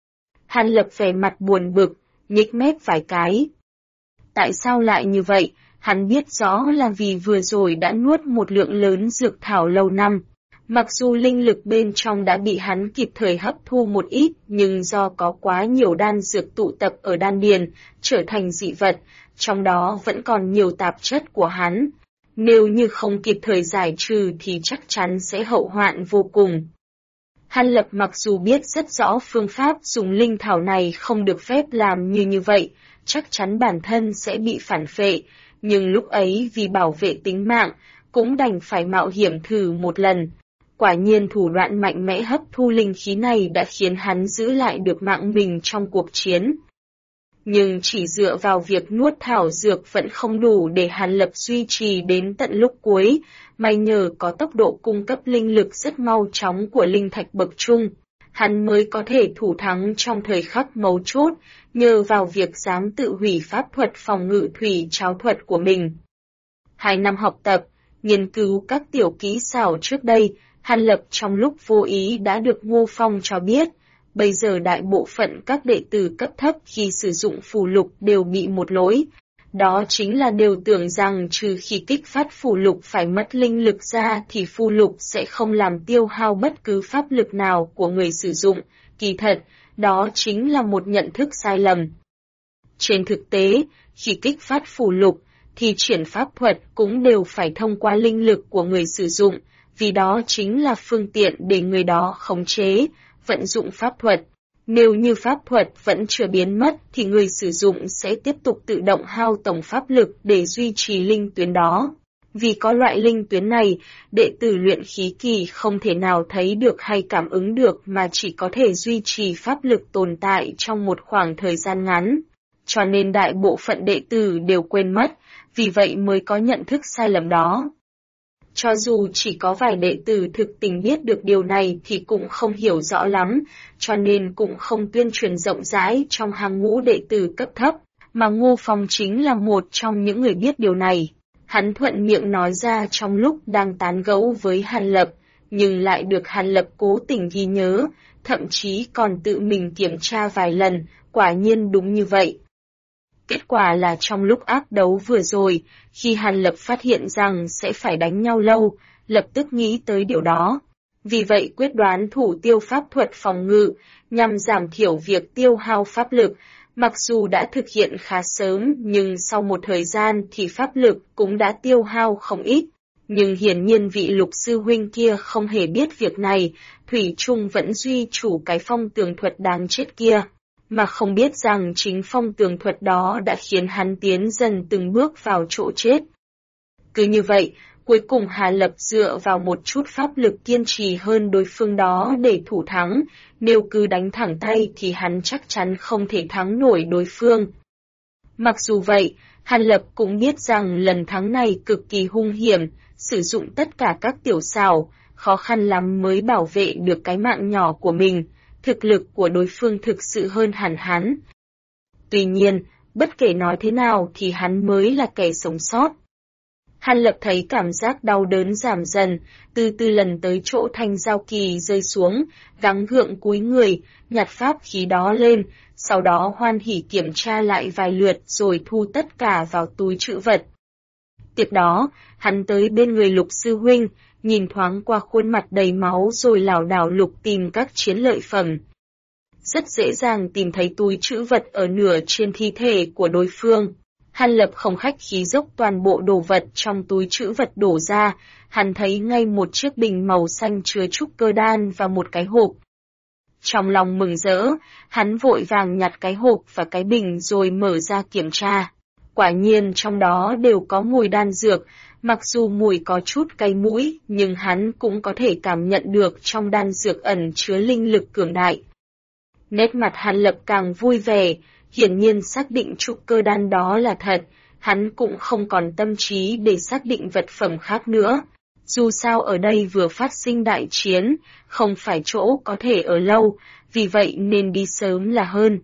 Hàn Lập vẻ mặt buồn bực, nhếch mép vài cái. Tại sao lại như vậy? Hắn biết rõ là vì vừa rồi đã nuốt một lượng lớn dược thảo lâu năm. Mặc dù linh lực bên trong đã bị hắn kịp thời hấp thu một ít, nhưng do có quá nhiều đan dược tụ tập ở đan điền, trở thành dị vật, trong đó vẫn còn nhiều tạp chất của hắn. Nếu như không kịp thời giải trừ thì chắc chắn sẽ hậu hoạn vô cùng. Hàn Lập mặc dù biết rất rõ phương pháp dùng linh thảo này không được phép làm như vậy, chắc chắn bản thân sẽ bị phản phệ, nhưng lúc ấy vì bảo vệ tính mạng, cũng đành phải mạo hiểm thử một lần. Quả nhiên thủ đoạn mạnh mẽ hấp thu linh khí này đã khiến hắn giữ lại được mạng mình trong cuộc chiến. Nhưng chỉ dựa vào việc nuốt thảo dược vẫn không đủ để Hàn Lập duy trì đến tận lúc cuối, may nhờ có tốc độ cung cấp linh lực rất mau chóng của linh thạch bậc trung, hắn mới có thể thủ thắng trong thời khắc mấu chốt, nhờ vào việc dám tự hủy pháp thuật phòng ngự thủy tráo thuật của mình. 2 năm học tập, nghiên cứu các tiểu kỹ xảo trước đây, Hàn Lập trong lúc vô ý đã được Ngô Phong cho biết, bây giờ đại bộ phận các đệ tử cấp thấp khi sử dụng phù lục đều bị một lỗi. Đó chính là đều tưởng rằng trừ khi kích phát phù lục phải mất linh lực ra thì phù lục sẽ không làm tiêu hao bất cứ pháp lực nào của người sử dụng. Kỳ thật, đó chính là một nhận thức sai lầm. Trên thực tế, khi kích phát phù lục, thì triển pháp thuật cũng đều phải thông qua linh lực của người sử dụng, vì đó chính là phương tiện để người đó khống chế, vận dụng pháp thuật. Nếu như pháp thuật vẫn chưa biến mất thì người sử dụng sẽ tiếp tục tự động hao tổng pháp lực để duy trì linh tuyến đó. Vì có loại linh tuyến này, đệ tử luyện khí kỳ không thể nào thấy được hay cảm ứng được mà chỉ có thể duy trì pháp lực tồn tại trong một khoảng thời gian ngắn. Cho nên đại bộ phận đệ tử đều quên mất, vì vậy mới có nhận thức sai lầm đó. Cho dù chỉ có vài đệ tử thực tình biết được điều này thì cũng không hiểu rõ lắm, cho nên cũng không tuyên truyền rộng rãi trong hàng ngũ đệ tử cấp thấp, mà Ngô Phong chính là một trong những người biết điều này. Hắn thuận miệng nói ra trong lúc đang tán gẫu với Hàn Lập, nhưng lại được Hàn Lập cố tình ghi nhớ, thậm chí còn tự mình kiểm tra vài lần, quả nhiên đúng như vậy. Kết quả là trong lúc ác đấu vừa rồi, khi Hàn Lập phát hiện rằng sẽ phải đánh nhau lâu, lập tức nghĩ tới điều đó. Vì vậy quyết đoán thủ tiêu pháp thuật phòng ngự, nhằm giảm thiểu việc tiêu hao pháp lực. Mặc dù đã thực hiện khá sớm, nhưng sau một thời gian thì pháp lực cũng đã tiêu hao không ít. Nhưng hiển nhiên vị Lục sư huynh kia không hề biết việc này, thủy chung vẫn duy chủ cái phong tường thuật đáng chết kia, mà không biết rằng chính phong tường thuật đó đã khiến hắn tiến dần từng bước vào chỗ chết. Cứ như vậy, cuối cùng Hà Lập dựa vào một chút pháp lực kiên trì hơn đối phương đó để thủ thắng, nếu cứ đánh thẳng tay thì hắn chắc chắn không thể thắng nổi đối phương. Mặc dù vậy, Hàn Lập cũng biết rằng lần thắng này cực kỳ hung hiểm, sử dụng tất cả các tiểu xảo, khó khăn lắm mới bảo vệ được cái mạng nhỏ của mình, thực lực của đối phương thực sự hơn hẳn hắn. Tuy nhiên, bất kể nói thế nào thì hắn mới là kẻ sống sót. Hàn Lập thấy cảm giác đau đớn giảm dần, từ từ lần tới chỗ thanh giao kỳ rơi xuống, gắng gượng cúi người, nhặt pháp khí đó lên, sau đó hoan hỉ kiểm tra lại vài lượt rồi thu tất cả vào túi trữ vật. Tiếp đó, hắn tới bên người Lục sư huynh, nhìn thoáng qua khuôn mặt đầy máu rồi lảo đảo lục tìm các chiến lợi phẩm. Rất dễ dàng tìm thấy túi trữ vật ở nửa trên thi thể của đối phương. Hàn Lập không khách khí dốc toàn bộ đồ vật trong túi trữ vật đổ ra, hắn thấy ngay một chiếc bình màu xanh chứa trúc cơ đan và một cái hộp. Trong lòng mừng rỡ, hắn vội vàng nhặt cái hộp và cái bình rồi mở ra kiểm tra. Quả nhiên trong đó đều có mùi đan dược, mặc dù mùi có chút cay mũi, nhưng hắn cũng có thể cảm nhận được trong đan dược ẩn chứa linh lực cường đại. Nét mặt Hàn Lập càng vui vẻ, hiển nhiên xác định trúc cơ đan đó là thật, hắn cũng không còn tâm trí để xác định vật phẩm khác nữa. Dù sao ở đây vừa phát sinh đại chiến, không phải chỗ có thể ở lâu, vì vậy nên đi sớm là hơn.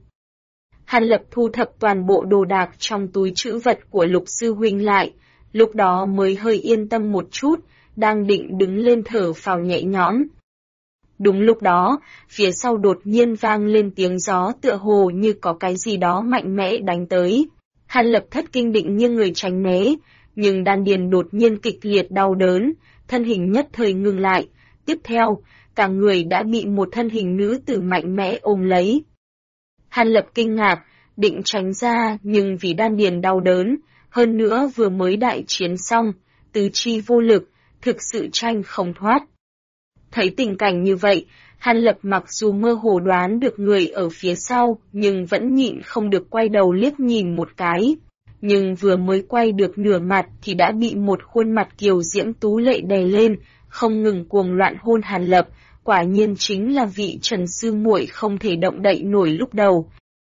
Hàn Lập thu thập toàn bộ đồ đạc trong túi trữ vật của Lục sư huynh lại, lúc đó mới hơi yên tâm một chút, đang định đứng lên thở phào nhẹ nhõm. Đúng lúc đó, phía sau đột nhiên vang lên tiếng gió tựa hồ như có cái gì đó mạnh mẽ đánh tới. Hàn Lập thất kinh định nghiêng người tránh né, nhưng đan điền đột nhiên kịch liệt đau đớn, thân hình nhất thời ngừng lại. Tiếp theo, cả người đã bị một thân hình nữ tử mạnh mẽ ôm lấy. Hàn Lập kinh ngạc, định tránh ra nhưng vì đan điền đau đớn, hơn nữa vừa mới đại chiến xong, tứ chi vô lực, thực sự tranh không thoát. Thấy tình cảnh như vậy, Hàn Lập mặc dù mơ hồ đoán được người ở phía sau, nhưng vẫn nhịn không được quay đầu liếc nhìn một cái. Nhưng vừa mới quay được nửa mặt thì đã bị một khuôn mặt kiều diễm tú lệ đè lên, không ngừng cuồng loạn hôn Hàn Lập, quả nhiên chính là vị Trần sư muội không thể động đậy nổi lúc đầu.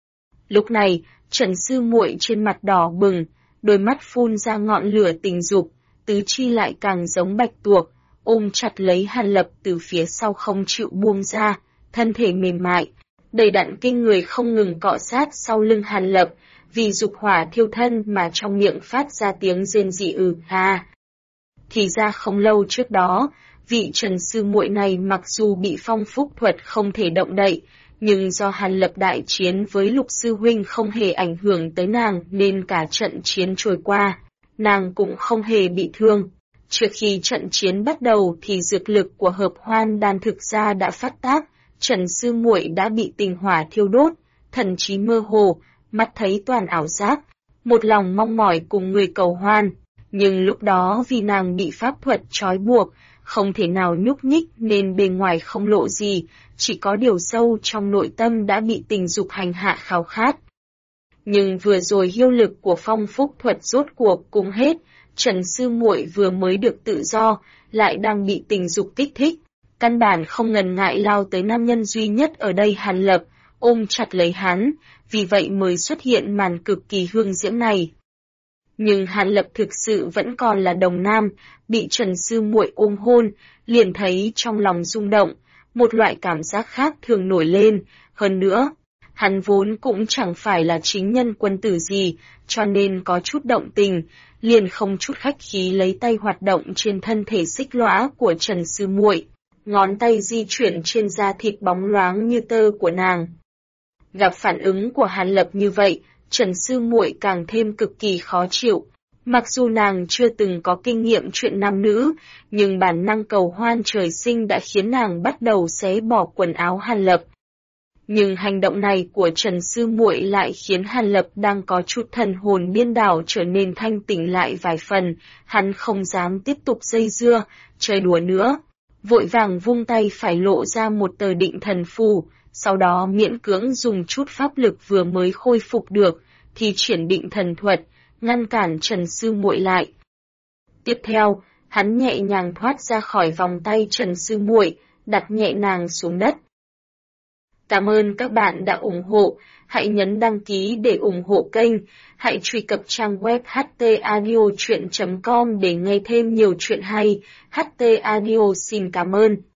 Lúc này, Trần sư muội trên mặt đỏ bừng, đôi mắt phun ra ngọn lửa tình dục, tứ chi lại càng giống bạch tuộc, ôm chặt lấy Hàn Lập từ phía sau không chịu buông ra, thân thể mềm mại, đầy đặn kinh người không ngừng cọ sát sau lưng Hàn Lập, vì dục hỏa thiêu thân mà trong miệng phát ra tiếng rên rỉ ha. Thì ra không lâu trước đó, vị Trần sư muội này mặc dù bị phong phúc thuật không thể động đậy, nhưng do Hàn Lập đại chiến với Lục sư huynh không hề ảnh hưởng tới nàng nên cả trận chiến trôi qua, nàng cũng không hề bị thương. Trước khi trận chiến bắt đầu thì dược lực của hợp hoan đan thực ra đã phát tác, Trần sư muội đã bị tình hỏa thiêu đốt, thần trí mơ hồ, mắt thấy toàn ảo giác, một lòng mong mỏi cùng người cầu hoan, nhưng lúc đó vì nàng bị pháp thuật trói buộc, không thể nào nhúc nhích nên bề ngoài không lộ gì, chỉ có điều sâu trong nội tâm đã bị tình dục hành hạ khao khát. Nhưng vừa rồi hiêu lực của phong phúc thuật rốt cuộc cũng hết, Trần sư muội vừa mới được tự do, lại đang bị tình dục kích thích, căn bản không ngần ngại lao tới nam nhân duy nhất ở đây Hàn Lập, ôm chặt lấy hắn, vì vậy mới xuất hiện màn cực kỳ hương diễm này. Nhưng Hàn Lập thực sự vẫn còn là đồng nam, bị Trần sư muội ôm hôn, liền thấy trong lòng rung động, một loại cảm giác khác thường nổi lên, hơn nữa, Hắn vốn cũng chẳng phải là chính nhân quân tử gì, cho nên có chút động tình, liền không chút khách khí lấy tay hoạt động trên thân thể xích lõa của Trần Sư Muội, ngón tay di chuyển trên da thịt bóng loáng như tơ của nàng. Gặp phản ứng của Hàn Lập như vậy, Trần Sư Muội càng thêm cực kỳ khó chịu. Mặc dù nàng chưa từng có kinh nghiệm chuyện nam nữ, nhưng bản năng cầu hoan trời sinh đã khiến nàng bắt đầu xé bỏ quần áo Hàn Lập. Nhưng hành động này của Trần Sư Muội lại khiến Hàn Lập đang có chút thần hồn điên đảo trở nên thanh tỉnh lại vài phần, hắn không dám tiếp tục dây dưa, chơi đùa nữa. Vội vàng vung tay phải lộ ra một tờ định thần phù, sau đó miễn cưỡng dùng chút pháp lực vừa mới khôi phục được, thì triển định thần thuật, ngăn cản Trần Sư Muội lại. Tiếp theo, hắn nhẹ nhàng thoát ra khỏi vòng tay Trần Sư Muội, đặt nhẹ nàng xuống đất. Cảm ơn các bạn đã ủng hộ, hãy nhấn đăng ký để ủng hộ kênh, hãy truy cập trang web htaudio.com để nghe thêm nhiều chuyện hay. HT Audio xin cảm ơn.